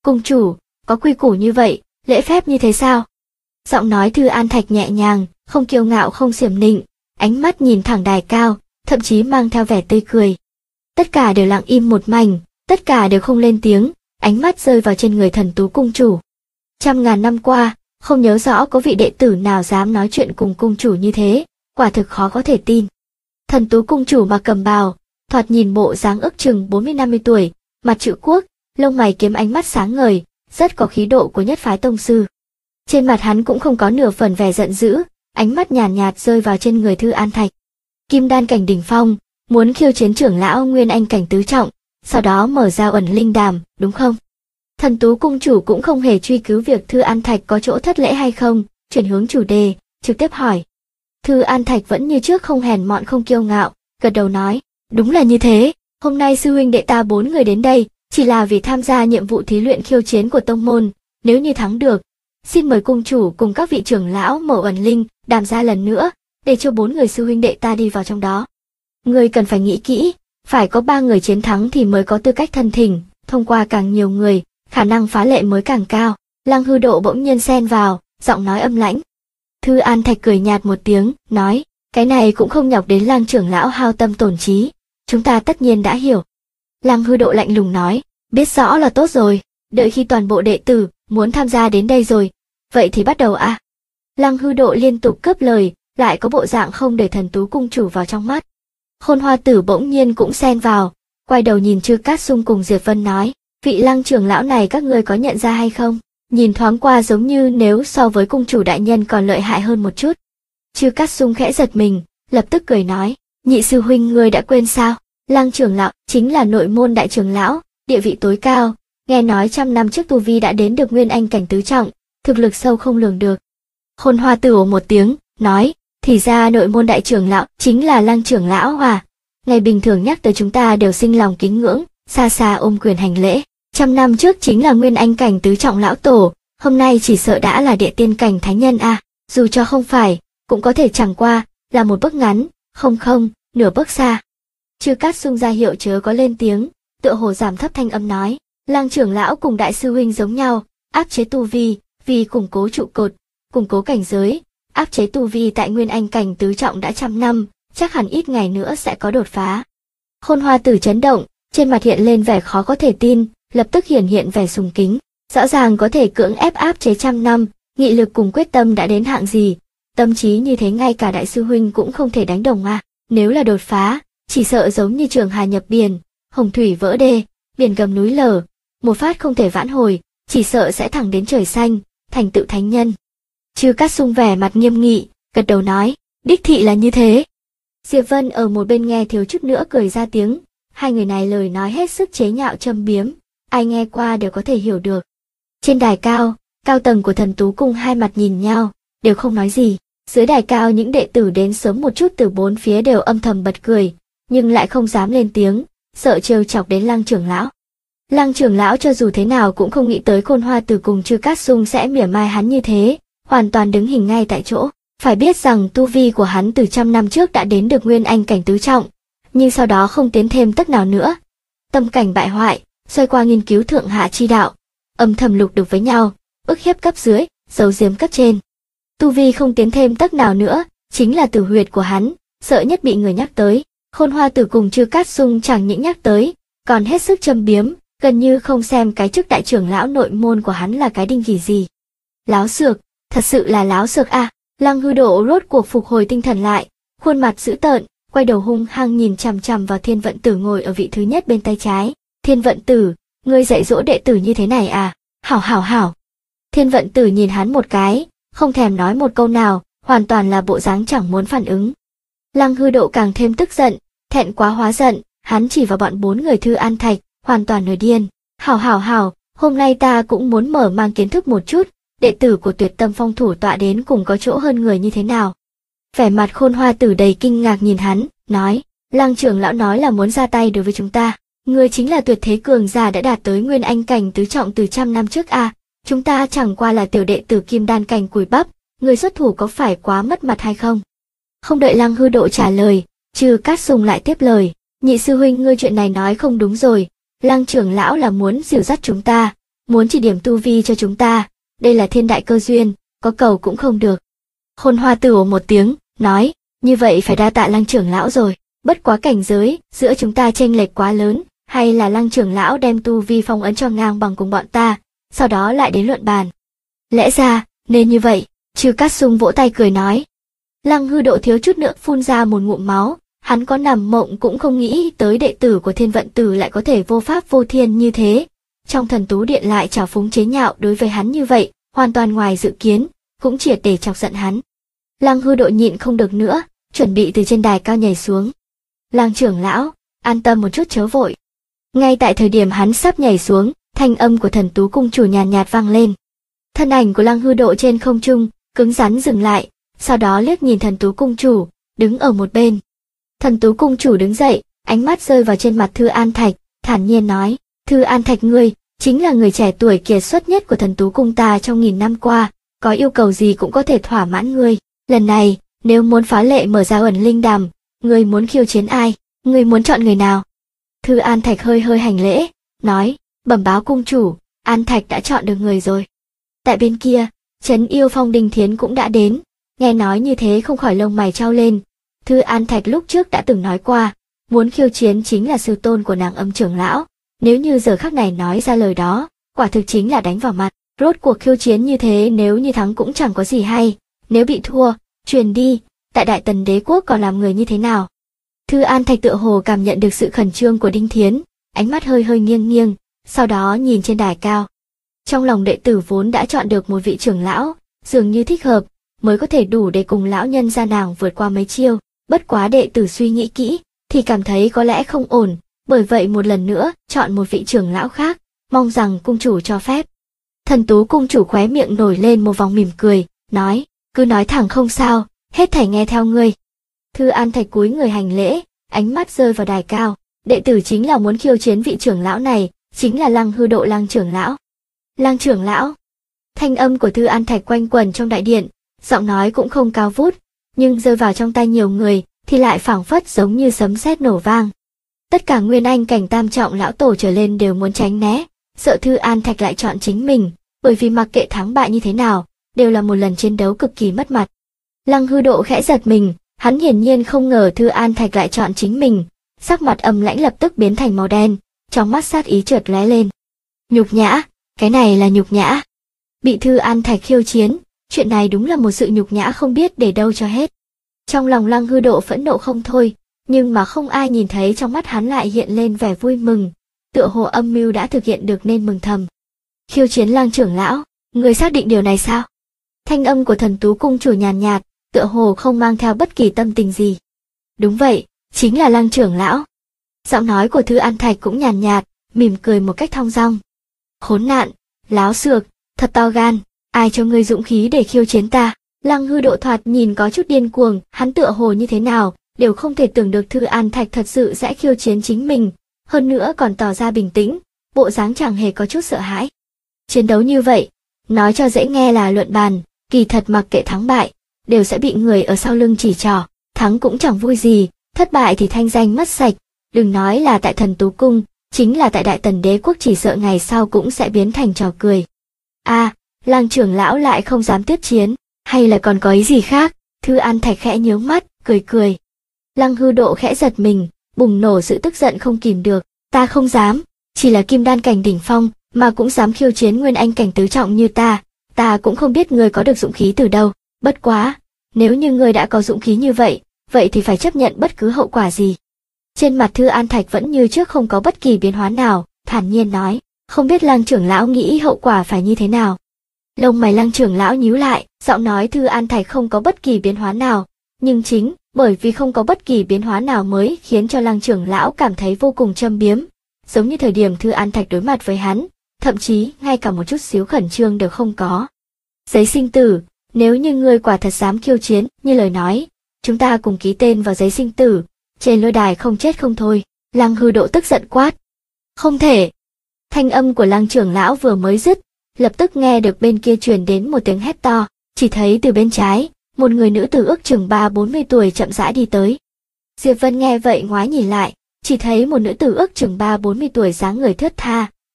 Cung chủ, có quy củ như vậy, lễ phép như thế sao? Giọng nói Thư An Thạch nhẹ nhàng, không kiêu ngạo không xiểm nịnh, ánh mắt nhìn thẳng đài cao, thậm chí mang theo vẻ tươi cười. Tất cả đều lặng im một mảnh, tất cả đều không lên tiếng, ánh mắt rơi vào trên người Thần Tú cung chủ. Trăm ngàn năm qua, không nhớ rõ có vị đệ tử nào dám nói chuyện cùng cung chủ như thế, quả thực khó có thể tin. Thần Tú cung chủ mặc cẩm bào, thoạt nhìn bộ dáng ước chừng 40-50 tuổi, mặt chữ quốc, lông mày kiếm ánh mắt sáng ngời, rất có khí độ của nhất phái tông sư. Trên mặt hắn cũng không có nửa phần vẻ giận dữ, ánh mắt nhàn nhạt rơi vào trên người Thư An Thạch. Kim đan cảnh đỉnh phong, muốn khiêu chiến trưởng lão Nguyên Anh cảnh tứ trọng, sau đó mở ra Uẩn Linh Đàm, đúng không? Thần Tú cung chủ cũng không hề truy cứu việc Thư An Thạch có chỗ thất lễ hay không, chuyển hướng chủ đề, trực tiếp hỏi. Thư An Thạch vẫn như trước không hèn mọn không kiêu ngạo, gật đầu nói, đúng là như thế, hôm nay sư huynh đệ ta 4 người đến đây, chỉ là vì tham gia nhiệm vụ thí luyện khiêu chiến của tông môn, nếu như thắng được, xin mời cung chủ cùng các vị trưởng lão mở Uẩn Linh Đàm ra lần nữa, để cho 4 người sư huynh đệ ta đi vào trong đó. Người cần phải nghĩ kỹ, phải có 3 người chiến thắng thì mới có tư cách thân thỉnh, thông qua càng nhiều người, khả năng phá lệ mới càng cao. Lăng Hư Độ bỗng nhiên xen vào, giọng nói âm lãnh. Thư An Thạch cười nhạt một tiếng, nói, cái này cũng không nhọc đến Lăng trưởng lão hao tâm tổn trí, chúng ta tất nhiên đã hiểu. Lăng Hư Độ lạnh lùng nói, biết rõ là tốt rồi, đợi khi toàn bộ đệ tử muốn tham gia đến đây rồi, vậy thì bắt đầu à. Lăng Hư Độ liên tục cướp lời, lại có bộ dạng không để Thần Tú cung chủ vào trong mắt. Khôn Hoa Tử bỗng nhiên cũng xen vào, quay đầu nhìn Chư Cát Sung cùng Diệp Vân nói, vị Lăng trưởng lão này các ngươi có nhận ra hay không? Nhìn thoáng qua giống như nếu so với cung chủ đại nhân còn lợi hại hơn một chút. Chư Cát Sung khẽ giật mình, lập tức cười nói, nhị sư huynh ngươi đã quên sao? Lăng trưởng lão chính là nội môn đại trưởng lão, địa vị tối cao, nghe nói 100 năm trước tu vi đã đến được Nguyên Anh cảnh tứ trọng, thực lực sâu không lường được. Khôn Hoa Tử ồ một tiếng, nói, thì ra nội môn đại trưởng lão chính là Lăng trưởng lão à? Ngày bình thường nhắc tới chúng ta đều sinh lòng kính ngưỡng, xa xa ôm quyền hành lễ. 100 năm trước chính là Nguyên Anh cảnh tứ trọng lão tổ, hôm nay chỉ sợ đã là địa tiên cảnh thánh nhân à, dù cho không phải, cũng có thể chẳng qua là một bước ngắn, không, nửa bước xa. Chư Cát Sung ra hiệu chớ có lên tiếng, tựa hồ giảm thấp thanh âm nói, Lăng trưởng lão cùng đại sư huynh giống nhau, áp chế tu vi, vì củng cố trụ cột, củng cố cảnh giới, áp chế tu vi tại Nguyên Anh cảnh tứ trọng đã 100 năm, chắc hẳn ít ngày nữa sẽ có đột phá. Khôn Hoa Tử chấn động, trên mặt hiện lên vẻ khó có thể tin, lập tức hiển hiện vẻ sùng kính, rõ ràng có thể cưỡng ép áp chế 100 năm, nghị lực cùng quyết tâm đã đến hạng gì, tâm trí như thế ngay cả đại sư huynh cũng không thể đánh đồng à, nếu là đột phá, chỉ sợ giống như Trường Hà nhập biển, hồng thủy vỡ đê, biển gầm núi lở, một phát không thể vãn hồi, chỉ sợ sẽ thẳng đến trời xanh, thành tựu thánh nhân. Chư Cát Sung vẻ mặt nghiêm nghị, gật đầu nói, đích thị là như thế. Diệp Vân ở một bên nghe thiếu chút nữa cười ra tiếng, hai người này lời nói hết sức chế nhạo châm biếm, ai nghe qua đều có thể hiểu được. Trên đài cao, cao tầng của Thần Tú cung hai mặt nhìn nhau, đều không nói gì. Dưới đài cao những đệ tử đến sớm một chút từ bốn phía đều âm thầm bật cười, nhưng lại không dám lên tiếng, sợ trêu chọc đến Lăng trưởng lão. Lăng trưởng lão cho dù thế nào cũng không nghĩ tới Khôn Hoa Tử cùng Chư Cát Sung sẽ mỉa mai hắn như thế, hoàn toàn đứng hình ngay tại chỗ. Phải biết rằng tu vi của hắn từ 100 năm trước đã đến được Nguyên Anh cảnh tứ trọng, nhưng sau đó không tiến thêm tấc nào nữa. Tâm cảnh bại hoại, xoay qua nghiên cứu thượng hạ chi đạo, âm thầm lục đục với nhau, ức hiếp cấp dưới, giấu giếm cấp trên. Tu vi không tiến thêm tấc nào nữa, chính là tử huyệt của hắn, sợ nhất bị người nhắc tới. Khôn Hoa Tử cùng Chư Cát Sung chẳng những nhắc tới, còn hết sức châm biếm, gần như không xem cái chức đại trưởng lão nội môn của hắn là cái đinh gì gì. Láo xược, thật sự là láo xược à. Lăng Hư Độ rốt cuộc phục hồi tinh thần lại, khuôn mặt dữ tợn, quay đầu hung hăng nhìn chằm chằm vào Thiên Vận Tử ngồi ở vị thứ nhất bên tay trái. Thiên Vận Tử, ngươi dạy dỗ đệ tử như thế này à? Hảo. Thiên Vận Tử nhìn hắn một cái, không thèm nói một câu nào, hoàn toàn là bộ dáng chẳng muốn phản ứng. Lăng Hư Độ càng thêm tức giận, thẹn quá hóa giận, hắn chỉ vào bọn 4 người Thư An Thạch, hoàn toàn nổi điên. Hảo, hôm nay ta cũng muốn mở mang kiến thức một chút, đệ tử của Tuyệt Tâm Phong thủ tọa đến cùng có chỗ hơn người như thế nào. Vẻ mặt Khôn Hoa Tử đầy kinh ngạc nhìn hắn, nói, Lăng trưởng lão nói là muốn ra tay đối với chúng ta. Ngươi chính là tuyệt thế cường giả đã đạt tới Nguyên Anh cảnh tứ trọng từ 100 năm trước à, chúng ta chẳng qua là tiểu đệ tử Kim Đan cảnh cùi bắp, người xuất thủ có phải quá mất mặt hay không? Không đợi Lăng Hư Độ trả lời, Chư Cát Sung lại tiếp lời, nhị sư huynh ngươi chuyện này nói không đúng rồi, Lăng trưởng lão là muốn dìu dắt chúng ta, muốn chỉ điểm tu vi cho chúng ta, đây là thiên đại cơ duyên, có cầu cũng không được. Khôn Hoa Tử ồ một tiếng, nói, như vậy phải đa tạ Lăng trưởng lão rồi, bất quá cảnh giới giữa chúng ta chênh lệch quá lớn, hay là Lăng trưởng lão đem tu vi phong ấn cho ngang bằng cùng bọn ta, sau đó lại đến luận bàn. Lẽ ra, nên như vậy, Chư Cát Sung vỗ tay cười nói. Lăng Hư Độ thiếu chút nữa phun ra một ngụm máu, hắn có nằm mộng cũng không nghĩ tới đệ tử của Thiên Vận Tử lại có thể vô pháp vô thiên như thế. Trong Thần Tú Điện lại trào phúng chế nhạo đối với hắn như vậy, hoàn toàn ngoài dự kiến, cũng triệt để chọc giận hắn. Lăng Hư Độ nhịn không được nữa, chuẩn bị từ trên đài cao nhảy xuống. Lăng trưởng lão, an tâm một chút chớ vội. Ngay tại thời điểm hắn sắp nhảy xuống, thanh âm của Thần Tú cung chủ nhàn nhạt vang lên. Thân ảnh của Lăng Hư Độ trên không trung, cứng rắn dừng lại, sau đó liếc nhìn Thần Tú cung chủ, đứng ở một bên. Thần Tú cung chủ đứng dậy, ánh mắt rơi vào trên mặt Thư An Thạch, thản nhiên nói, Thư An Thạch ngươi, chính là người trẻ tuổi kiệt xuất nhất của Thần Tú cung ta trong nghìn năm qua, có yêu cầu gì cũng có thể thỏa mãn ngươi. Lần này, nếu muốn phá lệ mở ra ẩn linh đàm, ngươi muốn khiêu chiến ai, ngươi muốn chọn người nào? Thư An Thạch hơi hơi hành lễ, nói, bẩm báo cung chủ, An Thạch đã chọn được người rồi. Tại bên kia, Trấn Yêu Phong Đinh Thiến cũng đã đến, nghe nói như thế không khỏi lông mày chau lên. Thư An Thạch lúc trước đã từng nói qua, muốn khiêu chiến chính là sư tôn của nàng Âm trưởng lão, nếu như giờ khắc này nói ra lời đó, quả thực chính là đánh vào mặt. Rốt cuộc khiêu chiến như thế nếu như thắng cũng chẳng có gì hay, nếu bị thua, truyền đi, tại Đại Tần Đế quốc còn làm người như thế nào? Thư An Thạch tựa hồ cảm nhận được sự khẩn trương của Đinh Thiến, ánh mắt hơi hơi nghiêng nghiêng, sau đó nhìn trên đài cao. Trong lòng đệ tử vốn đã chọn được một vị trưởng lão, dường như thích hợp, mới có thể đủ để cùng lão nhân gia nàng vượt qua mấy chiêu, bất quá đệ tử suy nghĩ kỹ, thì cảm thấy có lẽ không ổn, bởi vậy một lần nữa chọn một vị trưởng lão khác, mong rằng cung chủ cho phép. Thần Tú cung chủ khóe miệng nổi lên một vòng mỉm cười, nói, cứ nói thẳng không sao, hết thảy nghe theo ngươi. Thư An Thạch cúi người hành lễ, ánh mắt rơi vào đài cao, đệ tử chính là muốn khiêu chiến vị trưởng lão này, chính là Lăng Hư Độ Lăng trưởng lão. Lăng trưởng lão. Thanh âm của Thư An Thạch quanh quẩn trong đại điện, giọng nói cũng không cao vút, nhưng rơi vào trong tai nhiều người thì lại phảng phất giống như sấm sét nổ vang. Tất cả nguyên anh cảnh tam trọng lão tổ trở lên đều muốn tránh né, sợ Thư An Thạch lại chọn chính mình, bởi vì mặc kệ thắng bại như thế nào, đều là một lần chiến đấu cực kỳ mất mặt. Lăng Hư Độ khẽ giật mình, hắn hiển nhiên không ngờ Thư An Thạch lại chọn chính mình, sắc mặt âm lãnh lập tức biến thành màu đen, trong mắt sát ý chợt lóe lên. Nhục nhã, cái này là nhục nhã. Bị Thư An Thạch khiêu chiến, chuyện này đúng là một sự nhục nhã không biết để đâu cho hết. Trong lòng Lăng Hư Độ phẫn nộ không thôi, nhưng mà không ai nhìn thấy trong mắt hắn lại hiện lên vẻ vui mừng, tựa hồ âm mưu đã thực hiện được nên mừng thầm. Khiêu chiến Lăng trưởng lão, người xác định điều này sao? Thanh âm của Thần Tú cung chủ nhàn nhạt, tựa hồ không mang theo bất kỳ tâm tình gì. Đúng vậy, chính là Lăng trưởng lão. Giọng nói của Thư An Thạch cũng nhàn nhạt, mỉm cười một cách thong dong. Khốn nạn, láo xược, thật to gan, ai cho ngươi dũng khí để khiêu chiến ta? Lăng Hư Độ thoạt nhìn có chút điên cuồng, hắn tựa hồ như thế nào, đều không thể tưởng được Thư An Thạch thật sự sẽ khiêu chiến chính mình, hơn nữa còn tỏ ra bình tĩnh, bộ dáng chẳng hề có chút sợ hãi. Chiến đấu như vậy, nói cho dễ nghe là luận bàn, kỳ thật mặc kệ thắng bại, đều sẽ bị người ở sau lưng chỉ trỏ, thắng cũng chẳng vui gì, thất bại thì thanh danh mất sạch, đừng nói là tại Thần Tú cung, chính là tại Đại Tần Đế quốc chỉ sợ ngày sau cũng sẽ biến thành trò cười. Lăng trưởng lão lại không dám tiếp chiến, hay là còn có ý gì khác? Thư An Thạch khẽ nhướng mắt, cười cười. Lăng Hư Độ khẽ giật mình, bùng nổ sự tức giận không kìm được, ta không dám, chỉ là kim đan cảnh đỉnh phong, mà cũng dám khiêu chiến nguyên anh cảnh tứ trọng như ta cũng không biết ngươi có được dũng khí từ đâu, bất quá, nếu như ngươi đã có dũng khí như vậy, vậy thì phải chấp nhận bất cứ hậu quả gì. Trên mặt Thư An Thạch vẫn như trước không có bất kỳ biến hóa nào, thản nhiên nói, không biết Lăng trưởng lão nghĩ hậu quả phải như thế nào. Lông mày Lăng trưởng lão nhíu lại, giọng nói Thư An Thạch không có bất kỳ biến hóa nào, nhưng chính bởi vì không có bất kỳ biến hóa nào mới khiến cho Lăng trưởng lão cảm thấy vô cùng châm biếm, giống như thời điểm Thư An Thạch đối mặt với hắn, thậm chí ngay cả một chút xíu khẩn trương đều không có. Giấy sinh tử, nếu như ngươi quả thật dám khiêu chiến, như lời nói, chúng ta cùng ký tên vào giấy sinh tử, trên lôi đài không chết không thôi. Lăng Hư Độ tức giận quát. Không thể. Thanh âm của Lăng trưởng lão vừa mới dứt, lập tức nghe được bên kia truyền đến một tiếng hét to, chỉ thấy từ bên trái, một người nữ tử ước chừng 30-40 tuổi chậm rãi đi tới. Diệp Vân nghe vậy ngoái nhìn lại, chỉ thấy một nữ tử ước chừng 30-40 tuổi dáng người thướt tha,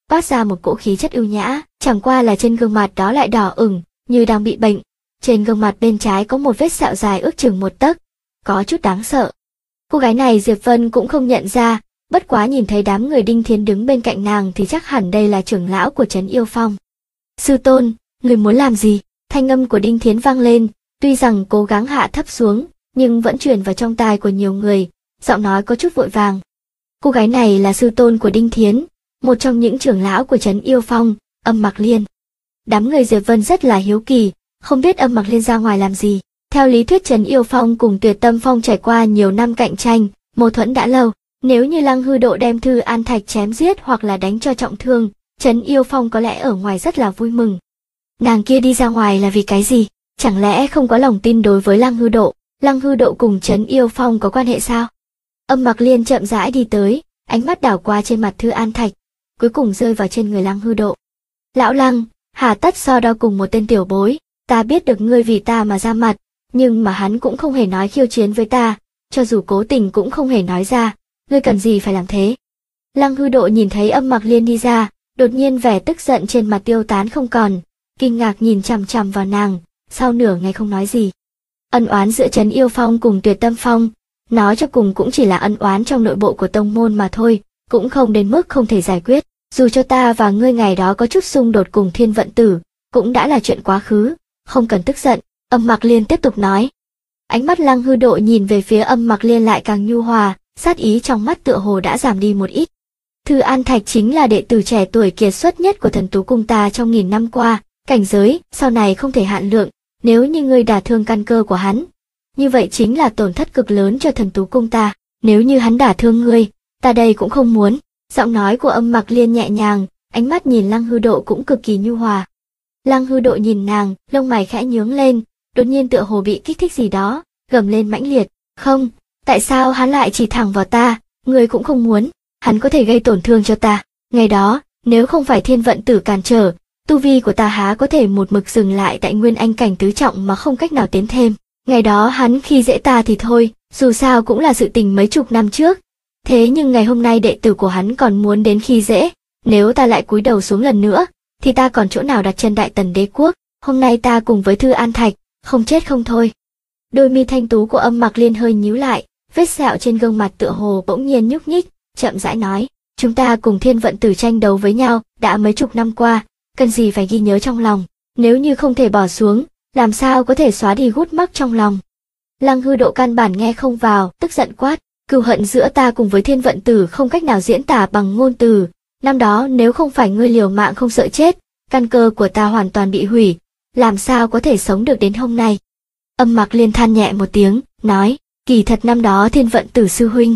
phát ra một cỗ khí chất ưu nhã, chẳng qua là trên gương mặt đó lại đỏ ửng, như đang bị bệnh. Trên gương mặt bên trái có một vết sẹo dài ước chừng 1 tấc, có chút đáng sợ. Cô gái này Diệp Vân cũng không nhận ra, bất quá nhìn thấy đám người Đinh Thiến đứng bên cạnh nàng thì chắc hẳn đây là trưởng lão của trấn Yêu Phong. Sư tôn, người muốn làm gì? Thanh âm của Đinh Thiến vang lên, tuy rằng cố gắng hạ thấp xuống, nhưng vẫn truyền vào trong tai của nhiều người, giọng nói có chút vội vàng. Cô gái này là sư tôn của Đinh Thiến, một trong những trưởng lão của trấn Yêu Phong, Âm Mặc Liên. Đám người Diệp Vân rất là hiếu kỳ, không biết Âm Mặc Liên ra ngoài làm gì. Theo lý thuyết trấn Yêu Phong cùng Tuyệt Tâm Phong trải qua nhiều năm cạnh tranh, mâu thuẫn đã lâu. Nếu như Lăng Hư Độ đem Thư An Thạch chém giết hoặc là đánh cho trọng thương, trấn Yêu Phong có lẽ ở ngoài rất là vui mừng. Nàng kia đi ra ngoài là vì cái gì? Chẳng lẽ không có lòng tin đối với Lăng Hư Độ? Lăng Hư Độ cùng trấn Yêu Phong có quan hệ sao? Âm Mặc Liên chậm rãi đi tới, ánh mắt đảo qua trên mặt Thư An Thạch, cuối cùng rơi vào trên người Lăng Hư Độ. Lão Lăng, hà tất so đo cùng một tên tiểu bối, ta biết được ngươi vì ta mà ra mặt, nhưng mà hắn cũng không hề nói khiêu chiến với ta, cho dù cố tình cũng không hề nói ra, ngươi cần gì phải làm thế? Lăng Hư Độ nhìn thấy Âm Mặc Liên đi ra, đột nhiên vẻ tức giận trên mặt tiêu tán không còn, kinh ngạc nhìn chằm chằm vào nàng, sau nửa ngày không nói gì. Ân oán giữa trấn Yêu Phong cùng Tuyệt Tâm Phong, nói cho cùng cũng chỉ là ân oán trong nội bộ của tông môn mà thôi, cũng không đến mức không thể giải quyết. Dù cho ta và ngươi ngày đó có chút xung đột cùng Thiên Vận Tử, cũng đã là chuyện quá khứ, không cần tức giận. Âm Mặc Liên tiếp tục nói. Ánh mắt Lăng Hư Độ nhìn về phía Âm Mặc Liên lại càng nhu hòa, sát ý trong mắt tựa hồ đã giảm đi một ít. Thư An Thạch chính là đệ tử trẻ tuổi kiệt xuất nhất của Thần Tú Cung ta trong 1000 năm qua, cảnh giới sau này không thể hạn lượng, nếu như ngươi đả thương căn cơ của hắn, như vậy chính là tổn thất cực lớn cho Thần Tú Cung ta, nếu như hắn đả thương ngươi, ta đây cũng không muốn. Giọng nói của Âm Mặc Liên nhẹ nhàng, ánh mắt nhìn Lăng Hư Độ cũng cực kỳ nhu hòa. Lăng Hư Độ nhìn nàng, lông mày khẽ nhướng lên, đột nhiên tựa hồ bị kích thích gì đó, gầm lên mãnh liệt, không, tại sao hắn lại chỉ thẳng vào ta, ngươi cũng không muốn, hắn có thể gây tổn thương cho ta. Ngày đó, nếu không phải Thiên Vận Tử cản trở, tu vi của ta há có thể một mực dừng lại tại Nguyên Anh cảnh tứ trọng mà không cách nào tiến thêm. Ngày đó hắn khi dễ ta thì thôi, dù sao cũng là sự tình mấy chục năm trước. Thế nhưng ngày hôm nay đệ tử của hắn còn muốn đến khi dễ, nếu ta lại cúi đầu xuống lần nữa, thì ta còn chỗ nào đặt chân Đại Tần đế quốc, hôm nay ta cùng với Thư An Thạch, không chết không thôi. Đôi mi thanh tú của Âm Mặc Liên hơi nhíu lại, vết sẹo trên gương mặt tựa hồ bỗng nhiên nhúc nhích, chậm rãi nói, chúng ta cùng Thiên Vận Tử tranh đấu với nhau, đã mấy chục năm qua, cần gì phải ghi nhớ trong lòng, nếu như không thể bỏ xuống, làm sao có thể xóa đi gút mắc trong lòng. Lăng Hư Độ căn bản nghe không vào, tức giận quát, cừu hận giữa ta cùng với Thiên Vận Tử không cách nào diễn tả bằng ngôn từ, năm đó nếu không phải ngươi liều mạng không sợ chết, căn cơ của ta hoàn toàn bị hủy, làm sao có thể sống được đến hôm nay. Âm Mặc Liên than nhẹ một tiếng, nói, kỳ thật năm đó Thiên Vận Tử sư huynh.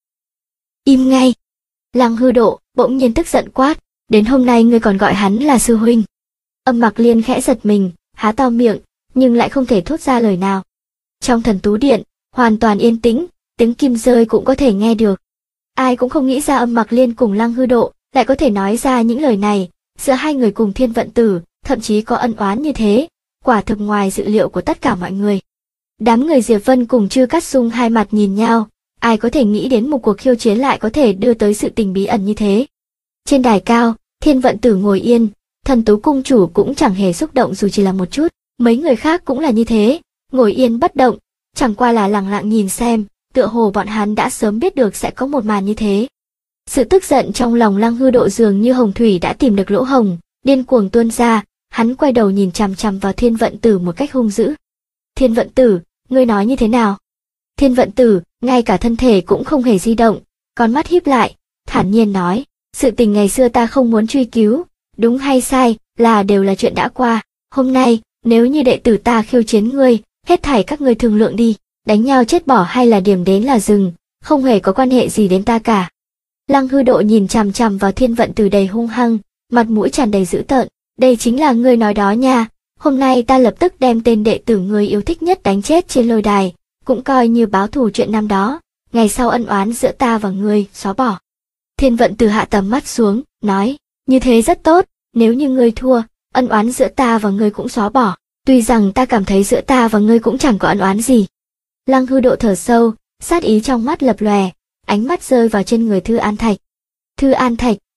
Im ngay. Lăng Hư Độ bỗng nhiên tức giận quát, đến hôm nay ngươi còn gọi hắn là sư huynh. Âm Mặc Liên khẽ giật mình, há to miệng, nhưng lại không thể thốt ra lời nào. Trong Thần Tú Điện, hoàn toàn yên tĩnh, tiếng kim rơi cũng có thể nghe được. Ai cũng không nghĩ ra Âm Mặc Liên cùng Lăng Hư Độ lại có thể nói ra những lời này, giữa hai người cùng Thiên Vận Tử, thậm chí có ân oán như thế, quả thực ngoài dự liệu của tất cả mọi người. Đám người Diệp Vân cùng Chư Cát Sung hai mặt nhìn nhau, ai có thể nghĩ đến một cuộc khiêu chiến lại có thể đưa tới sự tình bí ẩn như thế. Trên đài cao, Thiên Vận Tử ngồi yên, Thần Tú Cung chủ cũng chẳng hề xúc động dù chỉ là một chút, mấy người khác cũng là như thế, ngồi yên bất động, chẳng qua là lặng lặng nhìn xem, tựa hồ bọn hắn đã sớm biết được sẽ có một màn như thế. Sự tức giận trong lòng Lăng Hư Độ dường như hồng thủy đã tìm được lỗ hổng, điên cuồng tuôn ra, hắn quay đầu nhìn chằm chằm vào Thiên Vận Tử một cách hung dữ. Thiên Vận Tử, ngươi nói như thế nào? Thiên Vận Tử, ngay cả thân thể cũng không hề di động, con mắt híp lại, thản nhiên nói, sự tình ngày xưa ta không muốn truy cứu, đúng hay sai, là đều là chuyện đã qua, hôm nay, nếu như đệ tử ta khiêu chiến ngươi, hết thảy các ngươi thương lượng đi, đánh nhau chết bỏ hay là điểm đến là dừng, không hề có quan hệ gì đến ta cả. Lăng Hư Độ nhìn chằm chằm vào Thiên Vận Tử đầy hung hăng, mặt mũi tràn đầy dữ tợn, đây chính là ngươi nói đó nha, hôm nay ta lập tức đem tên đệ tử ngươi yêu thích nhất đánh chết trên lôi đài, cũng coi như báo thù chuyện năm đó, ngày sau ân oán giữa ta và ngươi xóa bỏ. Thiên Vận Tử hạ tầm mắt xuống, nói, như thế rất tốt, nếu như ngươi thua, ân oán giữa ta và ngươi cũng xóa bỏ, tuy rằng ta cảm thấy giữa ta và ngươi cũng chẳng có ân oán gì. Lăng Hư Độ thở sâu, sát ý trong mắt lập lòe, ánh mắt rơi vào trên người Thư An Thạch. Thư An Thạch,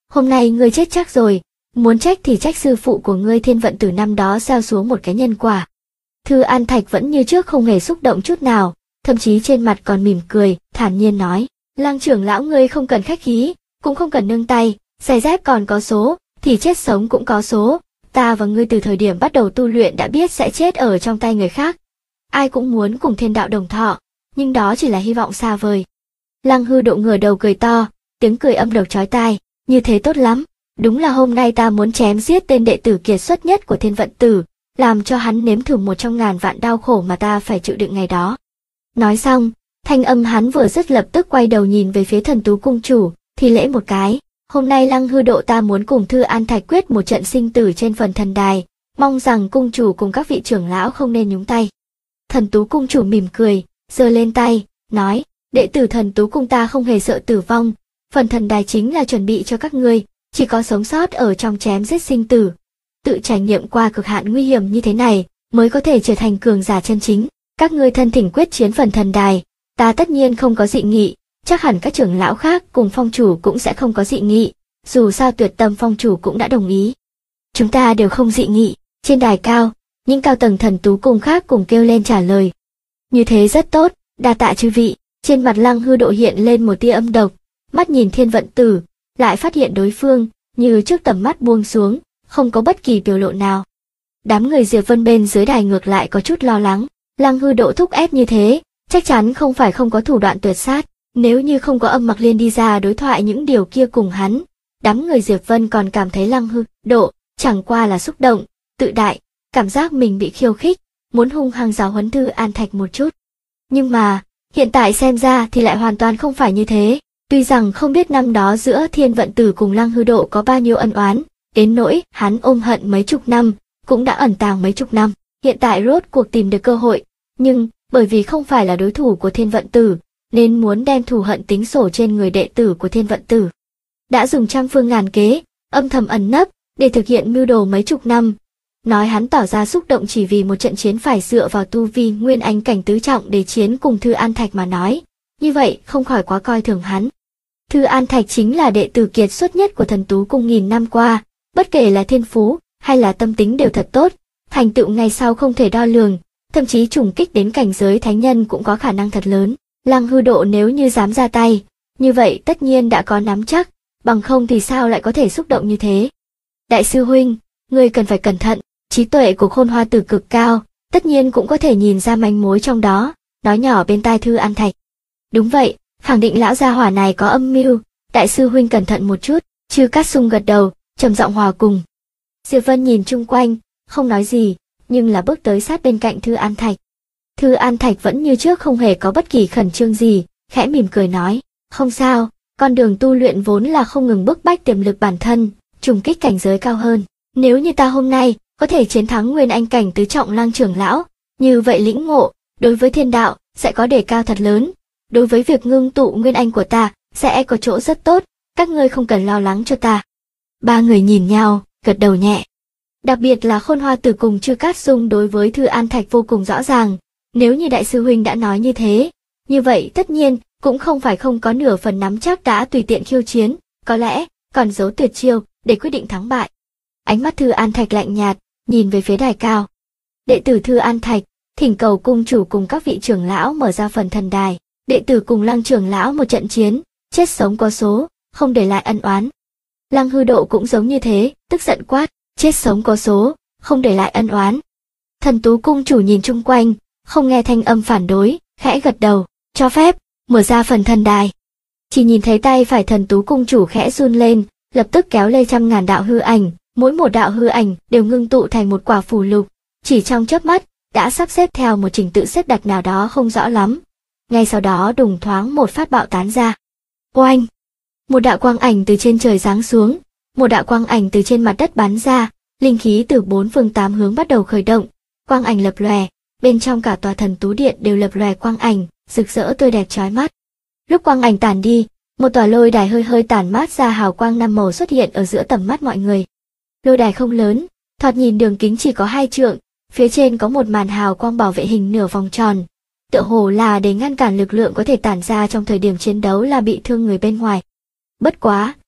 hôm nay ngươi chết chắc rồi, muốn trách thì trách sư phụ của ngươi Thiên Vận Tử năm đó gieo xuống một cái nhân quả. Thư An Thạch vẫn như trước không hề xúc động chút nào, thậm chí trên mặt còn mỉm cười, thản nhiên nói, Lăng trưởng lão ngươi không cần khách khí, cũng không cần nương tay, giày dép còn có số, thì chết sống cũng có số, ta và ngươi từ thời điểm bắt đầu tu luyện đã biết sẽ chết ở trong tay người khác. Ai cũng muốn cùng thiên đạo đồng thọ, nhưng đó chỉ là hy vọng xa vời. Lăng Hư Độ ngửa đầu cười to, tiếng cười âm độc chói tai, như thế tốt lắm, đúng là hôm nay ta muốn chém giết tên đệ tử kiệt xuất nhất của Thiên Vận Tử, làm cho hắn nếm thử một trong ngàn vạn đau khổ mà ta phải chịu đựng ngày đó. Nói xong, thanh âm hắn vừa dứt lập tức quay đầu nhìn về phía Thần Tú cung chủ, thì lễ một cái, hôm nay Lăng Hư Độ ta muốn cùng Thư An Thạch quyết một trận sinh tử trên phần thần đài, mong rằng cung chủ cùng các vị trưởng lão không nên nhúng tay. Thần Tú cung chủ mỉm cười, giơ lên tay, nói, đệ tử Thần Tú cung ta không hề sợ tử vong, phần thần đài chính là chuẩn bị cho các ngươi, chỉ có sống sót ở trong chém giết sinh tử, tự trải nghiệm qua cực hạn nguy hiểm như thế này, mới có thể trở thành cường giả chân chính. Các ngươi thân thỉnh quyết chiến phần thần đài, ta tất nhiên không có dị nghị, chắc hẳn các trưởng lão khác cùng phong chủ cũng sẽ không có dị nghị, dù sao Tuyệt Tâm phong chủ cũng đã đồng ý. Chúng ta đều không dị nghị. Trên đài cao, những cao tầng Thần Tú cung khác cùng kêu lên trả lời. Như thế rất tốt, đa tạ chư vị. Trên mặt Lăng Hư Độ hiện lên một tia âm độc, mắt nhìn Thiên Vận Tử, lại phát hiện đối phương như trước tầm mắt buông xuống, không có bất kỳ biểu lộ nào. Đám người Diệp Vân bên dưới đài ngược lại có chút lo lắng, Lăng Hư Độ thúc ép như thế, chắc chắn không phải không có thủ đoạn tuyệt sát, nếu như không có Âm Mặc Liên đi ra đối thoại những điều kia cùng hắn, đám người Diệp Vân còn cảm thấy Lăng Hư Độ chẳng qua là xúc động, tự đại, cảm giác mình bị khiêu khích, muốn hung hăng giáo huấn Thư An Thạch một chút. Nhưng mà, hiện tại xem ra thì lại hoàn toàn không phải như thế. Tuy rằng không biết năm đó giữa Thiên Vận Tử cùng Lăng Hư Độ có bao nhiêu ân oán, đến nỗi hắn ôm hận mấy chục năm, cũng đã ẩn tàng mấy chục năm, hiện tại rốt cuộc tìm được cơ hội, nhưng bởi vì không phải là đối thủ của Thiên Vận Tử, nên muốn đem thù hận tính sổ trên người đệ tử của Thiên Vận Tử. Đã dùng trăm phương ngàn kế, âm thầm ẩn nấp, để thực hiện mưu đồ mấy chục năm. Nói hắn tỏ ra xúc động chỉ vì một trận chiến phải dựa vào tu vi Nguyên Anh cảnh tứ trọng để chiến cùng Thư An Thạch mà nói, như vậy không khỏi quá coi thường hắn. Thư An Thạch chính là đệ tử kiệt xuất nhất của Thần Tú cung nghìn năm qua, bất kể là thiên phú hay là tâm tính đều thật tốt, thành tựu ngày sau không thể đo lường, thậm chí trùng kích đến cảnh giới thánh nhân cũng có khả năng thật lớn. Lăng Hư Độ nếu như dám ra tay, như vậy tất nhiên đã có nắm chắc, bằng không thì sao lại có thể xúc động như thế. Đại sư huynh, ngươi cần phải cẩn thận, trí tuệ của Khôn Hoa Tử cực cao, tất nhiên cũng có thể nhìn ra manh mối trong đó, nói nhỏ bên tai Thư An Thạch. Đúng vậy, khẳng định lão gia hỏa này có âm mưu, đại sư huynh cẩn thận một chút. Chư Cát Sung gật đầu, trầm giọng hòa cùng. Diệp Vân nhìn chung quanh, không nói gì, nhưng là bước tới sát bên cạnh Thư An Thạch. Thư An Thạch vẫn như trước không hề có bất kỳ khẩn trương gì, khẽ mỉm cười nói, không sao, con đường tu luyện vốn là không ngừng bức bách tiềm lực bản thân, trùng kích cảnh giới cao hơn. Nếu như ta hôm nay có thể chiến thắng Nguyên Anh cảnh tứ trọng Lăng trưởng lão, như vậy lĩnh ngộ đối với thiên đạo sẽ có đề cao thật lớn. Đối với việc ngưng tụ Nguyên Anh của ta sẽ có chỗ rất tốt, các ngươi không cần lo lắng cho ta. Ba người nhìn nhau, gật đầu nhẹ. Đặc biệt là Khôn Hoa Tử cùng Chư Cát Sung đối với Thư An Thạch vô cùng rõ ràng, nếu như đại sư huynh đã nói như thế, như vậy tất nhiên cũng không phải không có nửa phần nắm chắc đã tùy tiện khiêu chiến, có lẽ còn giấu tuyệt chiêu để quyết định thắng bại. Ánh mắt Thư An Thạch lạnh nhạt, nhìn về phía đài cao. Đệ tử Thư An Thạch, thỉnh cầu cung chủ cùng các vị trưởng lão mở ra phần thần đài, đệ tử cùng Lăng trưởng lão một trận chiến, chết sống có số, không để lại ân oán. Lăng Hư Độ cũng giống như thế, tức giận quát, chết sống có số, không để lại ân oán. Thần Tú cung chủ nhìn chung quanh, không nghe thanh âm phản đối, khẽ gật đầu, cho phép, mở ra phần thần đài. Chỉ nhìn thấy tay phải Thần Tú cung chủ khẽ run lên, lập tức kéo lên trăm ngàn đạo hư ảnh, mỗi một đạo hư ảnh đều ngưng tụ thành một quả phù lục, chỉ trong chớp mắt đã sắp xếp theo một trình tự xếp đặt nào đó không rõ lắm. Ngay sau đó đùng thoáng một phát bạo tán ra. Oanh! Một đạo quang ảnh từ trên trời giáng xuống, một đạo quang ảnh từ trên mặt đất bắn ra, linh khí từ bốn phương tám hướng bắt đầu khởi động, quang ảnh lập lòe, bên trong cả tòa Thần Tú điện đều lập lòe quang ảnh, rực rỡ tươi đẹp chói mắt. Lúc quang ảnh tản đi, một tòa lôi đài hơi hơi tản mát ra hào quang năm màu xuất hiện ở giữa tầm mắt mọi người. Lôi đài không lớn, thoạt nhìn đường kính chỉ có 2 trượng, phía trên có một màn hào quang bảo vệ hình nửa vòng tròn, tựa hồ là để ngăn cản lực lượng có thể tản ra trong thời điểm chiến đấu là bị thương người bên ngoài. Bất quá,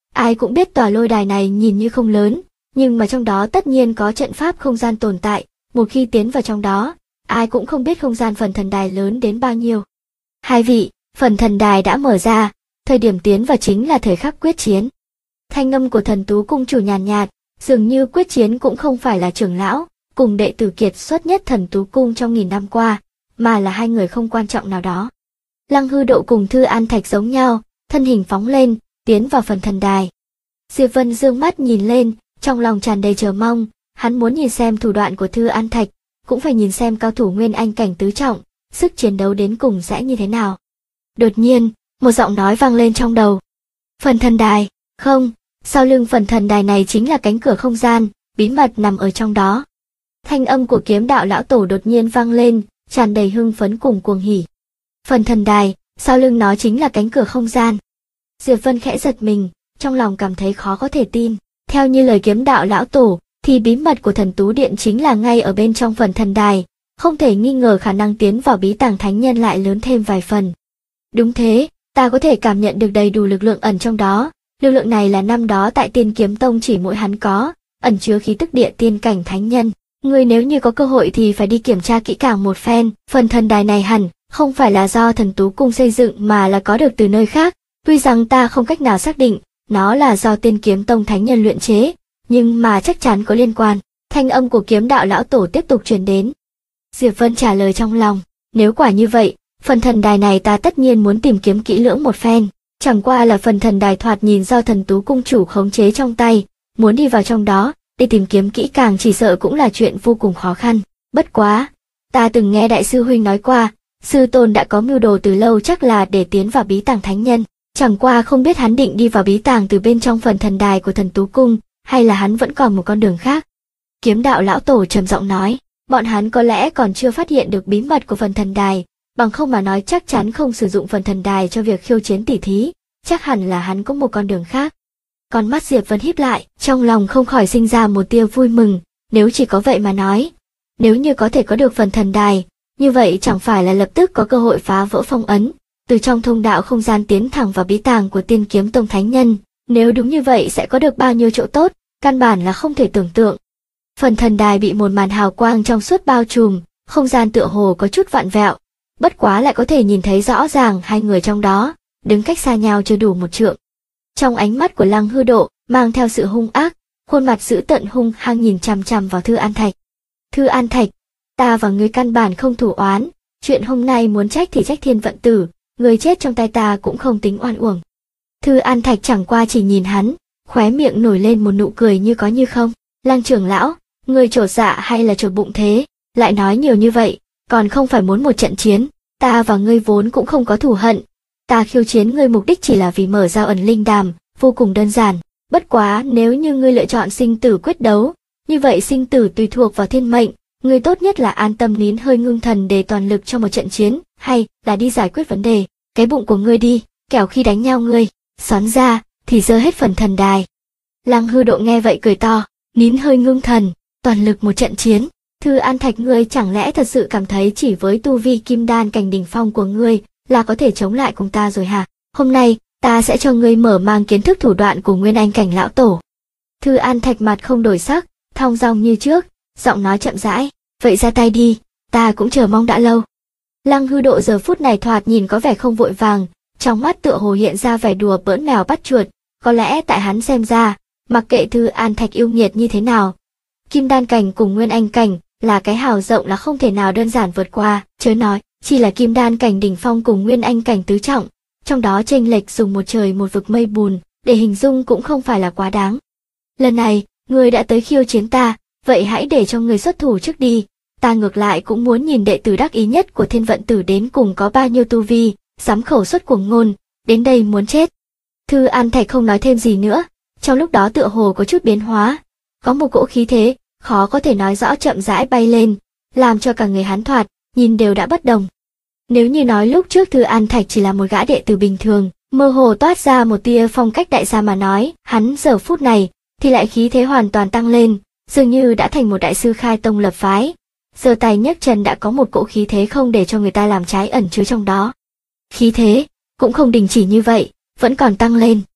Ai cũng biết tòa lôi đài này nhìn như không lớn, nhưng mà trong đó tất nhiên có trận pháp không gian tồn tại, một khi tiến vào trong đó, ai cũng không biết không gian phần thần đài lớn đến bao nhiêu. Hai vị, phần thần đài đã mở ra, thời điểm tiến vào chính là thời khắc quyết chiến. Thanh âm của Thần Tú cung chủ nhàn nhạt, dường như quyết chiến cũng không phải là trưởng lão, cùng đệ tử kiệt xuất nhất Thần Tú cung trong nghìn năm qua, mà là hai người không quan trọng nào đó. Lăng Hư Độ cùng Thư An Thạch giống nhau, thân hình phóng lên, tiến vào phần thần đài. Diệp Vân dương mắt nhìn lên, trong lòng tràn đầy chờ mong, hắn muốn nhìn xem thủ đoạn của Thư An Thạch, cũng phải nhìn xem cao thủ Nguyên Anh cảnh tứ trọng, sức chiến đấu đến cùng sẽ như thế nào. Đột nhiên, một giọng nói vang lên trong đầu. Phần thần đài, không, sau lưng phần thần đài này chính là cánh cửa không gian, bí mật nằm ở trong đó. Thanh âm của Kiếm Đạo lão tổ đột nhiên vang lên, tràn đầy hưng phấn cùng cuồng hỉ. Phần thần đài, sau lưng nó chính là cánh cửa không gian. Diệp Vân khẽ giật mình, trong lòng cảm thấy khó có thể tin. Theo như lời Kiếm Đạo lão tổ, thì bí mật của Thần Tú Điện chính là ngay ở bên trong phần thần đài, không thể nghi ngờ khả năng tiến vào bí tàng thánh nhân lại lớn thêm vài phần. Đúng thế, ta có thể cảm nhận được đầy đủ lực lượng ẩn trong đó, lực lượng này là năm đó tại Tiên Kiếm Tông chỉ mỗi hắn có, ẩn chứa khí tức địa tiên cảnh thánh nhân. Ngươi nếu như có cơ hội thì phải đi kiểm tra kỹ càng một phen, phần thần đài này hẳn không phải là do Thần Tú cung xây dựng mà là có được từ nơi khác, tuy rằng ta không cách nào xác định nó là do Tiên Kiếm Tông thánh nhân luyện chế, nhưng mà chắc chắn có liên quan. Thanh âm của Kiếm Đạo lão tổ tiếp tục truyền đến. Diệp Vân trả lời trong lòng, nếu quả như vậy, phần thần đài này ta tất nhiên muốn tìm kiếm kỹ lưỡng một phen, chẳng qua là phần thần đài thoạt nhìn do Thần Tú cung chủ khống chế trong tay, muốn đi vào trong đó, để tìm kiếm kỹ càng chỉ sợ cũng là chuyện vô cùng khó khăn. Bất quá, ta từng nghe đại sư huynh nói qua, sư tôn đã có mưu đồ từ lâu chắc là để tiến vào bí tàng thánh nhân, chẳng qua không biết hắn định đi vào bí tàng từ bên trong phần thần đài của Thần Tú cung, hay là hắn vẫn còn một con đường khác. Kiếm Đạo lão tổ trầm giọng nói, bọn hắn có lẽ còn chưa phát hiện được bí mật của phần thần đài, bằng không mà nói chắc chắn không sử dụng phần thần đài cho việc khiêu chiến tỉ thí, chắc hẳn là hắn có một con đường khác. Con mắt Diệp Vân híp lại, trong lòng không khỏi sinh ra một tia vui mừng, nếu chỉ có vậy mà nói, nếu như có thể có được phần thần đài, như vậy chẳng phải là lập tức có cơ hội phá vỡ phong ấn, từ trong thông đạo không gian tiến thẳng vào bí tàng của Tiên Kiếm Tông thánh nhân, nếu đúng như vậy sẽ có được bao nhiêu chỗ tốt, căn bản là không thể tưởng tượng. Phần thần đài bị một màn hào quang trong suốt bao trùm, không gian tựa hồ có chút vặn vẹo, bất quá lại có thể nhìn thấy rõ ràng hai người trong đó, đứng cách xa nhau chưa đủ một trượng. Trong ánh mắt của Lăng Hư Độ, mang theo sự hung ác, khuôn mặt dữ tợn hung hăng nhìn chằm chằm vào Thư An Thạch. Thư An Thạch, ta và ngươi căn bản không thủ oán, chuyện hôm nay muốn trách thì trách thiên vận tử, người chết trong tay ta cũng không tính oan uổng. Thư An Thạch chẳng qua chỉ nhìn hắn, khóe miệng nổi lên một nụ cười như có như không. Lăng trưởng lão, ngươi trột dạ hay là trột bụng thế, lại nói nhiều như vậy, còn không phải muốn một trận chiến, ta và ngươi vốn cũng không có thù hận. Ta khiêu chiến ngươi mục đích chỉ là vì mở ra ẩn linh đàm, vô cùng đơn giản. Bất quá nếu như ngươi lựa chọn sinh tử quyết đấu, như vậy sinh tử tùy thuộc vào thiên mệnh, ngươi tốt nhất là an tâm nín hơi ngưng thần để toàn lực cho một trận chiến, hay là đi giải quyết vấn đề, cái bụng của ngươi đi, kẻo khi đánh nhau ngươi, xoắn ra, thì dơ hết phần thần đài. Lăng Hư Độ nghe vậy cười to, nín hơi ngưng thần, toàn lực một trận chiến. Thư An Thạch, ngươi chẳng lẽ thật sự cảm thấy chỉ với tu vi kim đan cảnh đỉnh phong của ngươi là có thể chống lại cùng ta rồi hả? Hôm nay, ta sẽ cho ngươi mở mang kiến thức thủ đoạn của Nguyên Anh cảnh lão tổ. Thư An Thạch mặt không đổi sắc, thong dong như trước, giọng nói chậm rãi, vậy ra tay đi, ta cũng chờ mong đã lâu. Lăng Hư Độ giờ phút này thoạt nhìn có vẻ không vội vàng, trong mắt tựa hồ hiện ra vẻ đùa bỡn mèo bắt chuột, có lẽ tại hắn xem ra, mặc kệ Thư An Thạch yêu nghiệt như thế nào, kim đan cảnh cùng Nguyên Anh cảnh là cái hào rộng là không thể nào đơn giản vượt qua, chớ nói chỉ là kim đan cảnh đỉnh phong cùng Nguyên Anh cảnh tứ trọng, trong đó chênh lệch dùng một trời một vực mây bùn để hình dung cũng không phải là quá đáng. Lần này, ngươi đã tới khiêu chiến ta, vậy hãy để cho người xuất thủ trước đi, ta ngược lại cũng muốn nhìn đệ tử đắc ý nhất của Thiên Vận Tử đến cùng có bao nhiêu tu vi, dám khẩu xuất cuồng ngôn, đến đây muốn chết. Thư An Thạch không nói thêm gì nữa, trong lúc đó tựa hồ có chút biến hóa, có một cỗ khí thế khó có thể nói rõ chậm rãi bay lên, làm cho cả người hắn thoạt nhìn đều đã bất đồng. Nếu như nói lúc trước Thư An Thạch chỉ là một gã đệ tử bình thường, mơ hồ toát ra một tia phong cách đại gia mà nói, hắn giờ phút này thì lại khí thế hoàn toàn tăng lên, dường như đã thành một đại sư khai tông lập phái. Giơ tay nhấc chân đã có một cỗ khí thế không để cho người ta làm trái ẩn chứa trong đó. Khí thế cũng không đình chỉ như vậy, vẫn còn tăng lên.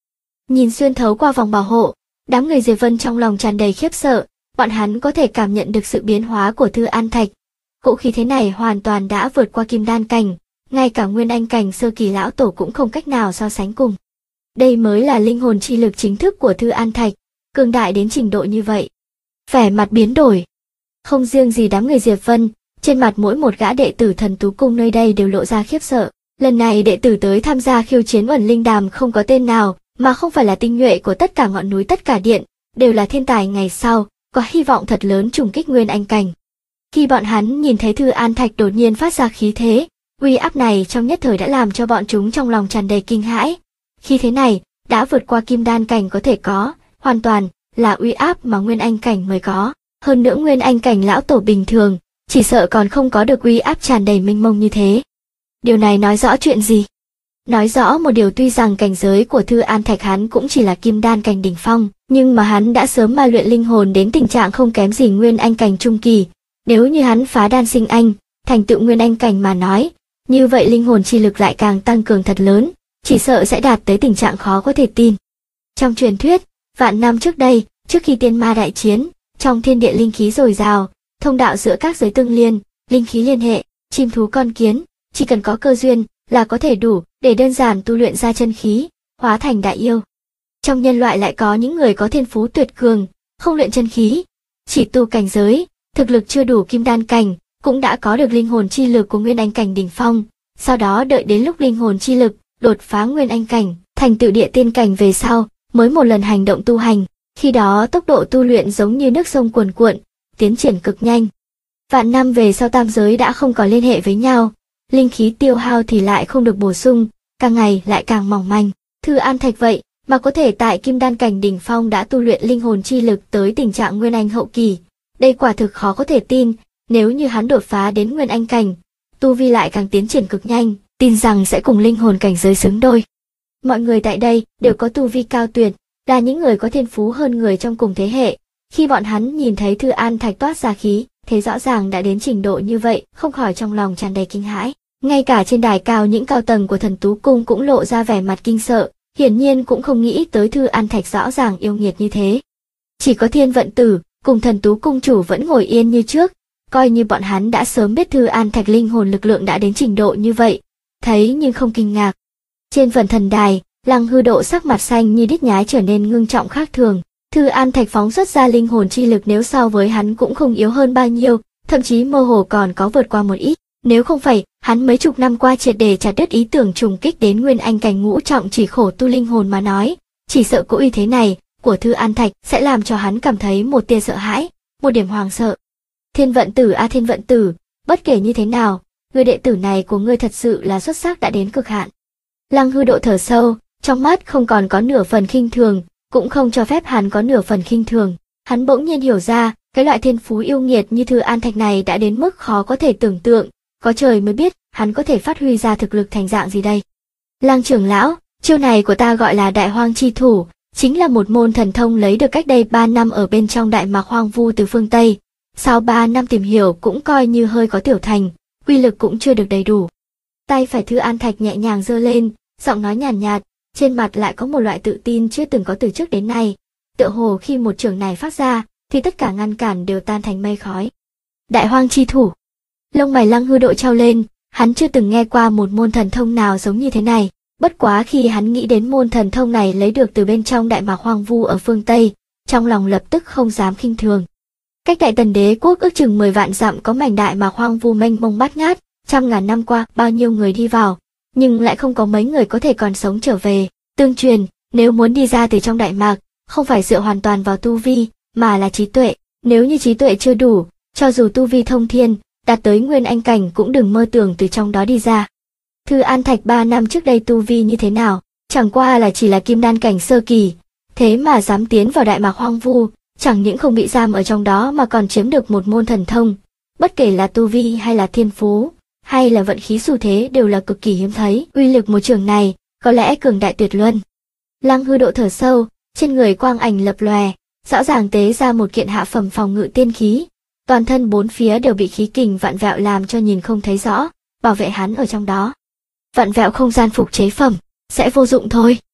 Nhìn xuyên thấu qua vòng bảo hộ, đám người Diệp Vân trong lòng tràn đầy khiếp sợ, bọn hắn có thể cảm nhận được sự biến hóa của Thư An Thạch. Cỗ khí thế này hoàn toàn đã vượt qua kim đan cảnh, ngay cả nguyên anh cảnh sơ kỳ lão tổ cũng không cách nào so sánh cùng. Đây mới là linh hồn chi lực chính thức của Thư An Thạch, cường đại đến trình độ như vậy. Vẻ mặt biến đổi. Không riêng gì đám người Diệp Vân, trên mặt mỗi một gã đệ tử Thần Tú Cung nơi đây đều lộ ra khiếp sợ. Lần này đệ tử tới tham gia khiêu chiến Uẩn Linh Đàm không có tên nào, mà không phải là tinh nhuệ của tất cả ngọn núi tất cả điện, đều là thiên tài ngày sau, có hy vọng thật lớn trùng kích nguyên anh cảnh. Khi bọn hắn nhìn thấy Thư An Thạch đột nhiên phát ra khí thế, uy áp này trong nhất thời đã làm cho bọn chúng trong lòng tràn đầy kinh hãi. Khí thế này đã vượt qua kim đan cảnh có thể có, hoàn toàn là uy áp mà nguyên anh cảnh mới có. Hơn nữa nguyên anh cảnh lão tổ bình thường, chỉ sợ còn không có được uy áp tràn đầy mênh mông như thế. Điều này nói rõ chuyện gì? Nói rõ một điều, tuy rằng cảnh giới của Thư An Thạch hắn cũng chỉ là kim đan cảnh đỉnh phong, nhưng mà hắn đã sớm ma luyện linh hồn đến tình trạng không kém gì nguyên anh cảnh trung kỳ. Nếu như hắn phá đan sinh anh, thành tựu nguyên anh cảnh mà nói, như vậy linh hồn chi lực lại càng tăng cường thật lớn, chỉ sợ sẽ đạt tới tình trạng khó có thể tin. Trong truyền thuyết, vạn năm trước đây, trước khi tiên ma đại chiến, trong thiên địa linh khí dồi dào, thông đạo giữa các giới tương liên, linh khí liên hệ, chim thú con kiến, chỉ cần có cơ duyên là có thể đủ để đơn giản tu luyện ra chân khí, hóa thành đại yêu. Trong nhân loại lại có những người có thiên phú tuyệt cường, không luyện chân khí, chỉ tu cảnh giới, thực lực chưa đủ kim đan cảnh, cũng đã có được linh hồn chi lực của nguyên anh cảnh đỉnh phong, sau đó đợi đến lúc linh hồn chi lực đột phá nguyên anh cảnh, thành tựu địa tiên cảnh về sau, mới một lần hành động tu hành, khi đó tốc độ tu luyện giống như nước sông cuồn cuộn, tiến triển cực nhanh. Vạn năm về sau tam giới đã không có liên hệ với nhau, linh khí tiêu hao thì lại không được bổ sung, càng ngày lại càng mỏng manh. Thư An Thạch vậy mà có thể tại kim đan cảnh đỉnh phong đã tu luyện linh hồn chi lực tới tình trạng nguyên anh hậu kỳ, đây quả thực khó có thể tin. Nếu như hắn đột phá đến nguyên anh cảnh, tu vi lại càng tiến triển cực nhanh, tin rằng sẽ cùng linh hồn cảnh giới xứng đôi. Mọi người tại đây đều có tu vi cao tuyệt, là những người có thiên phú hơn người trong cùng thế hệ. Khi bọn hắn nhìn thấy Thư An Thạch toát ra khí, thấy rõ ràng đã đến trình độ như vậy, không khỏi trong lòng tràn đầy kinh hãi. Ngay cả trên đài cao những cao tầng của Thần Tú Cung cũng lộ ra vẻ mặt kinh sợ, hiển nhiên cũng không nghĩ tới Thư An Thạch rõ ràng yêu nghiệt như thế. Chỉ có Thiên Vận Tử cùng Thần Tú Cung chủ vẫn ngồi yên như trước, coi như bọn hắn đã sớm biết Thư An Thạch linh hồn lực lượng đã đến trình độ như vậy, thấy nhưng không kinh ngạc. Trên phần thần đài, Lăng Hư Độ sắc mặt xanh như đít nhái trở nên ngưng trọng khác thường. Thư An Thạch phóng xuất ra linh hồn chi lực nếu so với hắn cũng không yếu hơn bao nhiêu, thậm chí mơ hồ còn có vượt qua một ít. Nếu không phải hắn mấy chục năm qua triệt để chặt đứt ý tưởng trùng kích đến nguyên anh cảnh ngũ trọng chỉ khổ tu linh hồn mà nói, chỉ sợ cỗ uy thế này của Thư An Thạch sẽ làm cho hắn cảm thấy một tia sợ hãi, một điểm hoàng sợ. Thiên Vận Tử a Thiên Vận Tử, bất kể như thế nào, người đệ tử này của ngươi thật sự là xuất sắc đã đến cực hạn. Lăng Hư Độ thở sâu, trong mắt không còn có nửa phần khinh thường, cũng không cho phép hắn có nửa phần khinh thường. Hắn bỗng nhiên hiểu ra, cái loại thiên phú yêu nghiệt như Thư An Thạch này đã đến mức khó có thể tưởng tượng, có trời mới biết hắn có thể phát huy ra thực lực thành dạng gì đây. Lăng trưởng lão, chiêu này của ta gọi là Đại Hoang Chi Thủ, chính là một môn thần thông lấy được cách đây 3 năm ở bên trong Đại Mạc hoang vu từ phương Tây. Sau 3 năm tìm hiểu cũng coi như hơi có tiểu thành, uy lực cũng chưa được đầy đủ. Tay phải Thư An Thạch nhẹ nhàng giơ lên, giọng nói nhàn nhạt, trên mặt lại có một loại tự tin chưa từng có từ trước đến nay. Tựa hồ khi một trường này phát ra, thì tất cả ngăn cản đều tan thành mây khói. Đại Hoang Chi Thủ. Lông mày Lăng Hư Độ trao lên, hắn chưa từng nghe qua một môn thần thông nào giống như thế này. Bất quá khi hắn nghĩ đến môn thần thông này lấy được từ bên trong Đại Mạc hoang vu ở phương Tây, trong lòng lập tức không dám khinh thường. Cách Đại Tần Đế quốc ước chừng 10 vạn dặm có mảnh Đại Mạc hoang vu mênh mông bát ngát, trăm ngàn năm qua bao nhiêu người đi vào, nhưng lại không có mấy người có thể còn sống trở về. Tương truyền, nếu muốn đi ra từ trong Đại Mạc, không phải dựa hoàn toàn vào tu vi, mà là trí tuệ. Nếu như trí tuệ chưa đủ, cho dù tu vi thông thiên, đạt tới nguyên anh cảnh cũng đừng mơ tưởng từ trong đó đi ra. Thư An Thạch 3 năm trước đây tu vi như thế nào, chẳng qua là chỉ là kim đan cảnh sơ kỳ, thế mà dám tiến vào Đại Mạc hoang vu, chẳng những không bị giam ở trong đó mà còn chiếm được một môn thần thông. Bất kể là tu vi hay là thiên phú, hay là vận khí xu thế đều là cực kỳ hiếm thấy. Uy lực một trường này, có lẽ cường đại tuyệt luân. Lăng Hư Độ thở sâu, trên người quang ảnh lập lòe, rõ ràng tế ra một kiện hạ phẩm phòng ngự tiên khí. Toàn thân bốn phía đều bị khí kình vặn vẹo làm cho nhìn không thấy rõ, bảo vệ hắn ở trong đó. Vặn vẹo không gian phục chế phẩm, sẽ vô dụng thôi.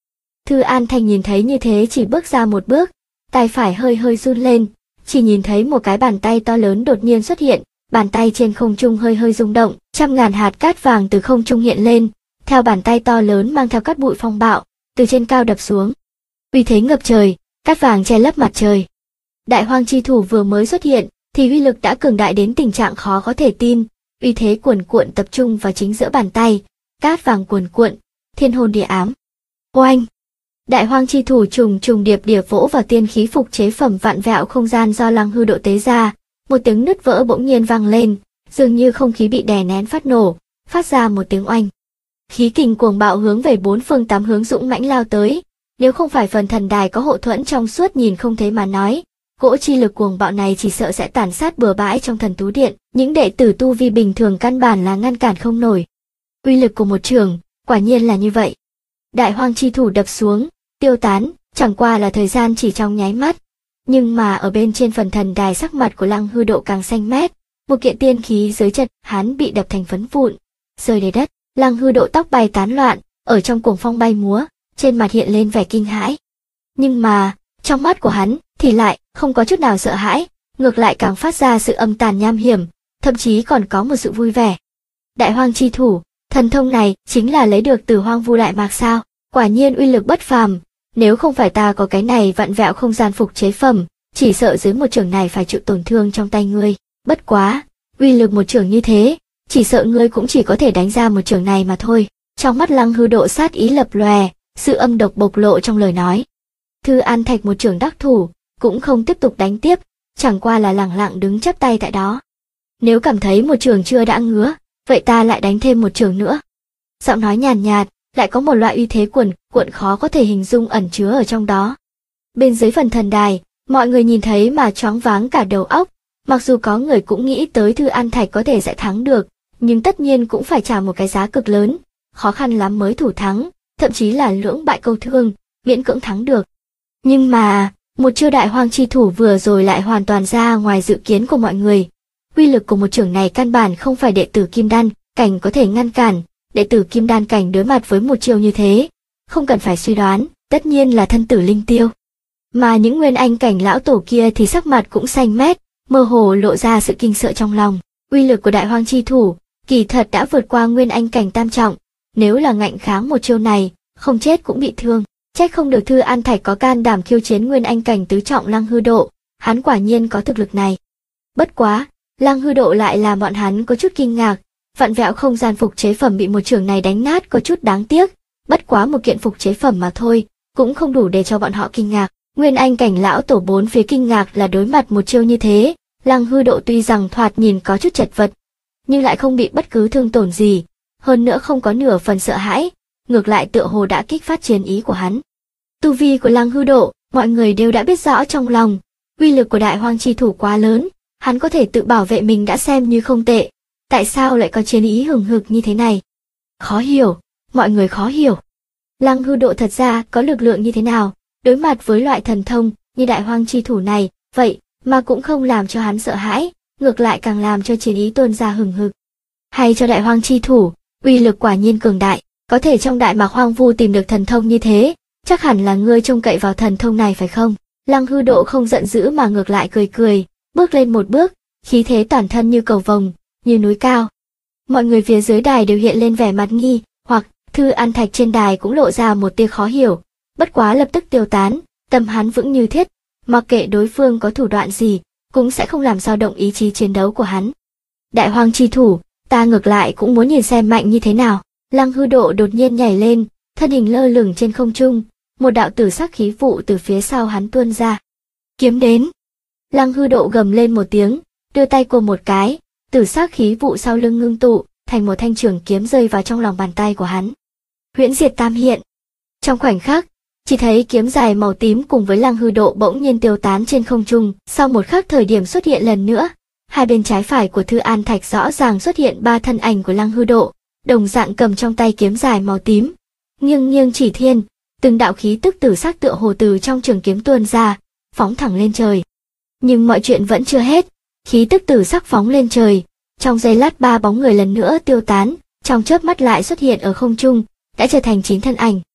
Thư An Thành nhìn thấy như thế chỉ bước ra một bước, tay phải hơi hơi run lên, chỉ nhìn thấy một cái bàn tay to lớn đột nhiên xuất hiện, bàn tay trên không trung hơi hơi rung động, trăm ngàn hạt cát vàng từ không trung hiện lên, theo bàn tay to lớn mang theo cát bụi phong bạo, từ trên cao đập xuống. Uy thế ngập trời, cát vàng che lấp mặt trời. Đại hoang chi thủ vừa mới xuất hiện, thì uy lực đã cường đại đến tình trạng khó có thể tin, uy thế cuồn cuộn tập trung vào chính giữa bàn tay, cát vàng cuồn cuộn, thiên hồn địa ám. Oanh! Đại hoang chi thủ trùng trùng điệp điệp vỗ vào tiên khí phục chế phẩm vạn vẹo không gian do Lăng Hư Độ tế ra, một tiếng nứt vỡ bỗng nhiên vang lên, dường như không khí bị đè nén phát nổ, phát ra một tiếng oanh. Khí kình cuồng bạo hướng về bốn phương tám hướng dũng mãnh lao tới, nếu không phải phần thần đài có hộ thuẫn trong suốt nhìn không thấy mà nói, cỗ chi lực cuồng bạo này chỉ sợ sẽ tàn sát bừa bãi trong thần tú điện, những đệ tử tu vi bình thường căn bản là ngăn cản không nổi. Uy lực của một trường, quả nhiên là như vậy. Đại hoang chi thủ đập xuống, tiêu tán, chẳng qua là thời gian chỉ trong nháy mắt. Nhưng mà ở bên trên phần thần đài sắc mặt của Lăng Hư Độ càng xanh mét, một kiện tiên khí dưới chân hắn bị đập thành phấn vụn, rơi đầy đất. Lăng Hư Độ tóc bay tán loạn, ở trong cuồng phong bay múa, trên mặt hiện lên vẻ kinh hãi. Nhưng mà, trong mắt của hắn thì lại không có chút nào sợ hãi, ngược lại càng phát ra sự âm tàn nham hiểm, thậm chí còn có một sự vui vẻ. Đại hoang chi thủ, thần thông này chính là lấy được từ Hoang Vu Đại Mạc sao? Quả nhiên uy lực bất phàm, nếu không phải ta có cái này vặn vẹo không gian phục chế phẩm, chỉ sợ dưới một trường này phải chịu tổn thương trong tay ngươi. Bất quá, uy lực một trường như thế, chỉ sợ ngươi cũng chỉ có thể đánh ra một trường này mà thôi. Trong mắt Lăng Hư Độ sát ý lập lòe, sự âm độc bộc lộ trong lời nói. Thư An Thạch một trường đắc thủ, cũng không tiếp tục đánh tiếp, chẳng qua là lẳng lặng đứng chắp tay tại đó. Nếu cảm thấy một trường chưa đã ngứa, vậy ta lại đánh thêm một trường nữa. Giọng nói nhàn nhạt, lại có một loại uy thế cuồn cuộn khó có thể hình dung ẩn chứa ở trong đó. Bên dưới phần thần đài, mọi người nhìn thấy mà choáng váng cả đầu óc, mặc dù có người cũng nghĩ tới Thư An Thạch có thể sẽ thắng được, nhưng tất nhiên cũng phải trả một cái giá cực lớn, khó khăn lắm mới thủ thắng, thậm chí là lưỡng bại câu thương, miễn cưỡng thắng được. Nhưng mà, một chiêu đại hoang chi thủ vừa rồi lại hoàn toàn ra ngoài dự kiến của mọi người. Uy lực của một trường này căn bản không phải đệ tử Kim Đan cảnh có thể ngăn cản, đệ tử Kim Đan cảnh đối mặt với một chiêu như thế, không cần phải suy đoán, tất nhiên là thân tử linh tiêu. Mà những nguyên anh cảnh lão tổ kia thì sắc mặt cũng xanh mét, mơ hồ lộ ra sự kinh sợ trong lòng. Uy lực của đại hoang chi thủ, kỳ thật đã vượt qua nguyên anh cảnh tam trọng, nếu là ngạnh kháng một chiêu này, không chết cũng bị thương. Trách không được Thư An Thạch có can đảm khiêu chiến nguyên anh cảnh tứ trọng Lăng Hư Độ, hắn quả nhiên có thực lực này. Bất quá, Lăng Hư Độ lại làm bọn hắn có chút kinh ngạc, vặn vẹo không gian phục chế phẩm bị một trường này đánh nát có chút đáng tiếc, bất quá một kiện phục chế phẩm mà thôi, cũng không đủ để cho bọn họ kinh ngạc. Nguyên anh cảnh lão tổ bốn phía kinh ngạc là đối mặt một chiêu như thế, Lăng Hư Độ tuy rằng thoạt nhìn có chút chật vật, nhưng lại không bị bất cứ thương tổn gì, hơn nữa không có nửa phần sợ hãi, ngược lại tựa hồ đã kích phát chiến ý của hắn. Tu vi của Lăng Hư Độ, mọi người đều đã biết rõ trong lòng, uy lực của đại hoang chi thủ quá lớn, hắn có thể tự bảo vệ mình đã xem như không tệ, tại sao lại có chiến ý hừng hực như thế này? Khó hiểu, mọi người khó hiểu. Lăng Hư Độ thật ra có lực lượng như thế nào, đối mặt với loại thần thông như đại hoang chi thủ này, vậy mà cũng không làm cho hắn sợ hãi, ngược lại càng làm cho chiến ý tuôn ra hừng hực. Hay cho đại hoang chi thủ, uy lực quả nhiên cường đại, có thể trong Đại Mạc Hoang Vu tìm được thần thông như thế, chắc hẳn là ngươi trông cậy vào thần thông này phải không? Lăng Hư Độ không giận dữ mà ngược lại cười cười, bước lên một bước, khí thế toàn thân như cầu vồng, như núi cao. Mọi người phía dưới đài đều hiện lên vẻ mặt nghi, hoặc Thư An Thạch trên đài cũng lộ ra một tia khó hiểu, bất quá lập tức tiêu tán, tâm hắn vững như thiết, mặc kệ đối phương có thủ đoạn gì, cũng sẽ không làm dao động ý chí chiến đấu của hắn. Đại hoang chi thủ, ta ngược lại cũng muốn nhìn xem mạnh như thế nào. Lăng Hư Độ đột nhiên nhảy lên, thân hình lơ lửng trên không trung, một đạo tử sắc khí vụ từ phía sau hắn tuôn ra. Kiếm đến! Lăng Hư Độ gầm lên một tiếng, đưa tay qua một cái, tử sắc khí vụ sau lưng ngưng tụ, thành một thanh trường kiếm rơi vào trong lòng bàn tay của hắn. Huyễn Diệt Tam hiện. Trong khoảnh khắc, chỉ thấy kiếm dài màu tím cùng với Lăng Hư Độ bỗng nhiên tiêu tán trên không trung, sau một khắc thời điểm xuất hiện lần nữa, hai bên trái phải của Thư An Thạch rõ ràng xuất hiện ba thân ảnh của Lăng Hư Độ, đồng dạng cầm trong tay kiếm dài màu tím, nghiêng nghiêng chỉ thiên, từng đạo khí tức tử sắc tựa hồ từ trong trường kiếm tuôn ra, phóng thẳng lên trời. Nhưng mọi chuyện vẫn chưa hết, khí tức tử sắc phóng lên trời, trong giây lát ba bóng người lần nữa tiêu tán, trong chớp mắt lại xuất hiện ở không trung, đã trở thành 9 thân ảnh.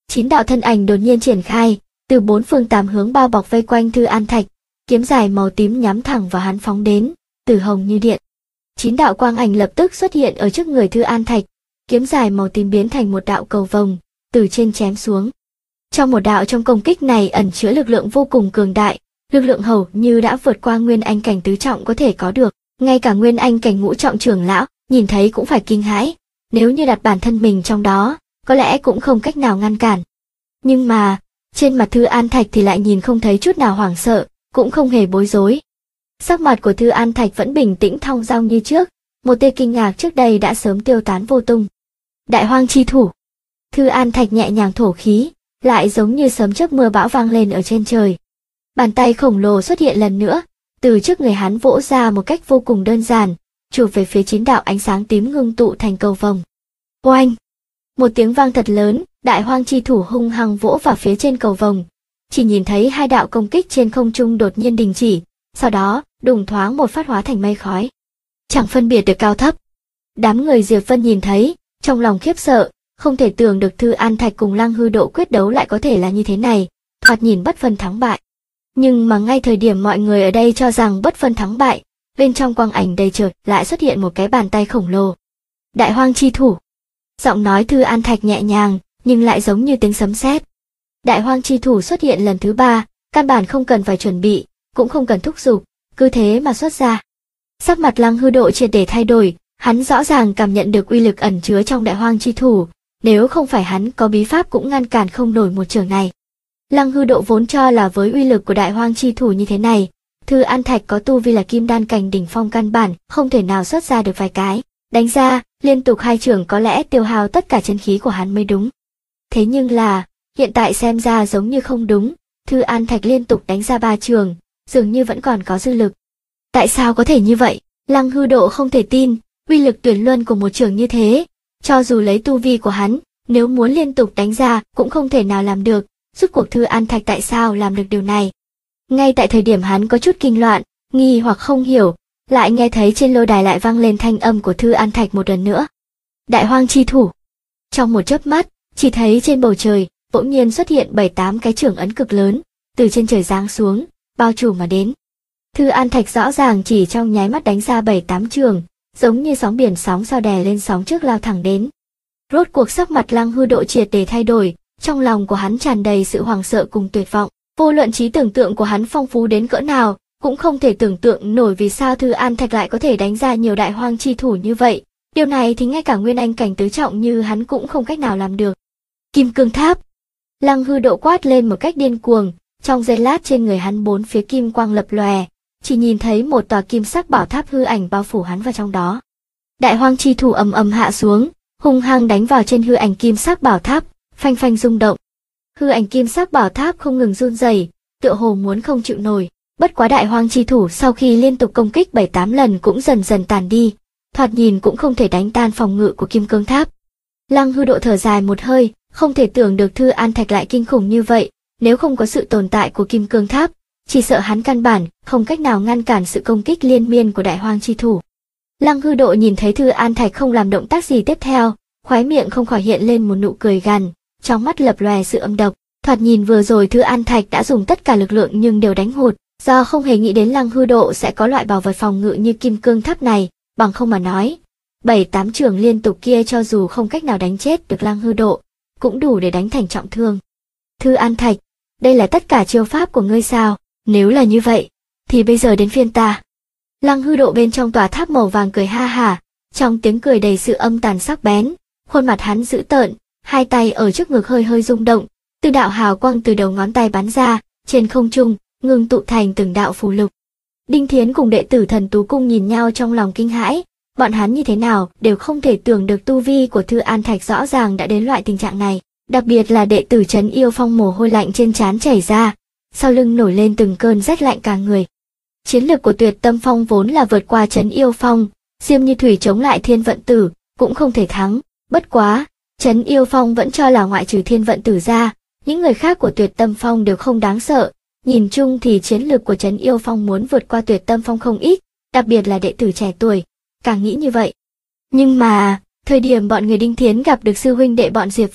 Chín đạo thân ảnh đột nhiên triển khai, từ bốn phương tám hướng bao bọc vây quanh Thư An Thạch, kiếm dài màu tím nhắm thẳng vào hắn phóng đến, từ hồng như điện. Chín đạo quang ảnh lập tức xuất hiện ở trước người Thư An Thạch, kiếm dài màu tím biến thành một đạo cầu vồng, từ trên chém xuống. Trong một đạo trong công kích này ẩn chứa lực lượng vô cùng cường đại, lực lượng hầu như đã vượt qua Nguyên Anh cảnh tứ trọng có thể có được, ngay cả Nguyên Anh cảnh ngũ trọng trưởng lão, nhìn thấy cũng phải kinh hãi, nếu như đặt bản thân mình trong đó, có lẽ cũng không cách nào ngăn cản. Nhưng mà, trên mặt Thư An Thạch thì lại nhìn không thấy chút nào hoảng sợ, cũng không hề bối rối. Sắc mặt của Thư An Thạch vẫn bình tĩnh thong dong như trước, một tia kinh ngạc trước đây đã sớm tiêu tán vô tung. Đại hoang chi thủ. Thư An Thạch nhẹ nhàng thổ khí, lại giống như sấm chớp mưa bão vang lên ở trên trời. Bàn tay khổng lồ xuất hiện lần nữa, từ trước người hắn vỗ ra một cách vô cùng đơn giản, chụp về phía chín đạo ánh sáng tím ngưng tụ thành cầu vồng. Oanh! Một tiếng vang thật lớn, đại hoang chi thủ hung hăng vỗ vào phía trên cầu vồng. Chỉ nhìn thấy hai đạo công kích trên không trung đột nhiên đình chỉ, sau đó, đùng thoáng một phát hóa thành mây khói. Chẳng phân biệt được cao thấp. Đám người Diệp Vân nhìn thấy, trong lòng khiếp sợ, không thể tưởng được Thư An Thạch cùng Lăng Hư Độ quyết đấu lại có thể là như thế này, thoạt nhìn bất phân thắng bại. Nhưng mà ngay thời điểm mọi người ở đây cho rằng bất phân thắng bại, bên trong quang ảnh đầy chợt lại xuất hiện một cái bàn tay khổng lồ. Đại hoang chi thủ. Giọng nói Thư An Thạch nhẹ nhàng, nhưng lại giống như tiếng sấm sét. Đại hoang chi thủ xuất hiện lần thứ ba, căn bản không cần phải chuẩn bị, cũng không cần thúc giục, cứ thế mà xuất ra. Sắc mặt Lăng Hư Độ triệt để thay đổi, hắn rõ ràng cảm nhận được uy lực ẩn chứa trong đại hoang chi thủ, nếu không phải hắn có bí pháp cũng ngăn cản không nổi một trường này. Lăng Hư Độ vốn cho là với uy lực của đại hoang chi thủ như thế này, Thư An Thạch có tu vi là kim đan cảnh đỉnh phong căn bản, không thể nào xuất ra được vài cái. Đánh ra, liên tục hai trường có lẽ tiêu hao tất cả chân khí của hắn mới đúng. Thế nhưng là, hiện tại xem ra giống như không đúng, Thư An Thạch liên tục đánh ra ba trường, dường như vẫn còn có dư lực. Tại sao có thể như vậy? Lăng Hư Độ không thể tin, uy lực tuyệt luân của một trường như thế, cho dù lấy tu vi của hắn, nếu muốn liên tục đánh ra cũng không thể nào làm được, rốt cuộc Thư An Thạch tại sao làm được điều này? Ngay tại thời điểm hắn có chút kinh loạn, nghi hoặc không hiểu, lại nghe thấy trên lôi đài lại vang lên thanh âm của Thư An Thạch một lần nữa. Đại hoang chi thủ. Trong một chớp mắt, chỉ thấy trên bầu trời, bỗng nhiên xuất hiện 7-8 cái chưởng ấn cực lớn, từ trên trời giáng xuống, bao trùm mà đến. Thư An Thạch rõ ràng chỉ trong nháy mắt đánh ra 7-8 trường, giống như sóng biển sóng sao đè lên sóng trước lao thẳng đến. Rốt cuộc sắc mặt Lăng Hư Độ triệt để thay đổi, trong lòng của hắn tràn đầy sự hoảng sợ cùng tuyệt vọng. Vô luận trí tưởng tượng của hắn phong phú đến cỡ nào, cũng không thể tưởng tượng nổi vì sao Thư An Thạch lại có thể đánh ra nhiều đại hoang chi thủ như vậy. Điều này thì ngay cả Nguyên Anh cảnh tứ trọng như hắn cũng không cách nào làm được. Kim cương tháp. Lăng Hư Độ quát lên một cách điên cuồng, trong giây lát trên người hắn bốn phía kim quang lập lòe, chỉ nhìn thấy một tòa kim sắc bảo tháp hư ảnh bao phủ hắn vào trong đó. Đại hoang chi thủ ầm ầm hạ xuống, hung hăng đánh vào trên hư ảnh kim sắc bảo tháp, phanh phanh rung động. Hư ảnh kim sắc bảo tháp không ngừng run rẩy, tựa hồ muốn không chịu nổi. Bất quá đại hoang chi thủ sau khi liên tục công kích 7-8 lần cũng dần dần tàn đi, thoạt nhìn cũng không thể đánh tan phòng ngự của kim cương tháp. Lăng Hư Độ thở dài một hơi, không thể tưởng được Thư An Thạch lại kinh khủng như vậy, nếu không có sự tồn tại của kim cương tháp, chỉ sợ hắn căn bản không cách nào ngăn cản sự công kích liên miên của đại hoang chi thủ. Lăng Hư Độ nhìn thấy Thư An Thạch không làm động tác gì tiếp theo, khóe miệng không khỏi hiện lên một nụ cười gằn, trong mắt lập lòe sự âm độc. Thoạt nhìn vừa rồi Thư An Thạch đã dùng tất cả lực lượng nhưng đều đánh hụt, do không hề nghĩ đến Lăng Hư Độ sẽ có loại bảo vật phòng ngự như kim cương tháp này, bằng không mà nói, 7-8 trường liên tục kia cho dù không cách nào đánh chết được Lăng Hư Độ, cũng đủ để đánh thành trọng thương. Thư An Thạch, đây là tất cả chiêu pháp của ngươi sao? Nếu là như vậy, thì bây giờ đến phiên ta. Lăng Hư Độ bên trong tòa tháp màu vàng cười ha hả, trong tiếng cười đầy sự âm tàn sắc bén, khuôn mặt hắn dữ tợn, hai tay ở trước ngực hơi hơi rung động, từ đạo hào quang từ đầu ngón tay bắn ra, trên không trung, ngưng tụ thành từng đạo phù lục. Đinh Thiến cùng đệ tử Thần Tú Cung nhìn nhau trong lòng kinh hãi, bọn hắn như thế nào đều không thể tưởng được tu vi của Thư An Thạch rõ ràng đã đến loại tình trạng này, đặc biệt là đệ tử Trấn Yêu Phong mồ hôi lạnh trên trán chảy ra, sau lưng nổi lên từng cơn rét lạnh cả người. Chiến lực của Tuyệt Tâm Phong vốn là vượt qua Trấn Yêu Phong, Diêm Như Thủy chống lại Thiên Vận Tử, cũng không thể thắng, bất quá, Trấn Yêu Phong vẫn cho là ngoại trừ Thiên Vận Tử ra, những người khác của Tuyệt Tâm Phong đều không đáng sợ, nhìn chung thì chiến lực của Trấn Yêu Phong muốn vượt qua Tuyệt Tâm Phong không ít, đặc biệt là đệ tử trẻ tuổi, càng nghĩ như vậy. Nhưng mà, thời điểm bọn người Đinh Thiến gặp được sư huynh đệ bọn Diệp Vân,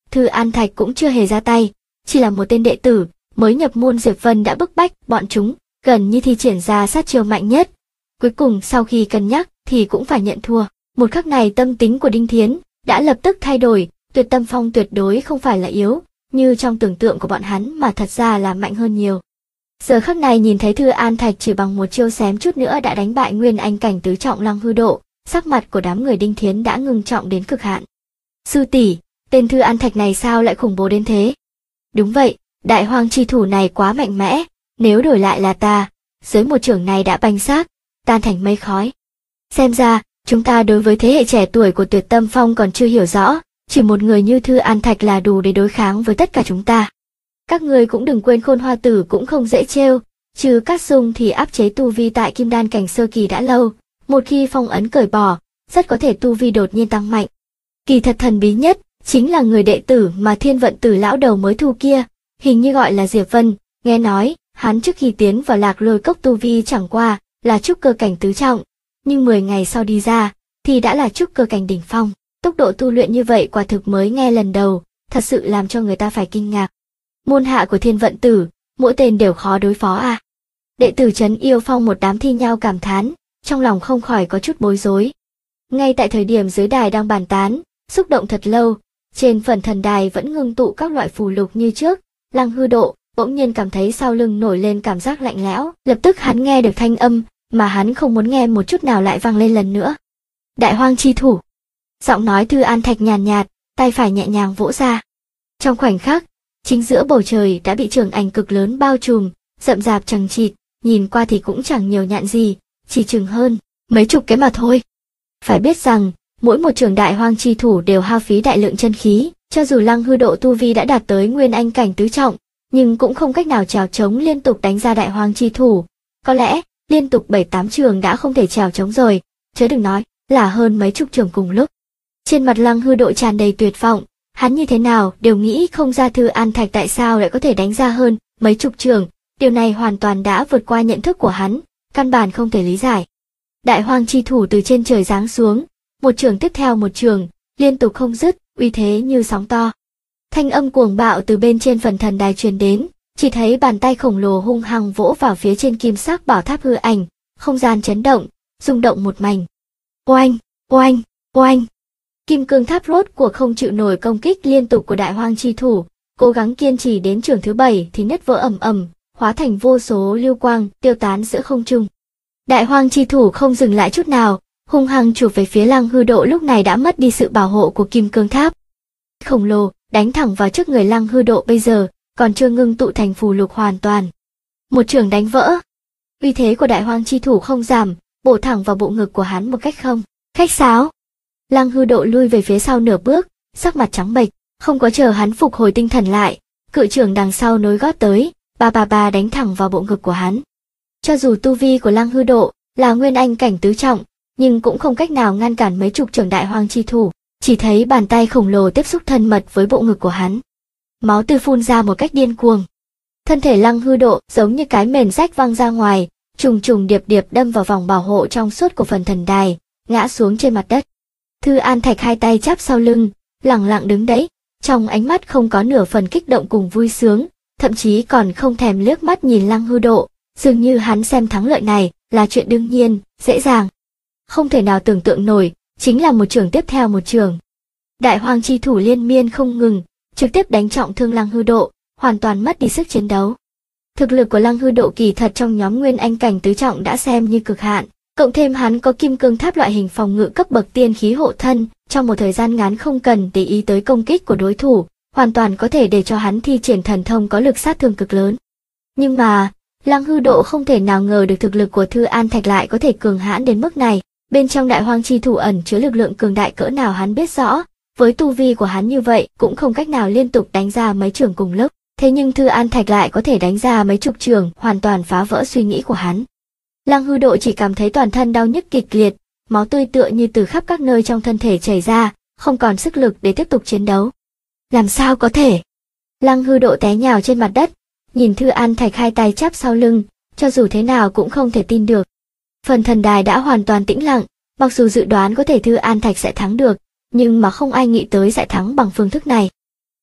Thư An Thạch cũng chưa hề ra tay, chỉ là một tên đệ tử, mới nhập môn. Diệp Vân đã bức bách bọn chúng, gần như thi triển ra sát chiêu mạnh nhất. Cuối cùng sau khi cân nhắc thì cũng phải nhận thua. Một khắc này tâm tính của Đinh Thiến đã lập tức thay đổi, Tuyệt Tâm Phong tuyệt đối không phải là yếu, như trong tưởng tượng của bọn hắn mà thật ra là mạnh hơn nhiều. Giờ khắc này nhìn thấy Thư An Thạch chỉ bằng một chiêu xém chút nữa đã đánh bại Nguyên Anh cảnh tứ trọng Lăng Hư Độ, sắc mặt của đám người Đinh Thiến đã ngưng trọng đến cực hạn. Sư tỷ, tên Thư An Thạch này sao lại khủng bố đến thế? Đúng vậy, đại hoang chi thủ này quá mạnh mẽ, nếu đổi lại là ta, dưới một chưởng này đã banh xác, tan thành mây khói. Xem ra, chúng ta đối với thế hệ trẻ tuổi của Tuyệt Tâm Phong còn chưa hiểu rõ, chỉ một người như Thư An Thạch là đủ để đối kháng với tất cả chúng ta. Các người cũng đừng quên Khôn Hoa Tử cũng không dễ trêu, trừ Cát Dung thì áp chế tu vi tại Kim Đan cảnh sơ kỳ đã lâu, một khi phong ấn cởi bỏ, rất có thể tu vi đột nhiên tăng mạnh. Kỳ thật thần bí nhất chính là người đệ tử mà Thiên Vận Tử lão đầu mới thu kia, hình như gọi là Diệp Vân, nghe nói, hắn trước khi tiến vào Lạc Lôi Cốc tu vi chẳng qua là trúc cơ cảnh tứ trọng, nhưng 10 ngày sau đi ra thì đã là trúc cơ cảnh đỉnh phong. Tốc độ tu luyện như vậy quả thực mới nghe lần đầu, thật sự làm cho người ta phải kinh ngạc. Môn hạ của Thiên Vận Tử, mỗi tên đều khó đối phó à? Đệ tử Trấn Yêu Phong một đám thi nhau cảm thán, trong lòng không khỏi có chút bối rối. Ngay tại thời điểm dưới đài đang bàn tán, xúc động thật lâu, trên phần thần đài vẫn ngưng tụ các loại phù lục như trước, Lăng Hư Độ bỗng nhiên cảm thấy sau lưng nổi lên cảm giác lạnh lẽo, lập tức hắn nghe được thanh âm mà hắn không muốn nghe một chút nào lại vang lên lần nữa. Đại hoang chi thủ. Giọng nói Thư An Thạch nhàn nhạt, tay phải nhẹ nhàng vỗ ra. Trong khoảnh khắc, chính giữa bầu trời đã bị trường ảnh cực lớn bao trùm, rậm rạp chằng chịt, nhìn qua thì cũng chẳng nhiều nhạn gì, chỉ chừng hơn mấy chục cái mà thôi. Phải biết rằng, mỗi một trường đại hoang chi thủ đều hao phí đại lượng chân khí, cho dù Lăng Hư Độ tu vi đã đạt tới Nguyên Anh cảnh tứ trọng, nhưng cũng không cách nào trèo chống liên tục đánh ra đại hoang chi thủ. Có lẽ, liên tục 7-8 trường đã không thể trèo chống rồi, chớ đừng nói là hơn mấy chục trường cùng lúc. Trên mặt Lăng Hư Độ tràn đầy tuyệt vọng, hắn như thế nào đều nghĩ không ra Thư An Thạch tại sao lại có thể đánh ra hơn mấy chục trường, điều này hoàn toàn đã vượt qua nhận thức của hắn, căn bản không thể lý giải. Đại hoang chi thủ từ trên trời giáng xuống, một trường tiếp theo một trường, liên tục không dứt, uy thế như sóng to. Thanh âm cuồng bạo từ bên trên phần thần đài truyền đến, chỉ thấy bàn tay khổng lồ hung hăng vỗ vào phía trên kim sắc bảo tháp hư ảnh, không gian chấn động, rung động một mảnh. Oanh, oanh, oanh. Kim cương tháp rốt cuộc không chịu nổi công kích liên tục của đại hoang chi thủ, cố gắng kiên trì đến trường thứ 7 thì nứt vỡ ầm ầm, hóa thành vô số lưu quang tiêu tán giữa không trung. Đại hoang chi thủ không dừng lại chút nào, hung hăng chụp về phía Lăng Hư Độ lúc này đã mất đi sự bảo hộ của kim cương tháp. Khổng lồ đánh thẳng vào trước người Lăng Hư Độ bây giờ còn chưa ngưng tụ thành phù lục hoàn toàn. Một trường đánh vỡ. Uy thế của đại hoang chi thủ không giảm, bổ thẳng vào bộ ngực của hắn một cách không khách sáo. Lăng Hư Độ lui về phía sau nửa bước, sắc mặt trắng bệch, không có chờ hắn phục hồi tinh thần lại, cự trường đằng sau nối gót tới, ba đánh thẳng vào bộ ngực của hắn. Cho dù tu vi của Lăng Hư Độ là Nguyên Anh cảnh tứ trọng, nhưng cũng không cách nào ngăn cản mấy chục trường đại hoang chi thủ, chỉ thấy bàn tay khổng lồ tiếp xúc thân mật với bộ ngực của hắn. Máu tươi phun ra một cách điên cuồng. Thân thể Lăng Hư Độ giống như cái mền rách văng ra ngoài, trùng điệp đâm vào vòng bảo hộ trong suốt của phần thần đài, ngã xuống trên mặt đất. Thư An Thạch hai tay chắp sau lưng, lẳng lặng đứng đấy, trong ánh mắt không có nửa phần kích động cùng vui sướng, thậm chí còn không thèm liếc mắt nhìn Lăng Hư Độ, dường như hắn xem thắng lợi này là chuyện đương nhiên, dễ dàng. Không thể nào tưởng tượng nổi, chính là một trường tiếp theo một trường. Đại hoang chi thủ liên miên không ngừng, trực tiếp đánh trọng thương Lăng Hư Độ, hoàn toàn mất đi sức chiến đấu. Thực lực của Lăng Hư Độ kỳ thật trong nhóm Nguyên Anh cảnh tứ trọng đã xem như cực hạn, cộng thêm hắn có kim cương tháp loại hình phòng ngự cấp bậc tiên khí hộ thân, trong một thời gian ngắn không cần để ý tới công kích của đối thủ, hoàn toàn có thể để cho hắn thi triển thần thông có lực sát thương cực lớn. Nhưng mà, Lăng Hư Độ không thể nào ngờ được thực lực của Thư An Thạch lại có thể cường hãn đến mức này, bên trong đại hoang chi thủ ẩn chứa lực lượng cường đại cỡ nào hắn biết rõ, với tu vi của hắn như vậy cũng không cách nào liên tục đánh ra mấy trường cùng lúc, thế nhưng Thư An Thạch lại có thể đánh ra mấy chục trường, hoàn toàn phá vỡ suy nghĩ của hắn. Lăng Hư Độ chỉ cảm thấy toàn thân đau nhức kịch liệt, máu tươi tựa như từ khắp các nơi trong thân thể chảy ra, không còn sức lực để tiếp tục chiến đấu. Làm sao có thể? Lăng Hư Độ té nhào trên mặt đất, nhìn Thư An Thạch hai tay chắp sau lưng, cho dù thế nào cũng không thể tin được. Phần thần đài đã hoàn toàn tĩnh lặng, mặc dù dự đoán có thể Thư An Thạch sẽ thắng được, nhưng mà không ai nghĩ tới sẽ thắng bằng phương thức này.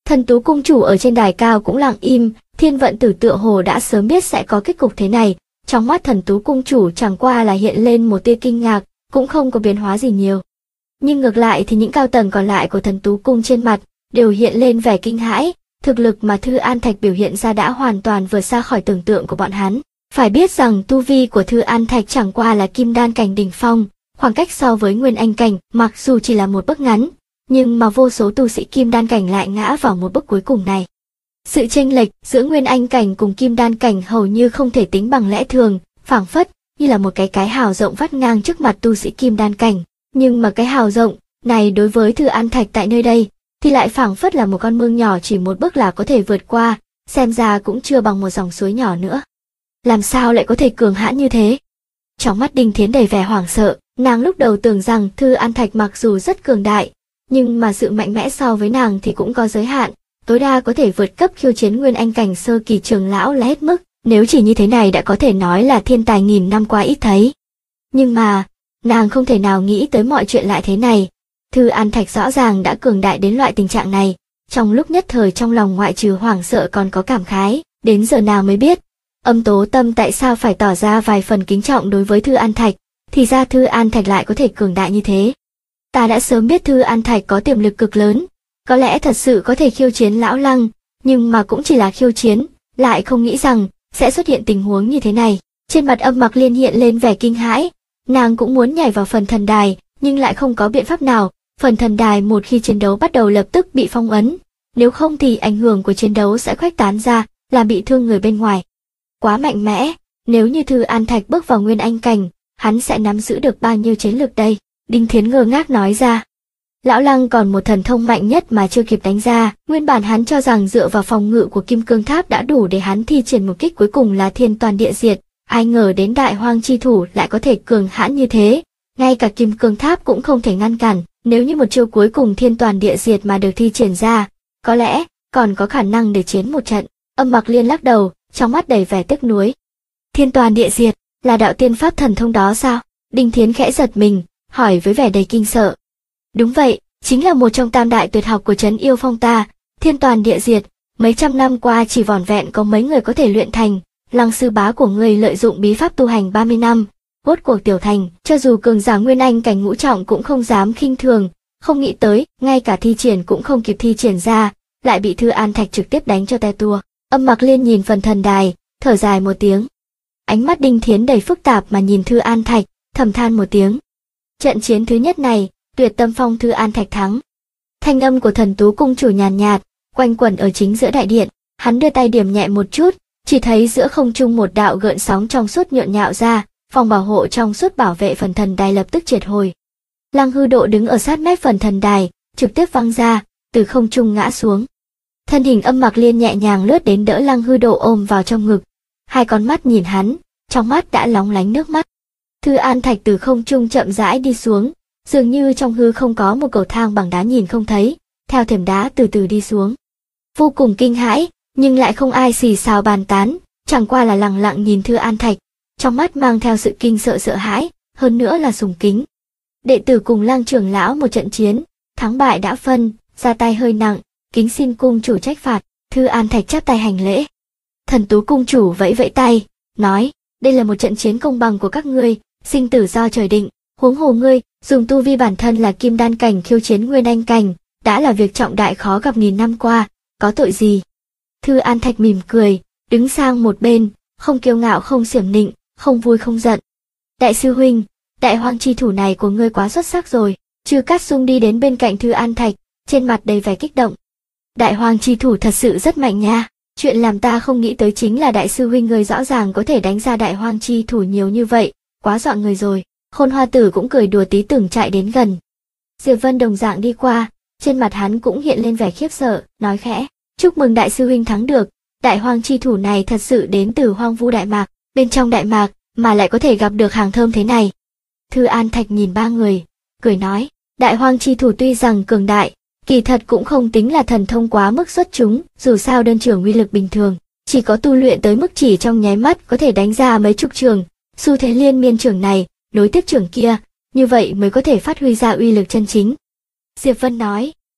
Thần Tú cung chủ ở trên đài cao cũng lặng im, Thiên Vận Tử tựa hồ đã sớm biết sẽ có kết cục thế này, trong mắt Thần Tú cung chủ chẳng qua là hiện lên một tia kinh ngạc, cũng không có biến hóa gì nhiều. Nhưng ngược lại thì những cao tầng còn lại của Thần Tú cung trên mặt đều hiện lên vẻ kinh hãi, thực lực mà Thư An Thạch biểu hiện ra đã hoàn toàn vượt xa khỏi tưởng tượng của bọn hắn. Phải biết rằng tu vi của Thư An Thạch chẳng qua là kim đan cảnh đỉnh phong, khoảng cách so với nguyên anh cảnh mặc dù chỉ là một bước ngắn, nhưng mà vô số tu sĩ kim đan cảnh lại ngã vào một bước cuối cùng này. Sự chênh lệch giữa nguyên anh cảnh cùng kim đan cảnh hầu như không thể tính bằng lẽ thường, phảng phất như là một cái hào rộng vắt ngang trước mặt tu sĩ kim đan cảnh, nhưng mà cái hào rộng này đối với Thư An Thạch tại nơi đây thì lại phảng phất là một con mương nhỏ chỉ một bước là có thể vượt qua, xem ra cũng chưa bằng một dòng suối nhỏ nữa. Làm sao lại có thể cường hãn như thế? Trong mắt Đinh Thiến đầy vẻ hoảng sợ, nàng lúc đầu tưởng rằng Thư An Thạch mặc dù rất cường đại, nhưng mà sự mạnh mẽ so với nàng thì cũng có giới hạn, tối đa có thể vượt cấp khiêu chiến nguyên anh cảnh sơ kỳ trưởng lão là hết mức, nếu chỉ như thế này đã có thể nói là thiên tài nghìn năm qua ít thấy. Nhưng mà, nàng không thể nào nghĩ tới mọi chuyện lại thế này. Thư An Thạch rõ ràng đã cường đại đến loại tình trạng này, trong lúc nhất thời trong lòng ngoại trừ hoảng sợ còn có cảm khái, đến giờ nào mới biết. Âm Tố Tâm tại sao phải tỏ ra vài phần kính trọng đối với Thư An Thạch, thì ra Thư An Thạch lại có thể cường đại như thế. Ta đã sớm biết Thư An Thạch có tiềm lực cực lớn, có lẽ thật sự có thể khiêu chiến Lão Lăng, nhưng mà cũng chỉ là khiêu chiến, lại không nghĩ rằng sẽ xuất hiện tình huống như thế này. Trên mặt Âm Mặc Liên hiện lên vẻ kinh hãi, nàng cũng muốn nhảy vào phần thần đài, nhưng lại không có biện pháp nào. Phần thần đài một khi chiến đấu bắt đầu lập tức bị phong ấn, nếu không thì ảnh hưởng của chiến đấu sẽ khuếch tán ra, làm bị thương người bên ngoài. Quá mạnh mẽ, nếu như Thư An Thạch bước vào nguyên anh cảnh, hắn sẽ nắm giữ được bao nhiêu chiến lực đây? Đinh Thiến ngơ ngác nói ra. Lão Lăng còn một thần thông mạnh nhất mà chưa kịp đánh ra, nguyên bản hắn cho rằng dựa vào phòng ngự của Kim Cương Tháp đã đủ để hắn thi triển một kích cuối cùng là thiên toàn địa diệt, ai ngờ đến Đại Hoang chi thủ lại có thể cường hãn như thế, ngay cả Kim Cương Tháp cũng không thể ngăn cản. Nếu như một chiêu cuối cùng thiên toàn địa diệt mà được thi triển ra, có lẽ còn có khả năng để chiến một trận. Âm Mặc Liên lắc đầu, trong mắt đầy vẻ tiếc nuối. Thiên toàn địa diệt là đạo tiên pháp thần thông đó sao? Đinh Thiến khẽ giật mình, hỏi với vẻ đầy kinh sợ. Đúng vậy, chính là một trong tam đại tuyệt học của Trấn Yêu Phong ta. Thiên toàn địa diệt, mấy trăm năm qua chỉ vỏn vẹn có mấy người có thể luyện thành. Lăng sư bá của ngươi lợi dụng bí pháp tu hành 30 năm. Rốt cuộc tiểu thành, cho dù cường giả nguyên anh cảnh ngũ trọng cũng không dám khinh thường, không nghĩ tới, ngay cả thi triển cũng không kịp thi triển ra, lại bị Thư An Thạch trực tiếp đánh cho te tua. Âm Mặc Liên nhìn phần thần đài, thở dài một tiếng. Ánh mắt Đinh Thiến đầy phức tạp mà nhìn Thư An Thạch, thầm than một tiếng. Trận chiến thứ nhất này, Tuyệt Tâm Phong Thư An Thạch thắng. Thanh âm của Thần Tú cung chủ nhàn nhạt, quanh quẩn ở chính giữa đại điện, hắn đưa tay điểm nhẹ một chút, chỉ thấy giữa không trung một đạo gợn sóng trong suốt nhộn nhạo ra. Phòng bảo hộ trong suốt bảo vệ phần thần đài lập tức triệt hồi. Lăng Hư Độ đứng ở sát mép phần thần đài, trực tiếp văng ra, từ không trung ngã xuống. Thân hình Âm Mặc Liên nhẹ nhàng lướt đến đỡ Lăng Hư Độ ôm vào trong ngực. Hai con mắt nhìn hắn, trong mắt đã lóng lánh nước mắt. Thư An Thạch từ không trung chậm rãi đi xuống, dường như trong hư không có một cầu thang bằng đá nhìn không thấy, theo thềm đá từ từ đi xuống. Vô cùng kinh hãi, nhưng lại không ai xì xào bàn tán, chẳng qua là lặng lặng nhìn Thư An Thạch. Trong mắt mang theo sự kinh sợ sợ hãi, hơn nữa là sùng kính. Đệ tử cùng Lăng trưởng lão một trận chiến, thắng bại đã phân, ra tay hơi nặng, kính xin cung chủ trách phạt. Thư An Thạch chắp tay hành lễ. Thần Tú cung chủ vẫy vẫy tay, nói, đây là một trận chiến công bằng của các ngươi, sinh tử do trời định, huống hồ ngươi, dùng tu vi bản thân là kim đan cảnh khiêu chiến nguyên anh cảnh, đã là việc trọng đại khó gặp nghìn năm qua, có tội gì? Thư An Thạch mỉm cười, đứng sang một bên, không kiêu ngạo không xiểm nịnh, không vui không giận. Đại sư huynh, Đại Hoang chi thủ này của ngươi quá xuất sắc rồi. Chư Cát Sung đi đến bên cạnh Thư An Thạch, trên mặt đầy vẻ kích động. Đại Hoang chi thủ thật sự rất mạnh nha. Chuyện làm ta không nghĩ tới chính là đại sư huynh ngươi rõ ràng có thể đánh ra Đại Hoang chi thủ nhiều như vậy, quá dọa người rồi. Khôn Hoa Tử cũng cười đùa tí tưởng chạy đến gần. Diệp Vân đồng dạng đi qua, trên mặt hắn cũng hiện lên vẻ khiếp sợ, nói khẽ, chúc mừng đại sư huynh thắng được. Đại Hoang chi thủ này thật sự đến từ Hoang Vu Đại Mạc, bên trong Đại Mạc mà lại có thể gặp được hàng thơm thế này. Thư An Thạch nhìn ba người, cười nói, Đại Hoang chi thủ tuy rằng cường đại, kỳ thật cũng không tính là thần thông quá mức xuất chúng, dù sao đơn trường uy lực bình thường, chỉ có tu luyện tới mức chỉ trong nháy mắt có thể đánh ra mấy chục trường, xu thế liên miên trường này, nối tiếp trường kia, như vậy mới có thể phát huy ra uy lực chân chính. Diệp Vân nói,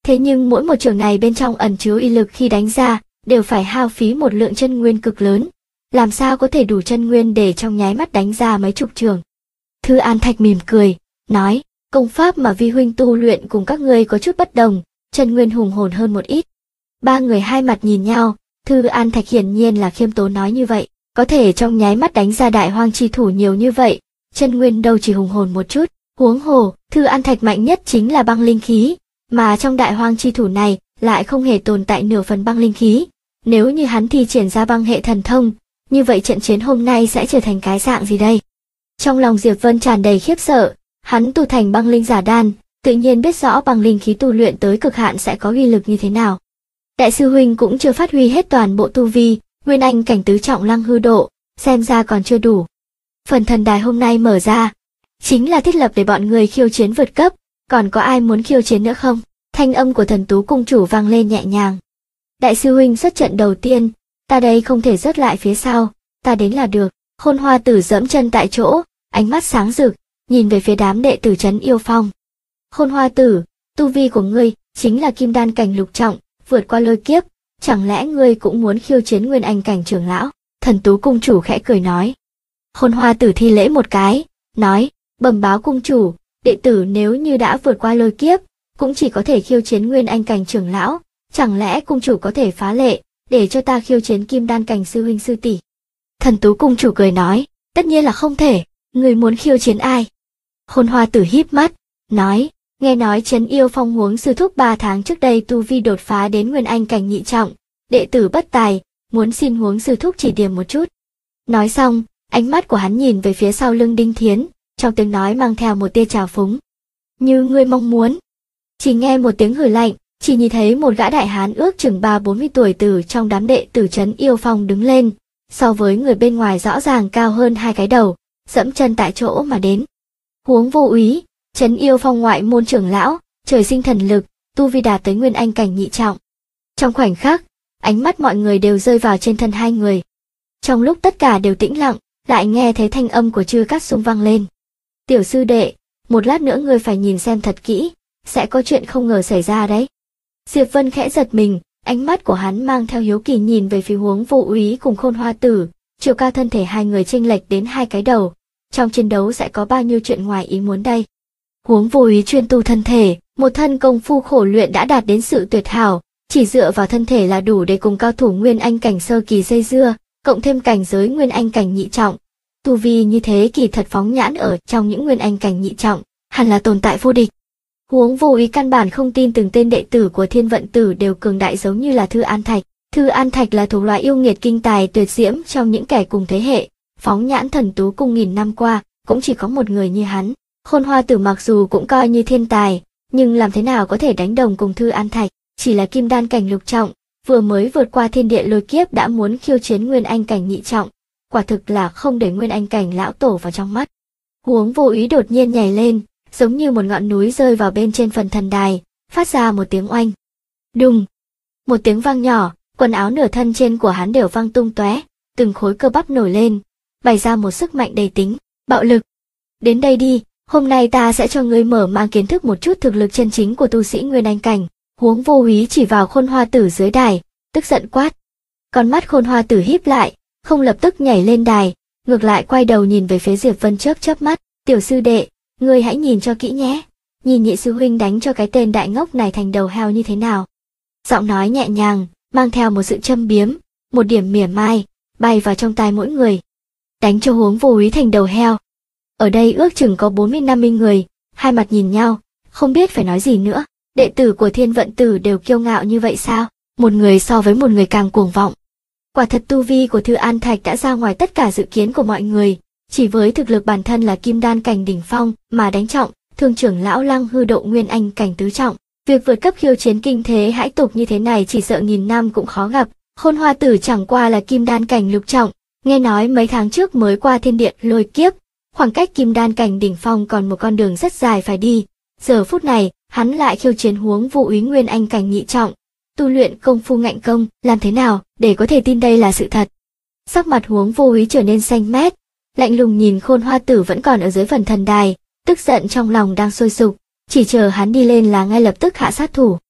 Thế nhưng mỗi một trường này bên trong ẩn chứa uy lực khi đánh ra, đều phải hao phí một lượng chân nguyên cực lớn. Làm sao có thể đủ chân nguyên để trong nháy mắt đánh ra mấy chục trường. Thư An Thạch mỉm cười, nói, công pháp mà vi huynh tu luyện cùng các ngươi có chút bất đồng, chân nguyên hùng hồn hơn một ít. Ba người hai mặt nhìn nhau, Thư An Thạch hiển nhiên là khiêm tốn nói như vậy, có thể trong nháy mắt đánh ra đại hoang chi thủ nhiều như vậy, chân nguyên đâu chỉ hùng hồn một chút, huống hồ, Thư An Thạch mạnh nhất chính là băng linh khí, mà trong đại hoang chi thủ này lại không hề tồn tại nửa phần băng linh khí. Nếu như hắn thi triển ra băng hệ thần thông, như vậy trận chiến hôm nay sẽ trở thành cái dạng gì đây? Trong lòng Diệp Vân tràn đầy khiếp sợ, hắn tu thành băng linh giả đan, tự nhiên biết rõ băng linh khí tu luyện tới cực hạn sẽ có uy lực như thế nào. Đại sư huynh cũng chưa phát huy hết toàn bộ tu vi, nguyên anh cảnh tứ trọng lăng hư độ, xem ra còn chưa đủ. Phần thần đài hôm nay mở ra, chính là thiết lập để bọn người khiêu chiến vượt cấp, còn có ai muốn khiêu chiến nữa không? Thanh âm của Thần Tú cung chủ vang lên nhẹ nhàng. Đại sư huynh xuất trận đầu tiên, ta đây không thể rớt lại phía sau, ta đến là được. Khôn Hoa Tử giẫm chân tại chỗ, ánh mắt sáng rực, nhìn về phía đám đệ tử trấn Yêu Phong. Khôn Hoa Tử, tu vi của ngươi chính là kim đan cảnh lục trọng, vượt qua lôi kiếp, chẳng lẽ ngươi cũng muốn khiêu chiến nguyên anh cảnh trưởng lão? Thần Tú cung chủ khẽ cười nói. Khôn Hoa Tử thi lễ một cái, nói, bẩm báo cung chủ, đệ tử nếu như đã vượt qua lôi kiếp, cũng chỉ có thể khiêu chiến nguyên anh cảnh trưởng lão, chẳng lẽ cung chủ có thể phá lệ, để cho ta khiêu chiến kim đan cảnh sư huynh sư tỷ? Thần Tú cung chủ cười nói, tất nhiên là không thể, người muốn khiêu chiến ai? Khôn Hoa Tử híp mắt, nói, nghe nói trấn Yêu Phong Huống sư thúc 3 tháng trước đây tu vi đột phá đến nguyên anh cảnh nhị trọng, đệ tử bất tài, muốn xin Huống sư thúc chỉ điểm một chút. Nói xong, ánh mắt của hắn nhìn về phía sau lưng Đinh Thiến, trong tiếng nói mang theo một tia trào phúng. Như ngươi mong muốn. Chỉ nghe một tiếng hừ lạnh, chỉ nhìn thấy một gã đại hán ước chừng 30-40 tuổi từ trong đám đệ tử trấn Yêu Phong đứng lên, so với người bên ngoài rõ ràng cao hơn 2 cái đầu, dẫm chân tại chỗ mà đến. Huống vô úy, trấn Yêu Phong ngoại môn trưởng lão, trời sinh thần lực, tu vi đạt tới nguyên anh cảnh nhị trọng. Trong khoảnh khắc, ánh mắt mọi người đều rơi vào trên thân hai người. Trong lúc tất cả đều tĩnh lặng, lại nghe thấy thanh âm của Chư Cát Sung vang lên. Tiểu sư đệ, một lát nữa ngươi phải nhìn xem thật kỹ, sẽ có chuyện không ngờ xảy ra đấy. Diệp Vân khẽ giật mình, ánh mắt của hắn mang theo hiếu kỳ nhìn về phía Huống vô úy cùng Khôn Hoa Tử, chiều cao thân thể hai người chênh lệch đến 2 cái đầu, trong chiến đấu sẽ có bao nhiêu chuyện ngoài ý muốn đây. Huống vô úy chuyên tu thân thể, một thân công phu khổ luyện đã đạt đến sự tuyệt hảo, chỉ dựa vào thân thể là đủ để cùng cao thủ nguyên anh cảnh sơ kỳ dây dưa, cộng thêm cảnh giới nguyên anh cảnh nhị trọng. Tu vi như thế kỳ thật phóng nhãn ở trong những nguyên anh cảnh nhị trọng, hẳn là tồn tại vô địch. Huống vô úy căn bản không tin từng tên đệ tử của Thiên Vận Tử đều cường đại giống như là Thư An Thạch. Thư An Thạch là thuộc loại yêu nghiệt kinh tài tuyệt diễm trong những kẻ cùng thế hệ, phóng nhãn Thần Tú cung nghìn năm qua, cũng chỉ có một người như hắn. Khôn Hoa Tử mặc dù cũng coi như thiên tài, nhưng làm thế nào có thể đánh đồng cùng Thư An Thạch, chỉ là kim đan cảnh lục trọng, vừa mới vượt qua thiên địa lôi kiếp đã muốn khiêu chiến nguyên anh cảnh nhị trọng, quả thực là không để nguyên anh cảnh lão tổ vào trong mắt. Huống vô úy đột nhiên nhảy lên, giống như một ngọn núi rơi vào bên trên phần thần đài, phát ra một tiếng oanh. Đùng! Một tiếng vang nhỏ, quần áo nửa thân trên của hắn đều văng tung tóe, từng khối cơ bắp nổi lên, bày ra một sức mạnh đầy tính, bạo lực. Đến đây đi, hôm nay ta sẽ cho ngươi mở mang kiến thức một chút thực lực chân chính của tu sĩ nguyên anh cảnh. Huống vô úy chỉ vào Khôn Hoa Tử dưới đài, tức giận quát. Con mắt Khôn Hoa Tử híp lại, không lập tức nhảy lên đài, ngược lại quay đầu nhìn về phía Diệp Vân chớp mắt, tiểu sư đệ, ngươi hãy nhìn cho kỹ nhé, nhìn nhị sư huynh đánh cho cái tên đại ngốc này thành đầu heo như thế nào. Giọng nói nhẹ nhàng, mang theo một sự châm biếm, một điểm mỉa mai, bay vào trong tai mỗi người. Đánh cho Huống vô úy thành đầu heo. Ở đây ước chừng có 40-50 người, hai mặt nhìn nhau, không biết phải nói gì nữa. Đệ tử của Thiên Vận Tử đều kiêu ngạo như vậy sao? Một người so với một người càng cuồng vọng. Quả thật tu vi của Thư An Thạch đã ra ngoài tất cả dự kiến của mọi người, chỉ với thực lực bản thân là kim đan cảnh đỉnh phong mà đánh trọng, Thương trưởng lão Lăng hư độ nguyên anh cảnh tứ trọng. Việc vượt cấp khiêu chiến kinh thế hãi tục như thế này chỉ sợ nghìn năm cũng khó gặp. Khôn Hoa Tử chẳng qua là kim đan cảnh lục trọng, nghe nói mấy tháng trước mới qua thiên địa lôi kiếp, khoảng cách kim đan cảnh đỉnh phong còn một con đường rất dài phải đi. Giờ phút này, hắn lại khiêu chiến Huống vô úy nguyên anh cảnh nhị trọng, tu luyện công phu ngạnh công, làm thế nào để có thể tin đây là sự thật? Sắc mặt Huống vô úy trở nên xanh mét, lạnh lùng nhìn Khôn Hoa Tử vẫn còn ở dưới phần thần đài, tức giận trong lòng đang sôi sục, chỉ chờ hắn đi lên là ngay lập tức hạ sát thủ.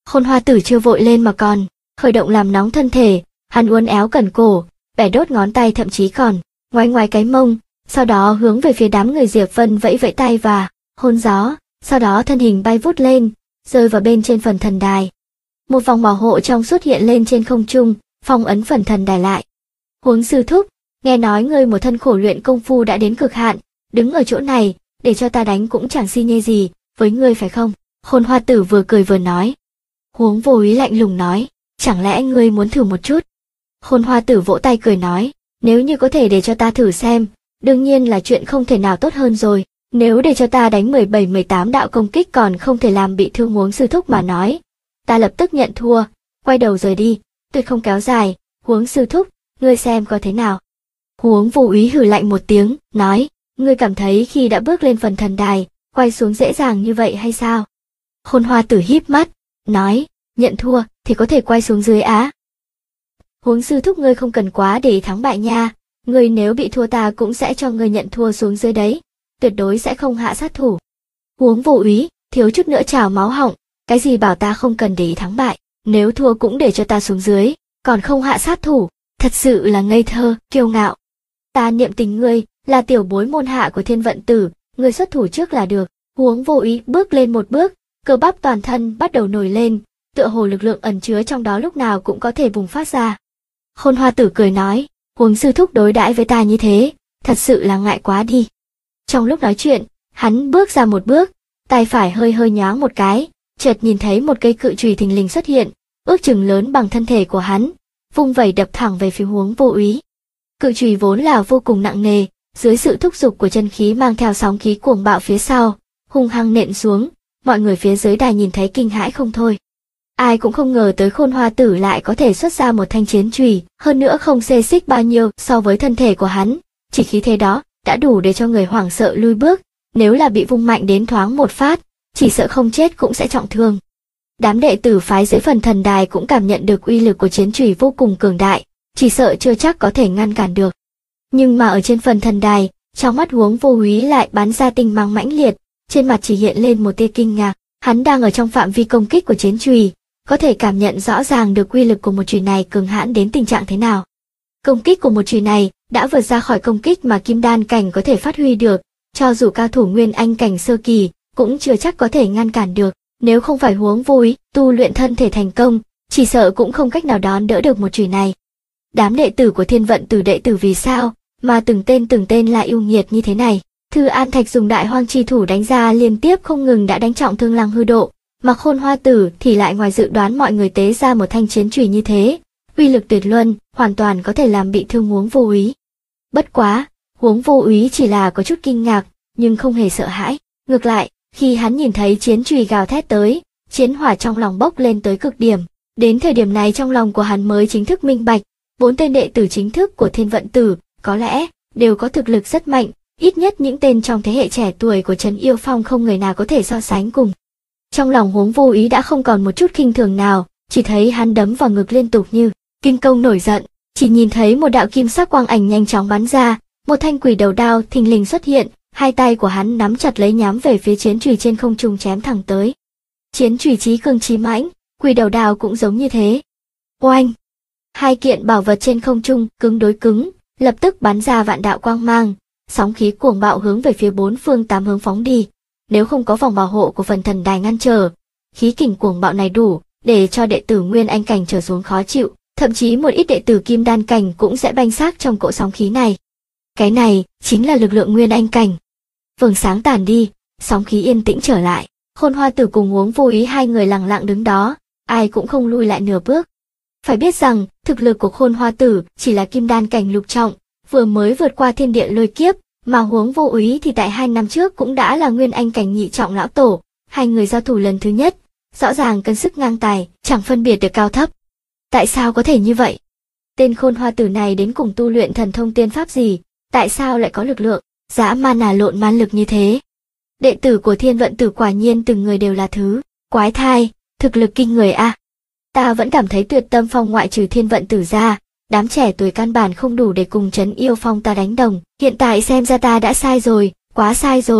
Khôn Hoa Tử chưa vội lên mà còn khởi động làm nóng thân thể, hắn uốn éo cẩn cổ, bẻ đốt ngón tay, thậm chí còn ngoái ngoái cái mông, sau đó hướng về phía đám người Diệp Vân vẫy vẫy tay và hôn gió, sau đó thân hình bay vút lên, rơi vào bên trên phần thần đài. Một vòng bảo hộ trong suốt hiện lên trên không trung, phong ấn phần thần đài lại. Huống sư thúc, nghe nói ngươi một thân khổ luyện công phu đã đến cực hạn, đứng ở chỗ này, để cho ta đánh cũng chẳng si nhê gì với ngươi phải không? Khôn Hoa Tử vừa cười vừa nói. Huống Vô Úy lạnh lùng nói, chẳng lẽ ngươi muốn thử một chút? Khôn Hoa Tử vỗ tay cười nói, nếu như có thể để cho ta thử xem, đương nhiên là chuyện không thể nào tốt hơn rồi. Nếu để cho ta đánh 17-18 đạo công kích còn không thể làm bị thương Huống sư thúc mà nói, ta lập tức nhận thua, quay đầu rời đi, tuyệt không kéo dài. Huống sư thúc, ngươi xem có thế nào? Huống Vô Úy hừ lạnh một tiếng, nói, ngươi cảm thấy khi đã bước lên phần thần đài, quay xuống dễ dàng như vậy hay sao? Khôn Hoa Tử híp mắt, nói, nhận thua thì có thể quay xuống dưới á. Huống sư thúc, ngươi không cần quá để ý thắng bại nha, ngươi nếu bị thua ta cũng sẽ cho ngươi nhận thua xuống dưới đấy, tuyệt đối sẽ không hạ sát thủ. Huống Vô Úy thiếu chút nữa trào máu họng, cái gì bảo ta không cần để ý thắng bại, nếu thua cũng để cho ta xuống dưới, còn không hạ sát thủ, thật sự là ngây thơ, kiêu ngạo. Ta niệm tình ngươi là tiểu bối môn hạ của Thiên Vận Tử, ngươi xuất thủ trước là được. Huống Vô Úy bước lên một bước, cơ bắp toàn thân bắt đầu nổi lên, tựa hồ lực lượng ẩn chứa trong đó lúc nào cũng có thể bùng phát ra. Khôn Hoa Tử cười nói, Huống sư thúc đối đãi với ta như thế, thật sự là ngại quá đi. Trong lúc nói chuyện, hắn bước ra một bước, tay phải hơi hơi nhoáng một cái, chợt nhìn thấy một cây cự chùy thình lình xuất hiện, ước chừng lớn bằng thân thể của hắn, vung vẩy đập thẳng về phía Huống Vô Úy. Cự chùy vốn là vô cùng nặng nề, dưới sự thúc giục của chân khí mang theo sóng khí cuồng bạo phía sau, hung hăng nện xuống, mọi người phía dưới đài nhìn thấy kinh hãi không thôi. Ai cũng không ngờ tới Khôn Hoa Tử lại có thể xuất ra một thanh chiến chùy, hơn nữa không xê xích bao nhiêu so với thân thể của hắn, chỉ khí thế đó đã đủ để cho người hoảng sợ lui bước, nếu là bị vung mạnh đến thoáng một phát, chỉ sợ không chết cũng sẽ trọng thương. Đám đệ tử phái dưới phần thần đài cũng cảm nhận được uy lực của chiến chùy vô cùng cường đại, chỉ sợ chưa chắc có thể ngăn cản được. Nhưng mà ở trên phần thần đài, trong mắt Huống Vô Úy lại bắn ra tinh mang mãnh liệt, trên mặt chỉ hiện lên một tia kinh ngạc, hắn đang ở trong phạm vi công kích của chiến chùy, có thể cảm nhận rõ ràng được uy lực của một chùy này cường hãn đến tình trạng thế nào. Công kích của một chùy này đã vượt ra khỏi công kích mà kim đan cảnh có thể phát huy được, cho dù cao thủ nguyên anh cảnh sơ kỳ cũng chưa chắc có thể ngăn cản được, nếu không phải Huống Vô Úy tu luyện thân thể thành công, chỉ sợ cũng không cách nào đón đỡ được một chùy này. Đám đệ tử của Thiên Vận Tử đệ tử vì sao mà từng tên lại yêu nghiệt như thế này? Thư An Thạch dùng đại hoang chi thủ đánh ra liên tiếp không ngừng đã đánh trọng thương Lăng Hư Độ, mà Khôn Hoa Tử thì lại ngoài dự đoán mọi người tế ra một thanh chiến chùy như thế, uy lực tuyệt luân, hoàn toàn có thể làm bị thương Huống Vô Úy. Bất quá, Huống Vô Úy chỉ là có chút kinh ngạc, nhưng không hề sợ hãi, ngược lại, khi hắn nhìn thấy chiến chùy gào thét tới, chiến hỏa trong lòng bốc lên tới cực điểm. Đến thời điểm này trong lòng của hắn mới chính thức minh bạch, 4 tên đệ tử chính thức của Thiên Vận Tử có lẽ đều có thực lực rất mạnh, ít nhất những tên trong thế hệ trẻ tuổi của Trấn Yêu Phong không người nào có thể so sánh cùng. Trong lòng Huống Vô Úy đã không còn một chút khinh thường nào, chỉ thấy hắn đấm vào ngực liên tục như kinh công nổi giận, chỉ nhìn thấy một đạo kim sắc quang ảnh nhanh chóng bắn ra, một thanh quỷ đầu đao thình lình xuất hiện, hai tay của hắn nắm chặt lấy nhắm về phía chiến chùy trên không trung chém thẳng tới. Chiến chùy chí cường chí mãnh, quỷ đầu đao cũng giống như thế. Oanh! Hai kiện bảo vật trên không trung cứng đối cứng, lập tức bắn ra vạn đạo quang mang, sóng khí cuồng bạo hướng về phía 4 phương 8 hướng phóng đi. Nếu không có vòng bảo hộ của phần thần đài ngăn trở, khí kình cuồng bạo này đủ để cho đệ tử nguyên anh cảnh trở xuống khó chịu, thậm chí một ít đệ tử kim đan cảnh cũng sẽ banh xác trong cỗ sóng khí này. Cái này chính là lực lượng nguyên anh cảnh. Vầng sáng tàn đi, sóng khí yên tĩnh trở lại, Khôn Hoa Tử cùng Huống Vô Úy hai người lặng lặng đứng đó, ai cũng không lui lại nửa bước. Phải biết rằng, thực lực của Khôn Hoa Tử chỉ là kim đan cảnh lục trọng, vừa mới vượt qua thiên địa lôi kiếp, mà Huống Vô Úy thì tại 2 năm trước cũng đã là nguyên anh cảnh nhị trọng lão tổ, hai người giao thủ lần thứ nhất, rõ ràng cân sức ngang tài, chẳng phân biệt được cao thấp. Tại sao có thể như vậy? Tên Khôn Hoa Tử này đến cùng tu luyện thần thông tiên pháp gì, tại sao lại có lực lượng dã man lộn man lực như thế? Đệ tử của Thiên Vận Tử quả nhiên từng người đều là thứ quái thai, thực lực kinh người a. Ta vẫn cảm thấy Tuyệt Tâm Phong ngoại trừ Thiên Vận Tử ra, đám trẻ tuổi căn bản không đủ để cùng Trấn Yêu Phong ta đánh đồng, hiện tại xem ra ta đã sai rồi, quá sai rồi,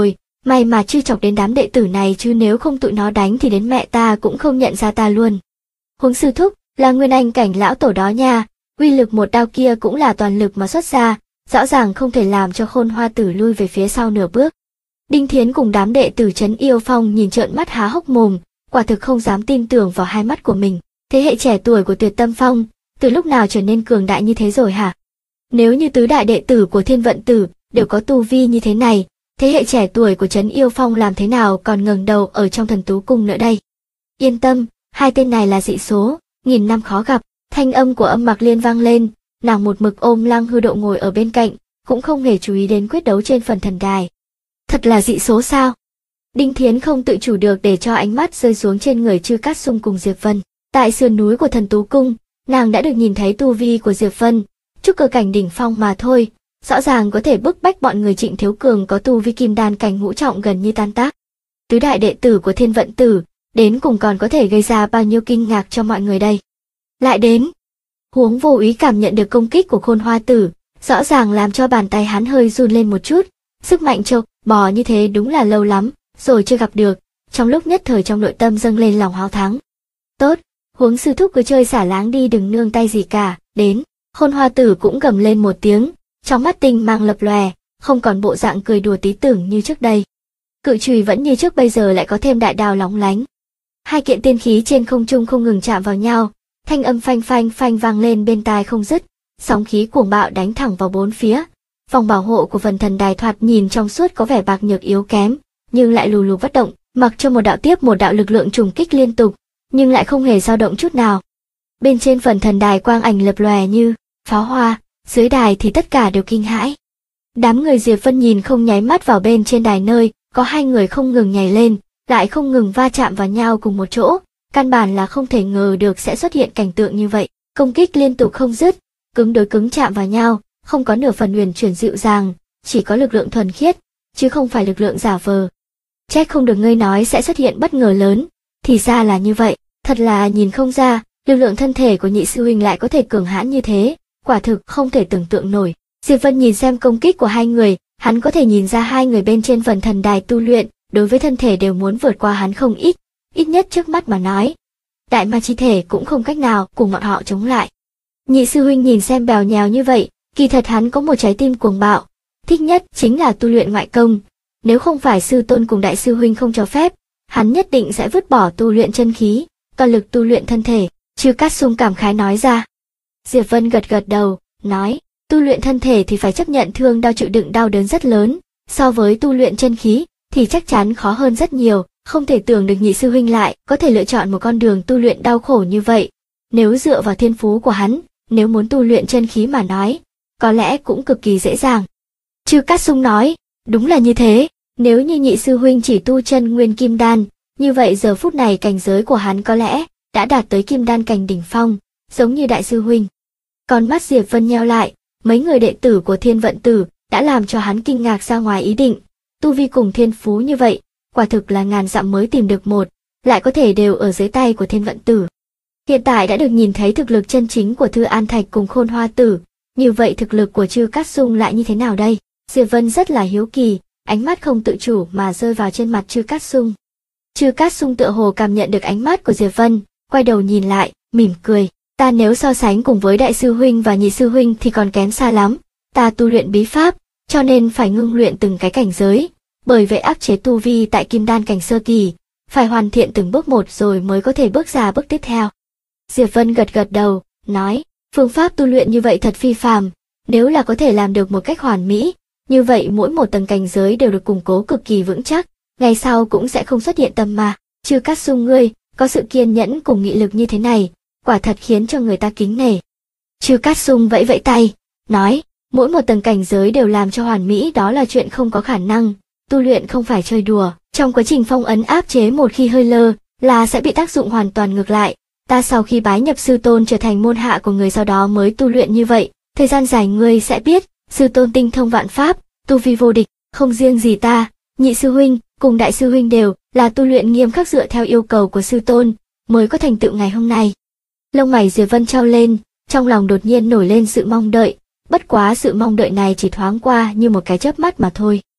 May mà chưa chọc đến đám đệ tử này, chứ nếu không tụi nó đánh thì đến mẹ ta cũng không nhận ra ta luôn. Huống sư thúc, là nguyên anh cảnh lão tổ đó nha, uy lực một đao kia cũng là toàn lực mà xuất ra, rõ ràng không thể làm cho Khôn Hoa Tử lui về phía sau nửa bước. Đinh Thiến cùng đám đệ tử Trấn Yêu Phong nhìn trợn mắt há hốc mồm, quả thực không dám tin tưởng vào hai mắt của mình. Thế hệ trẻ tuổi của Tuyệt Tâm Phong, từ lúc nào trở nên cường đại như thế rồi hả? Nếu như tứ đại đệ tử của Thiên Vận Tử đều có tu vi như thế này, thế hệ trẻ tuổi của Trấn Yêu Phong làm thế nào còn ngẩng đầu ở trong Thần Tú Cung nữa đây? Yên tâm, hai tên này là dị số, nghìn năm khó gặp. Thanh âm của Âm Mặc Liên vang lên, nàng một mực ôm Lăng Hư Độ ngồi ở bên cạnh, cũng không hề chú ý đến quyết đấu trên phần thần đài. Thật là dị số sao? Đinh Thiến không tự chủ được để cho ánh mắt rơi xuống trên người Chư Cát Sung cùng Diệp Vân. Tại sườn núi của Thần Tú Cung, nàng đã được nhìn thấy tu vi của Diệp Vân, trúc cơ cảnh đỉnh phong mà thôi, rõ ràng có thể bức bách bọn người Trịnh Thiếu Cường có tu vi kim đan cảnh ngũ trọng gần như tan tác. Tứ đại đệ tử của Thiên Vận Tử, đến cùng còn có thể gây ra bao nhiêu kinh ngạc cho mọi người đây. Lại đến, Huống Vô Úy cảm nhận được công kích của Khôn Hoa Tử, rõ ràng làm cho bàn tay hắn hơi run lên một chút, sức mạnh trâu bò như thế đúng là lâu lắm rồi chưa gặp được, trong lúc nhất thời trong nội tâm dâng lên lòng háo thắng. Tốt, Huống sư thúc cứ chơi xả láng đi, đừng nương tay gì cả. Đến, Khôn Hoa Tử cũng gầm lên một tiếng, trong mắt tinh mang lập lòe, không còn bộ dạng cười đùa tí tưởng như trước đây. Cự chùy vẫn như trước, bây giờ lại có thêm đại đao lóng lánh. Hai kiện tiên khí trên không trung không ngừng chạm vào nhau, thanh âm phanh phanh phanh vang lên bên tai không dứt, sóng khí cuồng bạo đánh thẳng vào bốn phía. Vòng bảo hộ của phần thần đài thoạt nhìn trong suốt có vẻ bạc nhược yếu kém, nhưng lại lù lù bất động, mặc cho một đạo tiếp một đạo lực lượng trùng kích liên tục, nhưng lại không hề dao động chút nào. Bên trên phần thần đài quang ảnh lập lòe như pháo hoa, dưới đài thì tất cả đều kinh hãi. Đám người Diệp Vân nhìn không nháy mắt vào bên trên đài nơi có hai người không ngừng nhảy lên, lại không ngừng va chạm vào nhau cùng một chỗ, căn bản là không thể ngờ được sẽ xuất hiện cảnh tượng như vậy. Công kích liên tục không dứt, cứng đối cứng chạm vào nhau, không có nửa phần huyền chuyển dịu dàng, chỉ có lực lượng thuần khiết, chứ không phải lực lượng giả vờ. Trách không được ngươi nói sẽ xuất hiện bất ngờ lớn, thì ra là như vậy, thật là nhìn không ra, lực lượng thân thể của nhị sư huynh lại có thể cường hãn như thế, quả thực không thể tưởng tượng nổi. Diệp Vân nhìn xem công kích của hai người, hắn có thể nhìn ra hai người bên trên phần thần đài tu luyện, đối với thân thể đều muốn vượt qua hắn không ít nhất trước mắt mà nói. Đại ma chi thể cũng không cách nào cùng bọn họ chống lại. Nhị sư huynh nhìn xem bèo nhèo như vậy, kỳ thật hắn có một trái tim cuồng bạo, thích nhất chính là tu luyện ngoại công. Nếu không phải sư tôn cùng đại sư huynh không cho phép, hắn nhất định sẽ vứt bỏ tu luyện chân khí, toàn lực tu luyện thân thể. Chư Cát Sung cảm khái nói ra. Diệp Vân gật gật đầu, nói, tu luyện thân thể thì phải chấp nhận thương đau, chịu đựng đau đớn rất lớn, so với tu luyện chân khí thì chắc chắn khó hơn rất nhiều, không thể tưởng được nhị sư huynh lại có thể lựa chọn một con đường tu luyện đau khổ như vậy. Nếu dựa vào thiên phú của hắn, nếu muốn tu luyện chân khí mà nói, có lẽ cũng cực kỳ dễ dàng. Chư Cát Sung nói, đúng là như thế, nếu như nhị sư huynh chỉ tu chân nguyên kim đan, như vậy giờ phút này cảnh giới của hắn có lẽ đã đạt tới kim đan cảnh đỉnh phong, giống như đại sư huynh. Con mắt Diệp Vân nheo lại, mấy người đệ tử của Thiên Vận Tử đã làm cho hắn kinh ngạc ra ngoài ý định, tu vi cùng thiên phú như vậy, quả thực là ngàn dặm mới tìm được một, lại có thể đều ở dưới tay của Thiên Vận Tử. Hiện tại đã được nhìn thấy thực lực chân chính của Thư An Thạch cùng Khôn Hoa Tử, như vậy thực lực của Chư Cát Sung lại như thế nào đây? Diệp Vân rất là hiếu kỳ, ánh mắt không tự chủ mà rơi vào trên mặt Chư Cát Sung. Chư Cát Sung tựa hồ cảm nhận được ánh mắt của Diệp Vân, quay đầu nhìn lại, mỉm cười. Ta nếu so sánh cùng với đại sư huynh và nhị sư huynh thì còn kém xa lắm. Ta tu luyện bí pháp, cho nên phải ngưng luyện từng cái cảnh giới, bởi vậy áp chế tu vi tại kim đan cảnh sơ kỳ, phải hoàn thiện từng bước một rồi mới có thể bước ra bước tiếp theo. Diệp Vân gật gật đầu, nói, phương pháp tu luyện như vậy thật phi phàm, nếu là có thể làm được một cách hoàn mỹ, như vậy mỗi một tầng cảnh giới đều được củng cố cực kỳ vững chắc, ngày sau cũng sẽ không xuất hiện tâm ma. Chư Cát Sung ngươi, có sự kiên nhẫn cùng nghị lực như thế này, quả thật khiến cho người ta kính nể. Chư Cát Sung vẫy vẫy tay, nói, mỗi một tầng cảnh giới đều làm cho hoàn mỹ đó là chuyện không có khả năng, tu luyện không phải chơi đùa, trong quá trình phong ấn áp chế một khi hơi lơ, là sẽ bị tác dụng hoàn toàn ngược lại. Ta sau khi bái nhập sư tôn trở thành môn hạ của người sau đó mới tu luyện như vậy, thời gian dài ngươi sẽ biết, sư tôn tinh thông vạn pháp, tu vi vô địch, không riêng gì ta, nhị sư huynh, cùng đại sư huynh đều là tu luyện nghiêm khắc dựa theo yêu cầu của sư tôn, mới có thành tựu ngày hôm nay. Lông mày Diệp Vân trao lên, trong lòng đột nhiên nổi lên sự mong đợi, bất quá sự mong đợi này chỉ thoáng qua như một cái chớp mắt mà thôi.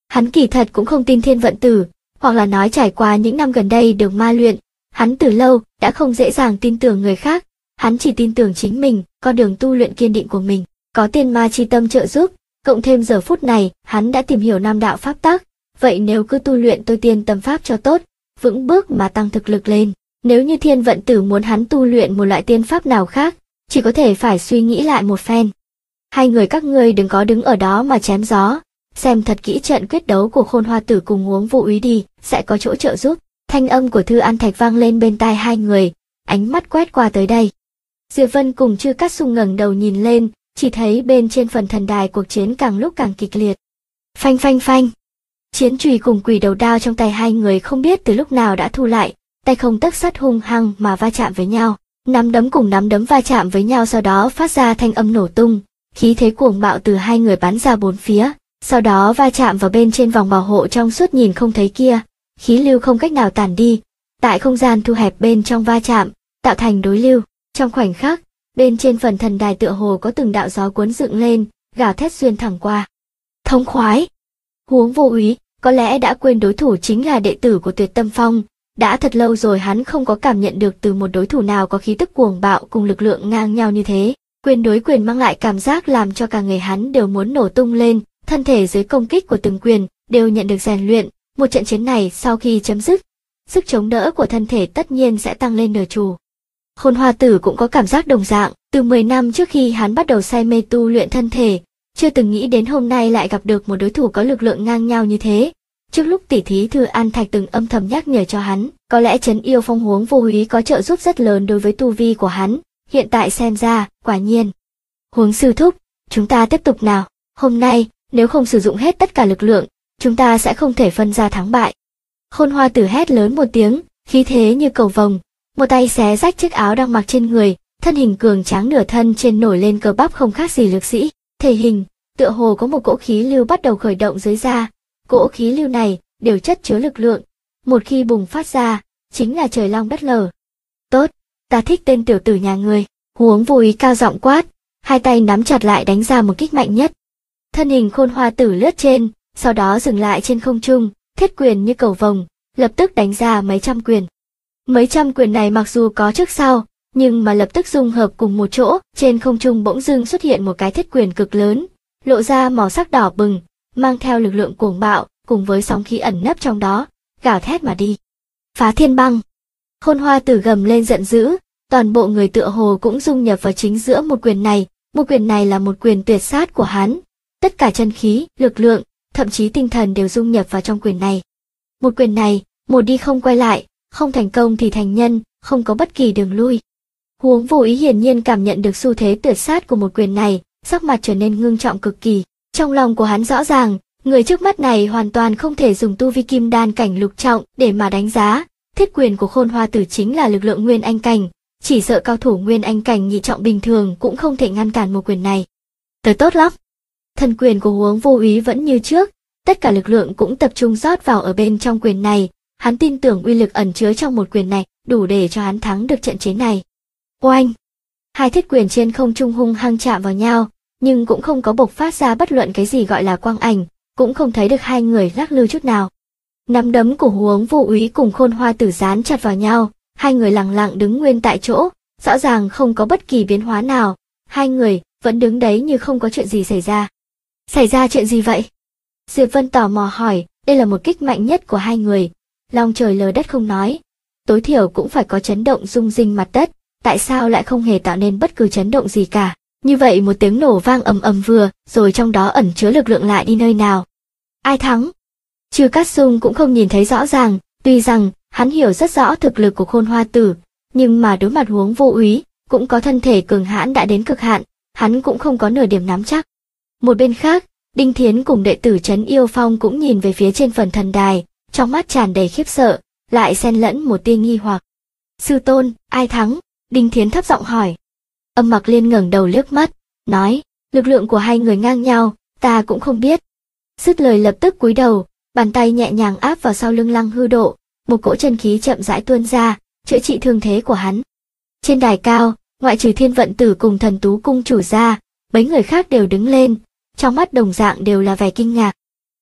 Hắn kỳ thật cũng không tin Thiên Vận Tử, hoặc là nói trải qua những năm gần đây được ma luyện, hắn từ lâu đã không dễ dàng tin tưởng người khác, hắn chỉ tin tưởng chính mình, con đường tu luyện kiên định của mình, có tiên ma chi tâm trợ giúp, cộng thêm giờ phút này, hắn đã tìm hiểu nam đạo pháp tắc, vậy nếu cứ tu luyện tôi tiên tâm pháp cho tốt, vững bước mà tăng thực lực lên, nếu như Thiên Vận Tử muốn hắn tu luyện một loại tiên pháp nào khác, chỉ có thể phải suy nghĩ lại một phen. Hai người các ngươi đừng có đứng ở đó mà chém gió, xem thật kỹ trận quyết đấu của Khôn Hoa Tử cùng Huống Vô Úy đi, sẽ có chỗ trợ giúp. Thanh âm của Thư An Thạch vang lên bên tai hai người, ánh mắt quét qua tới đây. Diệp Vân cùng Chư Cát Sung ngẩng đầu nhìn lên, chỉ thấy bên trên phần thần đài cuộc chiến càng lúc càng kịch liệt. Phanh phanh phanh. Chiến chùy cùng quỷ đầu đao trong tay hai người không biết từ lúc nào đã thu lại, tay không tấc sắt hung hăng mà va chạm với nhau. Nắm đấm cùng nắm đấm va chạm với nhau sau đó phát ra thanh âm nổ tung, khí thế cuồng bạo từ hai người bắn ra bốn phía, sau đó va chạm vào bên trên vòng bảo hộ trong suốt nhìn không thấy kia, khí lưu không cách nào tản đi, tại không gian thu hẹp bên trong va chạm, tạo thành đối lưu, trong khoảnh khắc, bên trên phần thần đài tựa hồ có từng đạo gió cuốn dựng lên, gào thét xuyên thẳng qua. Thông khoái! Huống Vô Úy, có lẽ đã quên đối thủ chính là đệ tử của Tuyệt Tâm Phong. Đã thật lâu rồi hắn không có cảm nhận được từ một đối thủ nào có khí tức cuồng bạo cùng lực lượng ngang nhau như thế. Quyền đối quyền mang lại cảm giác làm cho cả người hắn đều muốn nổ tung lên, thân thể dưới công kích của từng quyền đều nhận được rèn luyện. Một trận chiến này sau khi chấm dứt, sức chống đỡ của thân thể tất nhiên sẽ tăng lên nửa chủ. Khôn Hoa Tử cũng có cảm giác đồng dạng, từ 10 năm trước khi hắn bắt đầu say mê tu luyện thân thể, chưa từng nghĩ đến hôm nay lại gặp được một đối thủ có lực lượng ngang nhau như thế. Trước lúc tỉ thí Thư An Thạch từng âm thầm nhắc nhở cho hắn, có lẽ Trấn Yêu Phong Huống Vô Úy có trợ giúp rất lớn đối với tu vi của hắn, hiện tại xem ra, quả nhiên. Huống sư thúc, chúng ta tiếp tục nào, hôm nay, nếu không sử dụng hết tất cả lực lượng, chúng ta sẽ không thể phân ra thắng bại. Khôn Hoa Tử hét lớn một tiếng, khí thế như cầu vồng, một tay xé rách chiếc áo đang mặc trên người, thân hình cường tráng nửa thân trên nổi lên cơ bắp không khác gì lực sĩ, thể hình, tựa hồ có một cỗ khí lưu bắt đầu khởi động dưới da. Cỗ khí lưu này đều chất chứa lực lượng, một khi bùng phát ra, chính là trời long đất lở. Tốt, ta thích tên tiểu tử nhà ngươi. Huống Vô Úy cao giọng quát, hai tay nắm chặt lại đánh ra một kích mạnh nhất. Thân hình Khôn Hoa Tử lướt trên, sau đó dừng lại trên không trung, thiết quyền như cầu vồng, lập tức đánh ra mấy trăm quyền. Mấy trăm quyền này mặc dù có trước sau, nhưng mà lập tức dung hợp cùng một chỗ, trên không trung bỗng dưng xuất hiện một cái thiết quyền cực lớn, lộ ra màu sắc đỏ bừng, mang theo lực lượng cuồng bạo, cùng với sóng khí ẩn nấp trong đó, gào thét mà đi. Phá thiên băng! Khôn Hoa Tử gầm lên giận dữ, toàn bộ người tựa hồ cũng dung nhập vào chính giữa một quyền này là một quyền tuyệt sát của hắn. Tất cả chân khí, lực lượng, thậm chí tinh thần đều dung nhập vào trong quyền này. Một quyền này, một đi không quay lại, không thành công thì thành nhân, không có bất kỳ đường lui. Huống Vô Úy hiển nhiên cảm nhận được xu thế tuyệt sát của một quyền này, sắc mặt trở nên ngưng trọng cực kỳ. Trong lòng của hắn rõ ràng, người trước mắt này hoàn toàn không thể dùng tu vi kim đan cảnh lục trọng để mà đánh giá. Thiết quyền của Khôn Hoa Tử chính là lực lượng nguyên anh cảnh, chỉ sợ cao thủ nguyên anh cảnh nhị trọng bình thường cũng không thể ngăn cản một quyền này. Tới tốt lắm. Thần quyền của Huống Vô Úy vẫn như trước, tất cả lực lượng cũng tập trung rót vào ở bên trong quyền này. Hắn tin tưởng uy lực ẩn chứa trong một quyền này đủ để cho hắn thắng được trận chiến này. Oanh! Hai thiết quyền trên không trung hung hăng chạm vào nhau, nhưng cũng không có bộc phát ra bất luận cái gì gọi là quang ảnh, cũng không thấy được hai người lắc lư chút nào. Nắm đấm của Huống Vô Úy cùng Khôn Hoa Tử dán chặt vào nhau, hai người lặng lặng đứng nguyên tại chỗ, rõ ràng không có bất kỳ biến hóa nào, hai người vẫn đứng đấy như không có chuyện gì xảy ra. Xảy ra chuyện gì vậy? Diệp Vân tò mò hỏi, đây là một kích mạnh nhất của hai người, long trời lở đất không nói, tối thiểu cũng phải có chấn động rung rinh mặt đất, tại sao lại không hề tạo nên bất cứ chấn động gì cả? Như vậy một tiếng nổ vang ầm ầm vừa, rồi trong đó ẩn chứa lực lượng lại đi nơi nào? Ai thắng? Chư Cát Sung cũng không nhìn thấy rõ ràng, tuy rằng hắn hiểu rất rõ thực lực của Khôn Hoa Tử, nhưng mà đối mặt Huống Vô Úy, cũng có thân thể cường hãn đã đến cực hạn, hắn cũng không có nửa điểm nắm chắc. Một bên khác, Đinh Thiến cùng đệ tử Trấn Yêu Phong cũng nhìn về phía trên phần thần đài, trong mắt tràn đầy khiếp sợ, lại xen lẫn một tia nghi hoặc. Sư tôn, ai thắng? Đinh Thiến thấp giọng hỏi. Âm Mặc Liên ngẩng đầu liếc mắt, nói, lực lượng của hai người ngang nhau, ta cũng không biết. Dứt lời lập tức cúi đầu, bàn tay nhẹ nhàng áp vào sau lưng Lăng Hư Độ, một cỗ chân khí chậm rãi tuôn ra, chữa trị thương thế của hắn. Trên đài cao, ngoại trừ Thiên Vận Tử cùng Thần Tú cung chủ ra, mấy người khác đều đứng lên, trong mắt đồng dạng đều là vẻ kinh ngạc.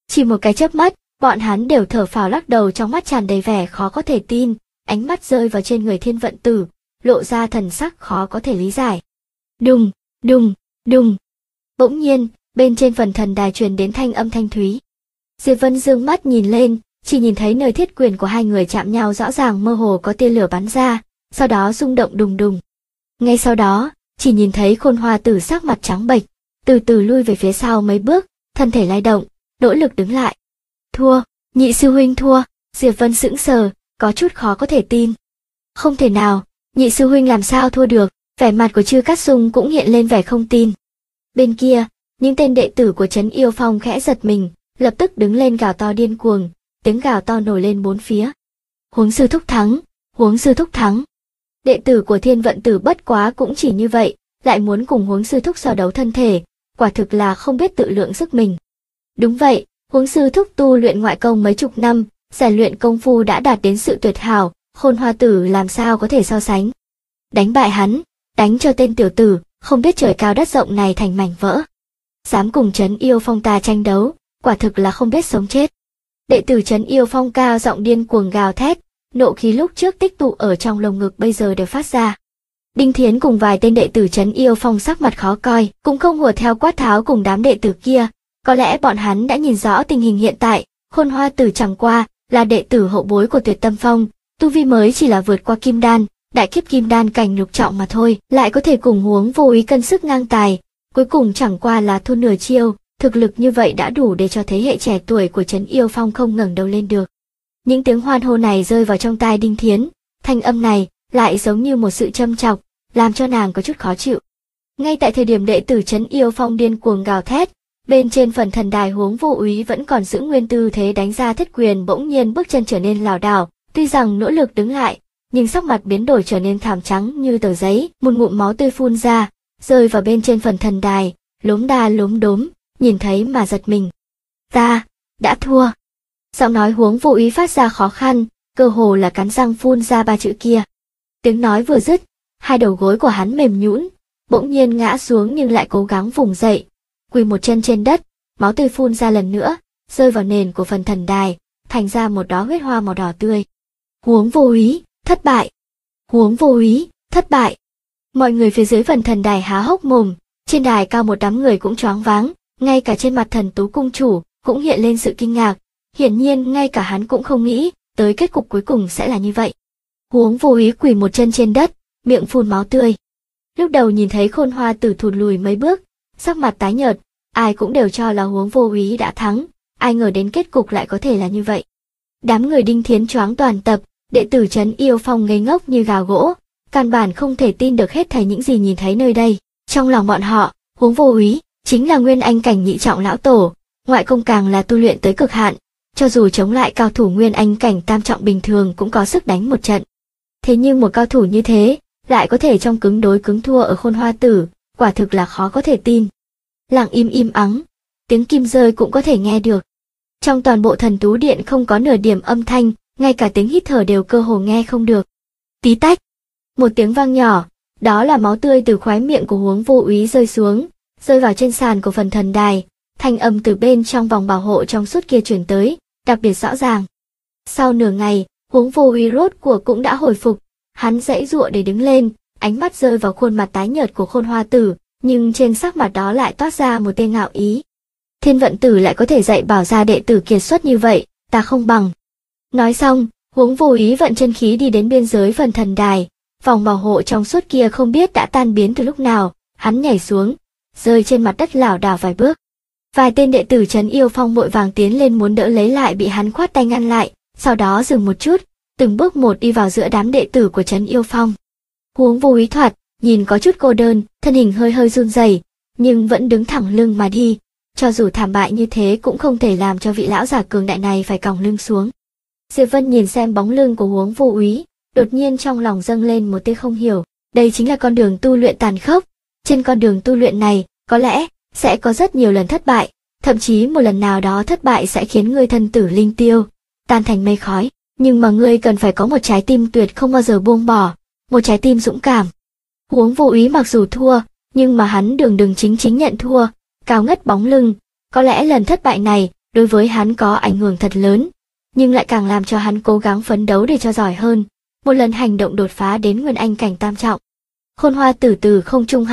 Chỉ một cái chớp mắt, bọn hắn đều thở phào lắc đầu, trong mắt tràn đầy vẻ khó có thể tin, ánh mắt rơi vào trên người Thiên Vận Tử, lộ ra thần sắc khó có thể lý giải. Đùng, đùng, đùng. Bỗng nhiên, bên trên phần thần đài truyền đến thanh âm thanh thúy. Diệp Vân dương mắt nhìn lên, chỉ nhìn thấy nơi thiết quyền của hai người chạm nhau rõ ràng, mơ hồ có tia lửa bắn ra, sau đó rung động đùng đùng. Ngay sau đó, chỉ nhìn thấy Khôn Hoa Tử sắc mặt trắng bệch, từ từ lui về phía sau mấy bước, thân thể lay động, nỗ lực đứng lại. Thua, nhị sư huynh thua. Diệp Vân sững sờ, có chút khó có thể tin. Không thể nào, nhị sư huynh làm sao thua được? Vẻ mặt của Chư Cát Sung cũng hiện lên vẻ không tin. Bên kia, những tên đệ tử của Trấn Yêu Phong khẽ giật mình, lập tức đứng lên gào to điên cuồng, tiếng gào to nổi lên bốn phía. Huống sư thúc thắng, huống sư thúc thắng. Đệ tử của Thiên Vận Tử bất quá cũng chỉ như vậy, lại muốn cùng huống sư thúc so đấu thân thể, quả thực là không biết tự lượng sức mình. Đúng vậy, huống sư thúc tu luyện ngoại công mấy chục năm, rèn luyện công phu đã đạt đến sự tuyệt hảo, Khôn Hoa Tử làm sao có thể so sánh. Đánh bại hắn, đánh cho tên tiểu tử, không biết trời cao đất rộng này thành mảnh vỡ. Dám cùng Trấn Yêu Phong ta tranh đấu, quả thực là không biết sống chết. Đệ tử Trấn Yêu Phong cao giọng điên cuồng gào thét, nộ khí lúc trước tích tụ ở trong lồng ngực bây giờ đều phát ra. Đinh Thiến cùng vài tên đệ tử Trấn Yêu Phong sắc mặt khó coi, cũng không hùa theo quát tháo cùng đám đệ tử kia, có lẽ bọn hắn đã nhìn rõ tình hình hiện tại, Khôn Hoa Tử chẳng qua là đệ tử hậu bối của Tuyệt Tâm Phong, tu vi mới chỉ là vượt qua kim đan, đại kiếp kim đan cảnh lục trọng mà thôi, lại có thể cùng Huống Vô Úy cân sức ngang tài, cuối cùng chẳng qua là thua nửa chiêu, thực lực như vậy đã đủ để cho thế hệ trẻ tuổi của Trấn Yêu Phong không ngẩng đầu lên được. Những tiếng hoan hô này rơi vào trong tai Đinh Thiến, thanh âm này lại giống như một sự châm chọc, làm cho nàng có chút khó chịu. Ngay tại thời điểm đệ tử Trấn Yêu Phong điên cuồng gào thét, bên trên phần thần đài Huống Vô Úy vẫn còn giữ nguyên tư thế đánh ra thiết quyền, bỗng nhiên bước chân trở nên lảo đảo, tuy rằng nỗ lực đứng lại, nhưng sắc mặt biến đổi trở nên thảm trắng như tờ giấy, một ngụm máu tươi phun ra, rơi vào bên trên phần thần đài, lốm đa lốm đốm, nhìn thấy mà giật mình. Ta đã thua. Giọng nói Huống Vô Úy phát ra khó khăn, cơ hồ là cắn răng phun ra ba chữ kia. Tiếng nói vừa dứt, hai đầu gối của hắn mềm nhũn, bỗng nhiên ngã xuống nhưng lại cố gắng vùng dậy, quỳ một chân trên đất, máu tươi phun ra lần nữa, rơi vào nền của phần thần đài, thành ra một đóa huyết hoa màu đỏ tươi. Huống Vô Úy, thất bại. Huống Vô Úy, thất bại. Mọi người phía dưới phần thần đài há hốc mồm, trên đài cao một đám người cũng choáng váng, ngay cả trên mặt Thần Tú cung chủ cũng hiện lên sự kinh ngạc, hiển nhiên ngay cả hắn cũng không nghĩ tới kết cục cuối cùng sẽ là như vậy. Huống Vô Úy quỳ một chân trên đất, miệng phun máu tươi. Lúc đầu nhìn thấy Khôn Hoa Tử thụt lùi mấy bước, sắc mặt tái nhợt, ai cũng đều cho là Huống Vô Úy đã thắng, ai ngờ đến kết cục lại có thể là như vậy. Đám người Đinh Thiến choáng toàn tập, đệ tử Trấn Yêu Phong ngây ngốc như gà gỗ, căn bản không thể tin được hết thảy những gì nhìn thấy nơi đây. Trong lòng bọn họ, Huống Vô Úy chính là nguyên anh cảnh nhị trọng lão tổ, ngoại công càng là tu luyện tới cực hạn, cho dù chống lại cao thủ nguyên anh cảnh tam trọng bình thường cũng có sức đánh một trận. Thế nhưng một cao thủ như thế, lại có thể trong cứng đối cứng thua ở Khôn Hoa Tử, quả thực là khó có thể tin. Lặng im ắng, tiếng kim rơi cũng có thể nghe được. Trong toàn bộ Thần Tú Điện không có nửa điểm âm thanh, ngay cả tiếng hít thở đều cơ hồ nghe không được. Tí tách, một tiếng vang nhỏ, đó là máu tươi từ khóe miệng của Huống Vô Úy rơi xuống, rơi vào trên sàn của phần thần đài, thanh âm từ bên trong vòng bảo hộ trong suốt kia truyền tới, đặc biệt rõ ràng. Sau nửa ngày, Huống Vô Úy rốt cuộc cũng đã hồi phục, hắn giãy giụa để đứng lên, ánh mắt rơi vào khuôn mặt tái nhợt của Khôn Hoa Tử, nhưng trên sắc mặt đó lại toát ra một tia ngạo ý. Thiên Vận Tử lại có thể dạy bảo ra đệ tử kiệt xuất như vậy, ta không bằng. Nói xong, Huống Vô Úy vận chân khí đi đến biên giới phần thần đài, vòng bảo hộ trong suốt kia không biết đã tan biến từ lúc nào, hắn nhảy xuống, rơi trên mặt đất lảo đảo vài bước. Vài tên đệ tử Trấn Yêu Phong vội vàng tiến lên muốn đỡ lấy lại, bị hắn khoát tay ngăn lại, sau đó dừng một chút, từng bước một đi vào giữa đám đệ tử của Trấn Yêu Phong. Huống Vô Úy thoạt nhìn có chút cô đơn, thân hình hơi hơi run rẩy, nhưng vẫn đứng thẳng lưng mà đi, cho dù thảm bại như thế cũng không thể làm cho vị lão giả cường đại này phải còng lưng xuống. Diệp Vân nhìn xem bóng lưng của Huống Vô Úy, đột nhiên trong lòng dâng lên một tia không hiểu, đây chính là con đường tu luyện tàn khốc, trên con đường tu luyện này, có lẽ sẽ có rất nhiều lần thất bại, thậm chí một lần nào đó thất bại sẽ khiến ngươi thân tử linh tiêu, tan thành mây khói, nhưng mà ngươi cần phải có một trái tim tuyệt không bao giờ buông bỏ, một trái tim dũng cảm. Huống Vô Úy mặc dù thua, nhưng mà hắn đường chính nhận thua, cao ngất bóng lưng, có lẽ lần thất bại này đối với hắn có ảnh hưởng thật lớn, nhưng lại càng làm cho hắn cố gắng phấn đấu để cho giỏi hơn, một lần hành động đột phá đến Nguyên Anh cảnh tam trọng. Khôn Hoa từ từ không trung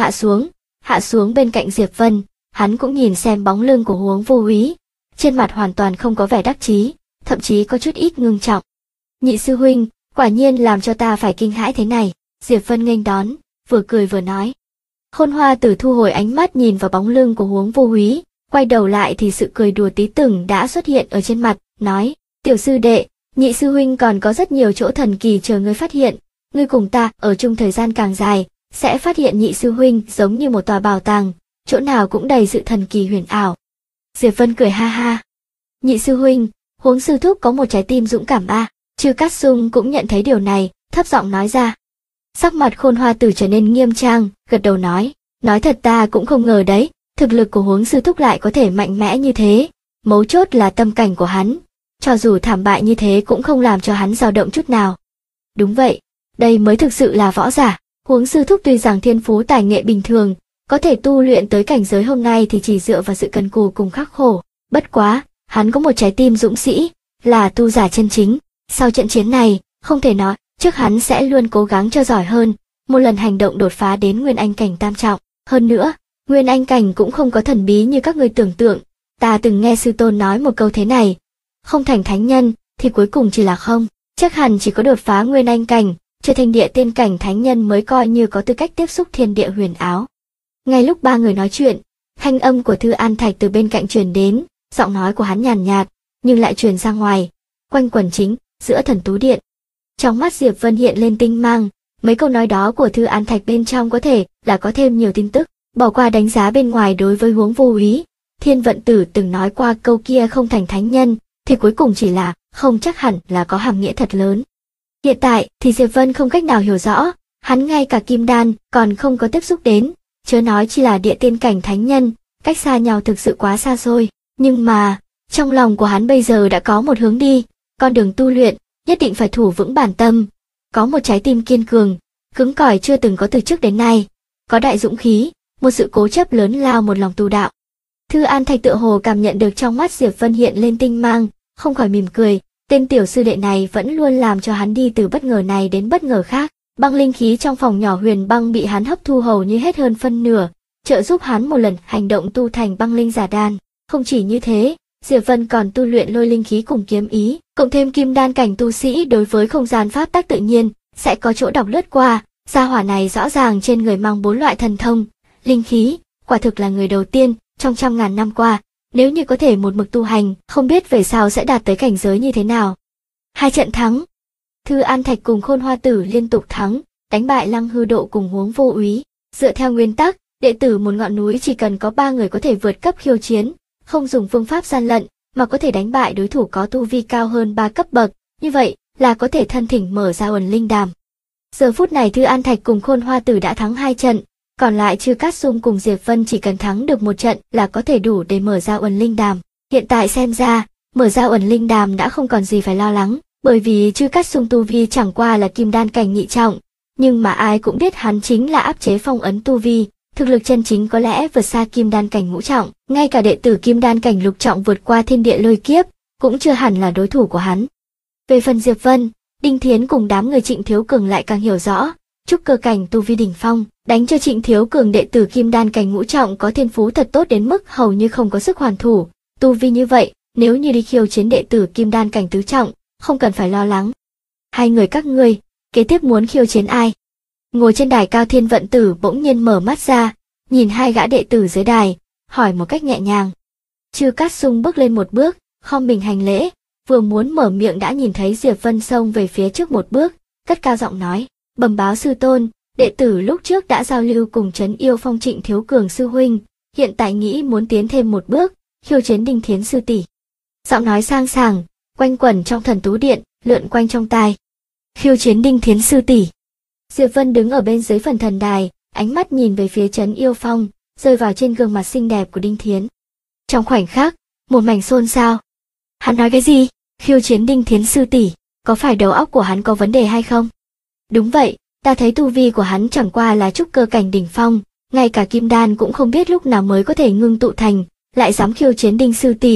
hạ xuống bên cạnh Diệp Vân, hắn cũng nhìn xem bóng lưng của Huống Vô Úy, trên mặt hoàn toàn không có vẻ đắc chí, thậm chí có chút ít ngưng trọng. Nhị sư huynh, quả nhiên làm cho ta phải kinh hãi thế này, Diệp Vân nghênh đón, vừa cười vừa nói. Khôn Hoa Tử thu hồi ánh mắt nhìn vào bóng lưng của Huống Vô Úy, quay đầu lại thì sự cười đùa tí từng đã xuất hiện ở trên mặt, nói, tiểu sư đệ, nhị sư huynh còn có rất nhiều chỗ thần kỳ chờ ngươi phát hiện, ngươi cùng ta ở chung thời gian càng dài, sẽ phát hiện nhị sư huynh giống như một tòa bảo tàng, chỗ nào cũng đầy sự thần kỳ huyền ảo. Diệp Vân cười ha ha. Nhị sư huynh, Huống sư thúc có một trái tim dũng cảm a. Chư Cát Sung cũng nhận thấy điều này, thấp giọng nói ra. Sắc mặt Khôn Hoa Tử trở nên nghiêm trang, gật đầu nói thật ta cũng không ngờ đấy, thực lực của Huống sư thúc lại có thể mạnh mẽ như thế, mấu chốt là tâm cảnh của hắn, cho dù thảm bại như thế cũng không làm cho hắn dao động chút nào. Đúng vậy, đây mới thực sự là võ giả. Huống sư thúc tuy rằng thiên phú tài nghệ bình thường, có thể tu luyện tới cảnh giới hôm nay thì chỉ dựa vào sự cần cù cùng khắc khổ, bất quá, hắn có một trái tim dũng sĩ, là tu giả chân chính. Sau trận chiến này, không thể nói, trước hắn sẽ luôn cố gắng cho giỏi hơn, một lần hành động đột phá đến Nguyên Anh cảnh tam trọng. Hơn nữa, Nguyên Anh cảnh cũng không có thần bí như các người tưởng tượng, ta từng nghe sư tôn nói một câu thế này, không thành thánh nhân, thì cuối cùng chỉ là không, chắc hẳn chỉ có đột phá Nguyên Anh cảnh, trở thành địa tiên cảnh thánh nhân mới coi như có tư cách tiếp xúc thiên địa huyền áo. Ngay lúc ba người nói chuyện, thanh âm của Thư An Thạch từ bên cạnh truyền đến, giọng nói của hắn nhàn nhạt, nhưng lại truyền ra ngoài, quanh quẩn chính giữa Thần Tú Điện. Trong mắt Diệp Vân hiện lên tinh mang, mấy câu nói đó của Thư An Thạch bên trong có thể là có thêm nhiều tin tức, bỏ qua đánh giá bên ngoài đối với Huống Vô Úy. Thiên Vận Tử từng nói qua câu kia không thành thánh nhân, thì cuối cùng chỉ là không chắc hẳn là có hàm nghĩa thật lớn. Hiện tại thì Diệp Vân không cách nào hiểu rõ, hắn ngay cả kim đan còn không có tiếp xúc đến, chớ nói chỉ là địa tiên cảnh thánh nhân, cách xa nhau thực sự quá xa xôi. Nhưng mà, trong lòng của hắn bây giờ đã có một hướng đi, con đường tu luyện, nhất định phải thủ vững bản tâm, có một trái tim kiên cường, cứng cỏi chưa từng có từ trước đến nay, có đại dũng khí, một sự cố chấp lớn lao một lòng tu đạo. Thư An Thạch tựa hồ cảm nhận được trong mắt Diệp Vân hiện lên tinh mang, không khỏi mỉm cười, tên tiểu sư đệ này vẫn luôn làm cho hắn đi từ bất ngờ này đến bất ngờ khác. Băng linh khí trong phòng nhỏ huyền băng bị hắn hấp thu hầu như hết hơn phân nửa, trợ giúp hắn một lần hành động tu thành băng linh giả đan. Không chỉ như thế, Diệp Vân còn tu luyện lôi linh khí cùng kiếm ý, cộng thêm kim đan cảnh tu sĩ đối với không gian pháp tắc tự nhiên, sẽ có chỗ đọc lướt qua, gia hỏa này rõ ràng trên người mang 4 loại thần thông, linh khí, quả thực là người đầu tiên, trong trăm ngàn năm qua, nếu như có thể một mực tu hành, không biết về sau sẽ đạt tới cảnh giới như thế nào. 2 trận thắng, Thư An Thạch cùng Khôn Hoa Tử liên tục thắng, đánh bại Lăng Hư Độ cùng Huống Vô Úy. Dựa theo nguyên tắc, đệ tử một ngọn núi chỉ cần có 3 người có thể vượt cấp khiêu chiến, không dùng phương pháp gian lận, mà có thể đánh bại đối thủ có tu vi cao hơn 3 cấp bậc, như vậy là có thể thân thỉnh mở ra Uẩn Linh Đàm. Giờ phút này Thư An Thạch cùng Khôn Hoa Tử đã thắng 2 trận, còn lại Chư Cát Sung cùng Diệp Vân chỉ cần thắng được 1 trận là có thể đủ để mở ra Uẩn Linh Đàm. Hiện tại xem ra, mở ra Uẩn Linh Đàm đã không còn gì phải lo lắng, bởi vì Chư Cát Sung tu vi chẳng qua là kim đan cảnh nhị trọng, nhưng mà ai cũng biết hắn chính là áp chế phong ấn tu vi, thực lực chân chính có lẽ vượt xa kim đan cảnh ngũ trọng, ngay cả đệ tử kim đan cảnh lục trọng vượt qua thiên địa lôi kiếp, cũng chưa hẳn là đối thủ của hắn. Về phần Diệp Vân, Đinh Thiến cùng đám người Trịnh Thiếu Cường lại càng hiểu rõ, trúc cơ cảnh tu vi đỉnh phong, đánh cho Trịnh Thiếu Cường đệ tử kim đan cảnh ngũ trọng có thiên phú thật tốt đến mức hầu như không có sức hoàn thủ, tu vi như vậy, nếu như đi khiêu chiến đệ tử kim đan cảnh tứ trọng, không cần phải lo lắng. Hai người các ngươi, kế tiếp muốn khiêu chiến ai? Ngồi trên đài cao Thiên Vận Tử bỗng nhiên mở mắt ra, nhìn hai gã đệ tử dưới đài, hỏi một cách nhẹ nhàng. Chư Cát Sung bước lên một bước, khom mình hành lễ, vừa muốn mở miệng đã nhìn thấy Diệp Vân xông về phía trước một bước, cất cao giọng nói, bẩm báo sư tôn, đệ tử lúc trước đã giao lưu cùng Trấn Yêu Phong Trịnh Thiếu Cường sư huynh, hiện tại nghĩ muốn tiến thêm một bước, khiêu chiến Đinh Thiến sư tỷ. Giọng nói sang sảng, quanh quẩn trong Thần Tú Điện, lượn quanh trong tai. Khiêu chiến Đinh Thiến sư tỷ. Diệp Vân đứng ở bên dưới phần thần đài, ánh mắt nhìn về phía Trấn Yêu Phong, rơi vào trên gương mặt xinh đẹp của Đinh Thiến. Trong khoảnh khắc, một mảnh xôn xao. Hắn nói cái gì? Khiêu chiến Đinh Thiến sư tỷ, có phải đầu óc của hắn có vấn đề hay không? Đúng vậy, ta thấy tu vi của hắn chẳng qua là trúc cơ cảnh đỉnh phong, ngay cả kim đan cũng không biết lúc nào mới có thể ngưng tụ thành, lại dám khiêu chiến Đinh sư tỷ,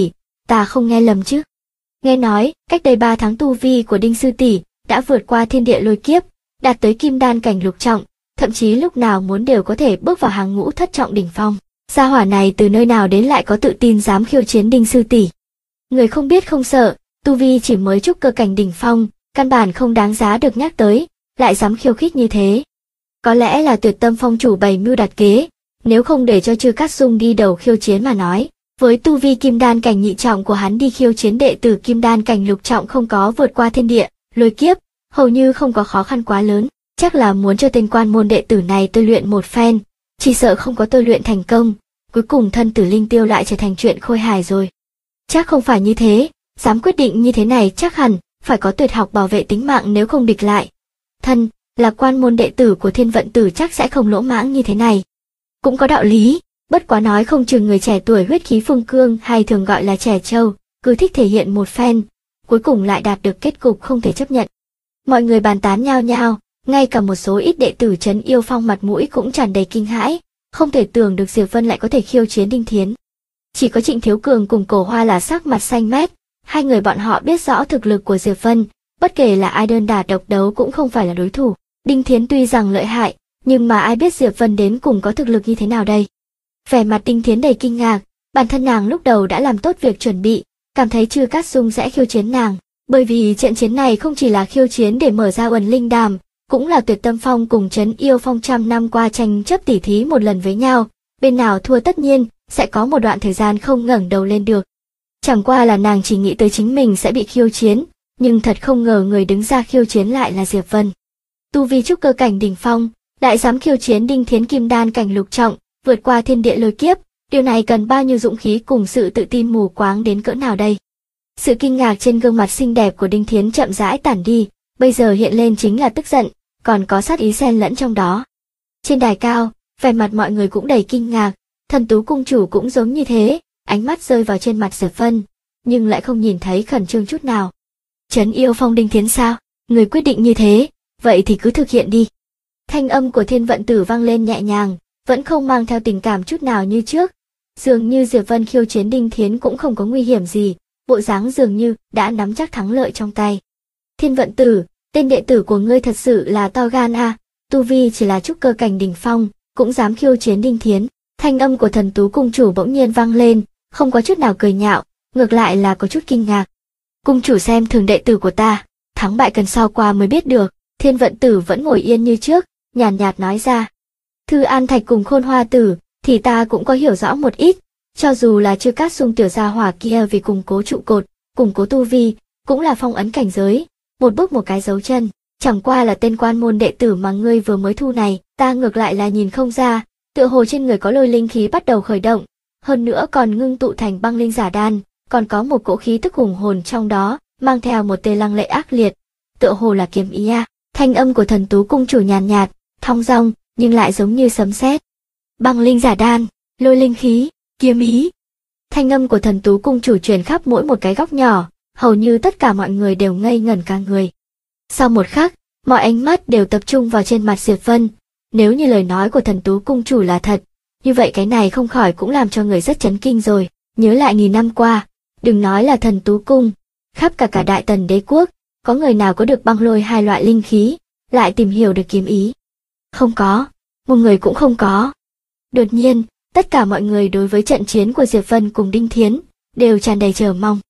ta không nghe lầm chứ? Nghe nói, cách đây 3 tháng tu vi của Đinh sư tỷ đã vượt qua thiên địa lôi kiếp, đạt tới kim đan cảnh lục trọng, thậm chí lúc nào muốn đều có thể bước vào hàng ngũ thất trọng đỉnh phong. Gia hỏa này từ nơi nào đến lại có tự tin dám khiêu chiến Đinh sư tỷ? Người không biết không sợ, tu vi chỉ mới trúc cơ cảnh đỉnh phong, căn bản không đáng giá được nhắc tới, lại dám khiêu khích như thế. Có lẽ là Tuyệt Tâm Phong chủ bày mưu đặt kế, nếu không để cho Chư Cát Dung đi đầu khiêu chiến mà nói, với tu vi kim đan cảnh nhị trọng của hắn đi khiêu chiến đệ tử kim đan cảnh lục trọng không có vượt qua thiên địa, lôi kiếp, hầu như không có khó khăn quá lớn, chắc là muốn cho tên quan môn đệ tử này tôi luyện một phen, chỉ sợ không có tôi luyện thành công, cuối cùng thân tử linh tiêu lại trở thành chuyện khôi hài rồi. Chắc không phải như thế, dám quyết định như thế này chắc hẳn phải có tuyệt học bảo vệ tính mạng nếu không địch lại. Thân là quan môn đệ tử của Thiên Vận Tử chắc sẽ không lỗ mãng như thế này. Cũng có đạo lý, bất quá nói không chừng người trẻ tuổi huyết khí phương cương hay thường gọi là trẻ trâu, cứ thích thể hiện một phen, cuối cùng lại đạt được kết cục không thể chấp nhận. Mọi người bàn tán nhao nhao, ngay cả một số ít đệ tử Trấn Yêu Phong mặt mũi cũng tràn đầy kinh hãi, không thể tưởng được Diệp Vân lại có thể khiêu chiến Đinh Thiến. Chỉ có Trịnh Thiếu Cường cùng Cổ Hoa là sắc mặt xanh mét, hai người bọn họ biết rõ thực lực của Diệp Vân, bất kể là ai đơn đả độc đấu cũng không phải là đối thủ. Đinh Thiến tuy rằng lợi hại, nhưng mà ai biết Diệp Vân đến cùng có thực lực như thế nào đây? Vẻ mặt Đinh Thiến đầy kinh ngạc, bản thân nàng lúc đầu đã làm tốt việc chuẩn bị, cảm thấy Chư Cát Dung sẽ khiêu chiến nàng, bởi vì trận chiến này không chỉ là khiêu chiến để mở ra Uẩn Linh Đàm, cũng là Tuyệt Tâm Phong cùng Trấn Yêu Phong trăm năm qua tranh chấp tỉ thí một lần với nhau, bên nào thua tất nhiên sẽ có một đoạn thời gian không ngẩng đầu lên được. Chẳng qua là nàng chỉ nghĩ tới chính mình sẽ bị khiêu chiến, nhưng thật không ngờ người đứng ra khiêu chiến lại là Diệp Vân. Tu vi trúc cơ cảnh đỉnh phong, lại dám khiêu chiến Đinh Thiến kim đan cảnh lục trọng, vượt qua thiên địa lôi kiếp, điều này cần bao nhiêu dũng khí cùng sự tự tin mù quáng đến cỡ nào đây? Sự kinh ngạc trên gương mặt xinh đẹp của Đinh Thiến chậm rãi tản đi, bây giờ hiện lên chính là tức giận, còn có sát ý xen lẫn trong đó. Trên đài cao, vẻ mặt mọi người cũng đầy kinh ngạc, Thần Tú cung chủ cũng giống như thế, ánh mắt rơi vào trên mặt Diệp Vân, nhưng lại không nhìn thấy khẩn trương chút nào. Trấn Yêu Phong Đinh Thiến sao? Người quyết định như thế, vậy thì cứ thực hiện đi. Thanh âm của Thiên Vận Tử vang lên nhẹ nhàng, vẫn không mang theo tình cảm chút nào như trước. Dường như Diệp Vân khiêu chiến Đinh Thiến cũng không có nguy hiểm gì, bộ dáng dường như đã nắm chắc thắng lợi trong tay. Thiên Vận Tử, tên đệ tử của ngươi thật sự là to gan à, tu vi chỉ là trúc cơ cảnh đỉnh phong, cũng dám khiêu chiến Đinh Thiến. Thanh âm của Thần Tú cung chủ bỗng nhiên vang lên, không có chút nào cười nhạo, ngược lại là có chút kinh ngạc. Cung chủ xem thường đệ tử của ta, thắng bại cần sau qua mới biết được. Thiên Vận Tử vẫn ngồi yên như trước, nhàn nhạt nói ra. Thư An Thạch cùng Khôn Hoa Tử, thì ta cũng có hiểu rõ một ít, cho dù là Chư Cát Dung tiểu gia hỏa kia vì củng cố trụ cột, củng cố tu vi, cũng là phong ấn cảnh giới, một bước một cái dấu chân, chẳng qua là tên quan môn đệ tử mà ngươi vừa mới thu này, ta ngược lại là nhìn không ra, tựa hồ trên người có lôi linh khí bắt đầu khởi động, hơn nữa còn ngưng tụ thành băng linh giả đan, còn có một cỗ khí tức hùng hồn trong đó, mang theo một tia lăng lệ ác liệt, tựa hồ là kiếm ý a. Thanh âm của Thần Tú cung chủ nhàn nhạt, thong dong, nhưng lại giống như sấm sét. Băng linh giả đan, lôi linh khí, kiếm ý. Thanh âm của Thần Tú cung chủ truyền khắp mỗi một cái góc nhỏ, hầu như tất cả mọi người đều ngây ngẩn cả người. Sau một khắc, mọi ánh mắt đều tập trung vào trên mặt Diệp Vân. Nếu như lời nói của Thần Tú cung chủ là thật, như vậy cái này không khỏi cũng làm cho người rất chấn kinh rồi. Nhớ lại nghìn năm qua, đừng nói là Thần Tú cung, khắp cả Đại Tần đế quốc, có người nào có được băng lôi hai loại linh khí, lại tìm hiểu được kiếm ý? Không có, một người cũng không có. Đột nhiên, tất cả mọi người đối với trận chiến của Diệp Vân cùng Đinh Thiến đều tràn đầy chờ mong.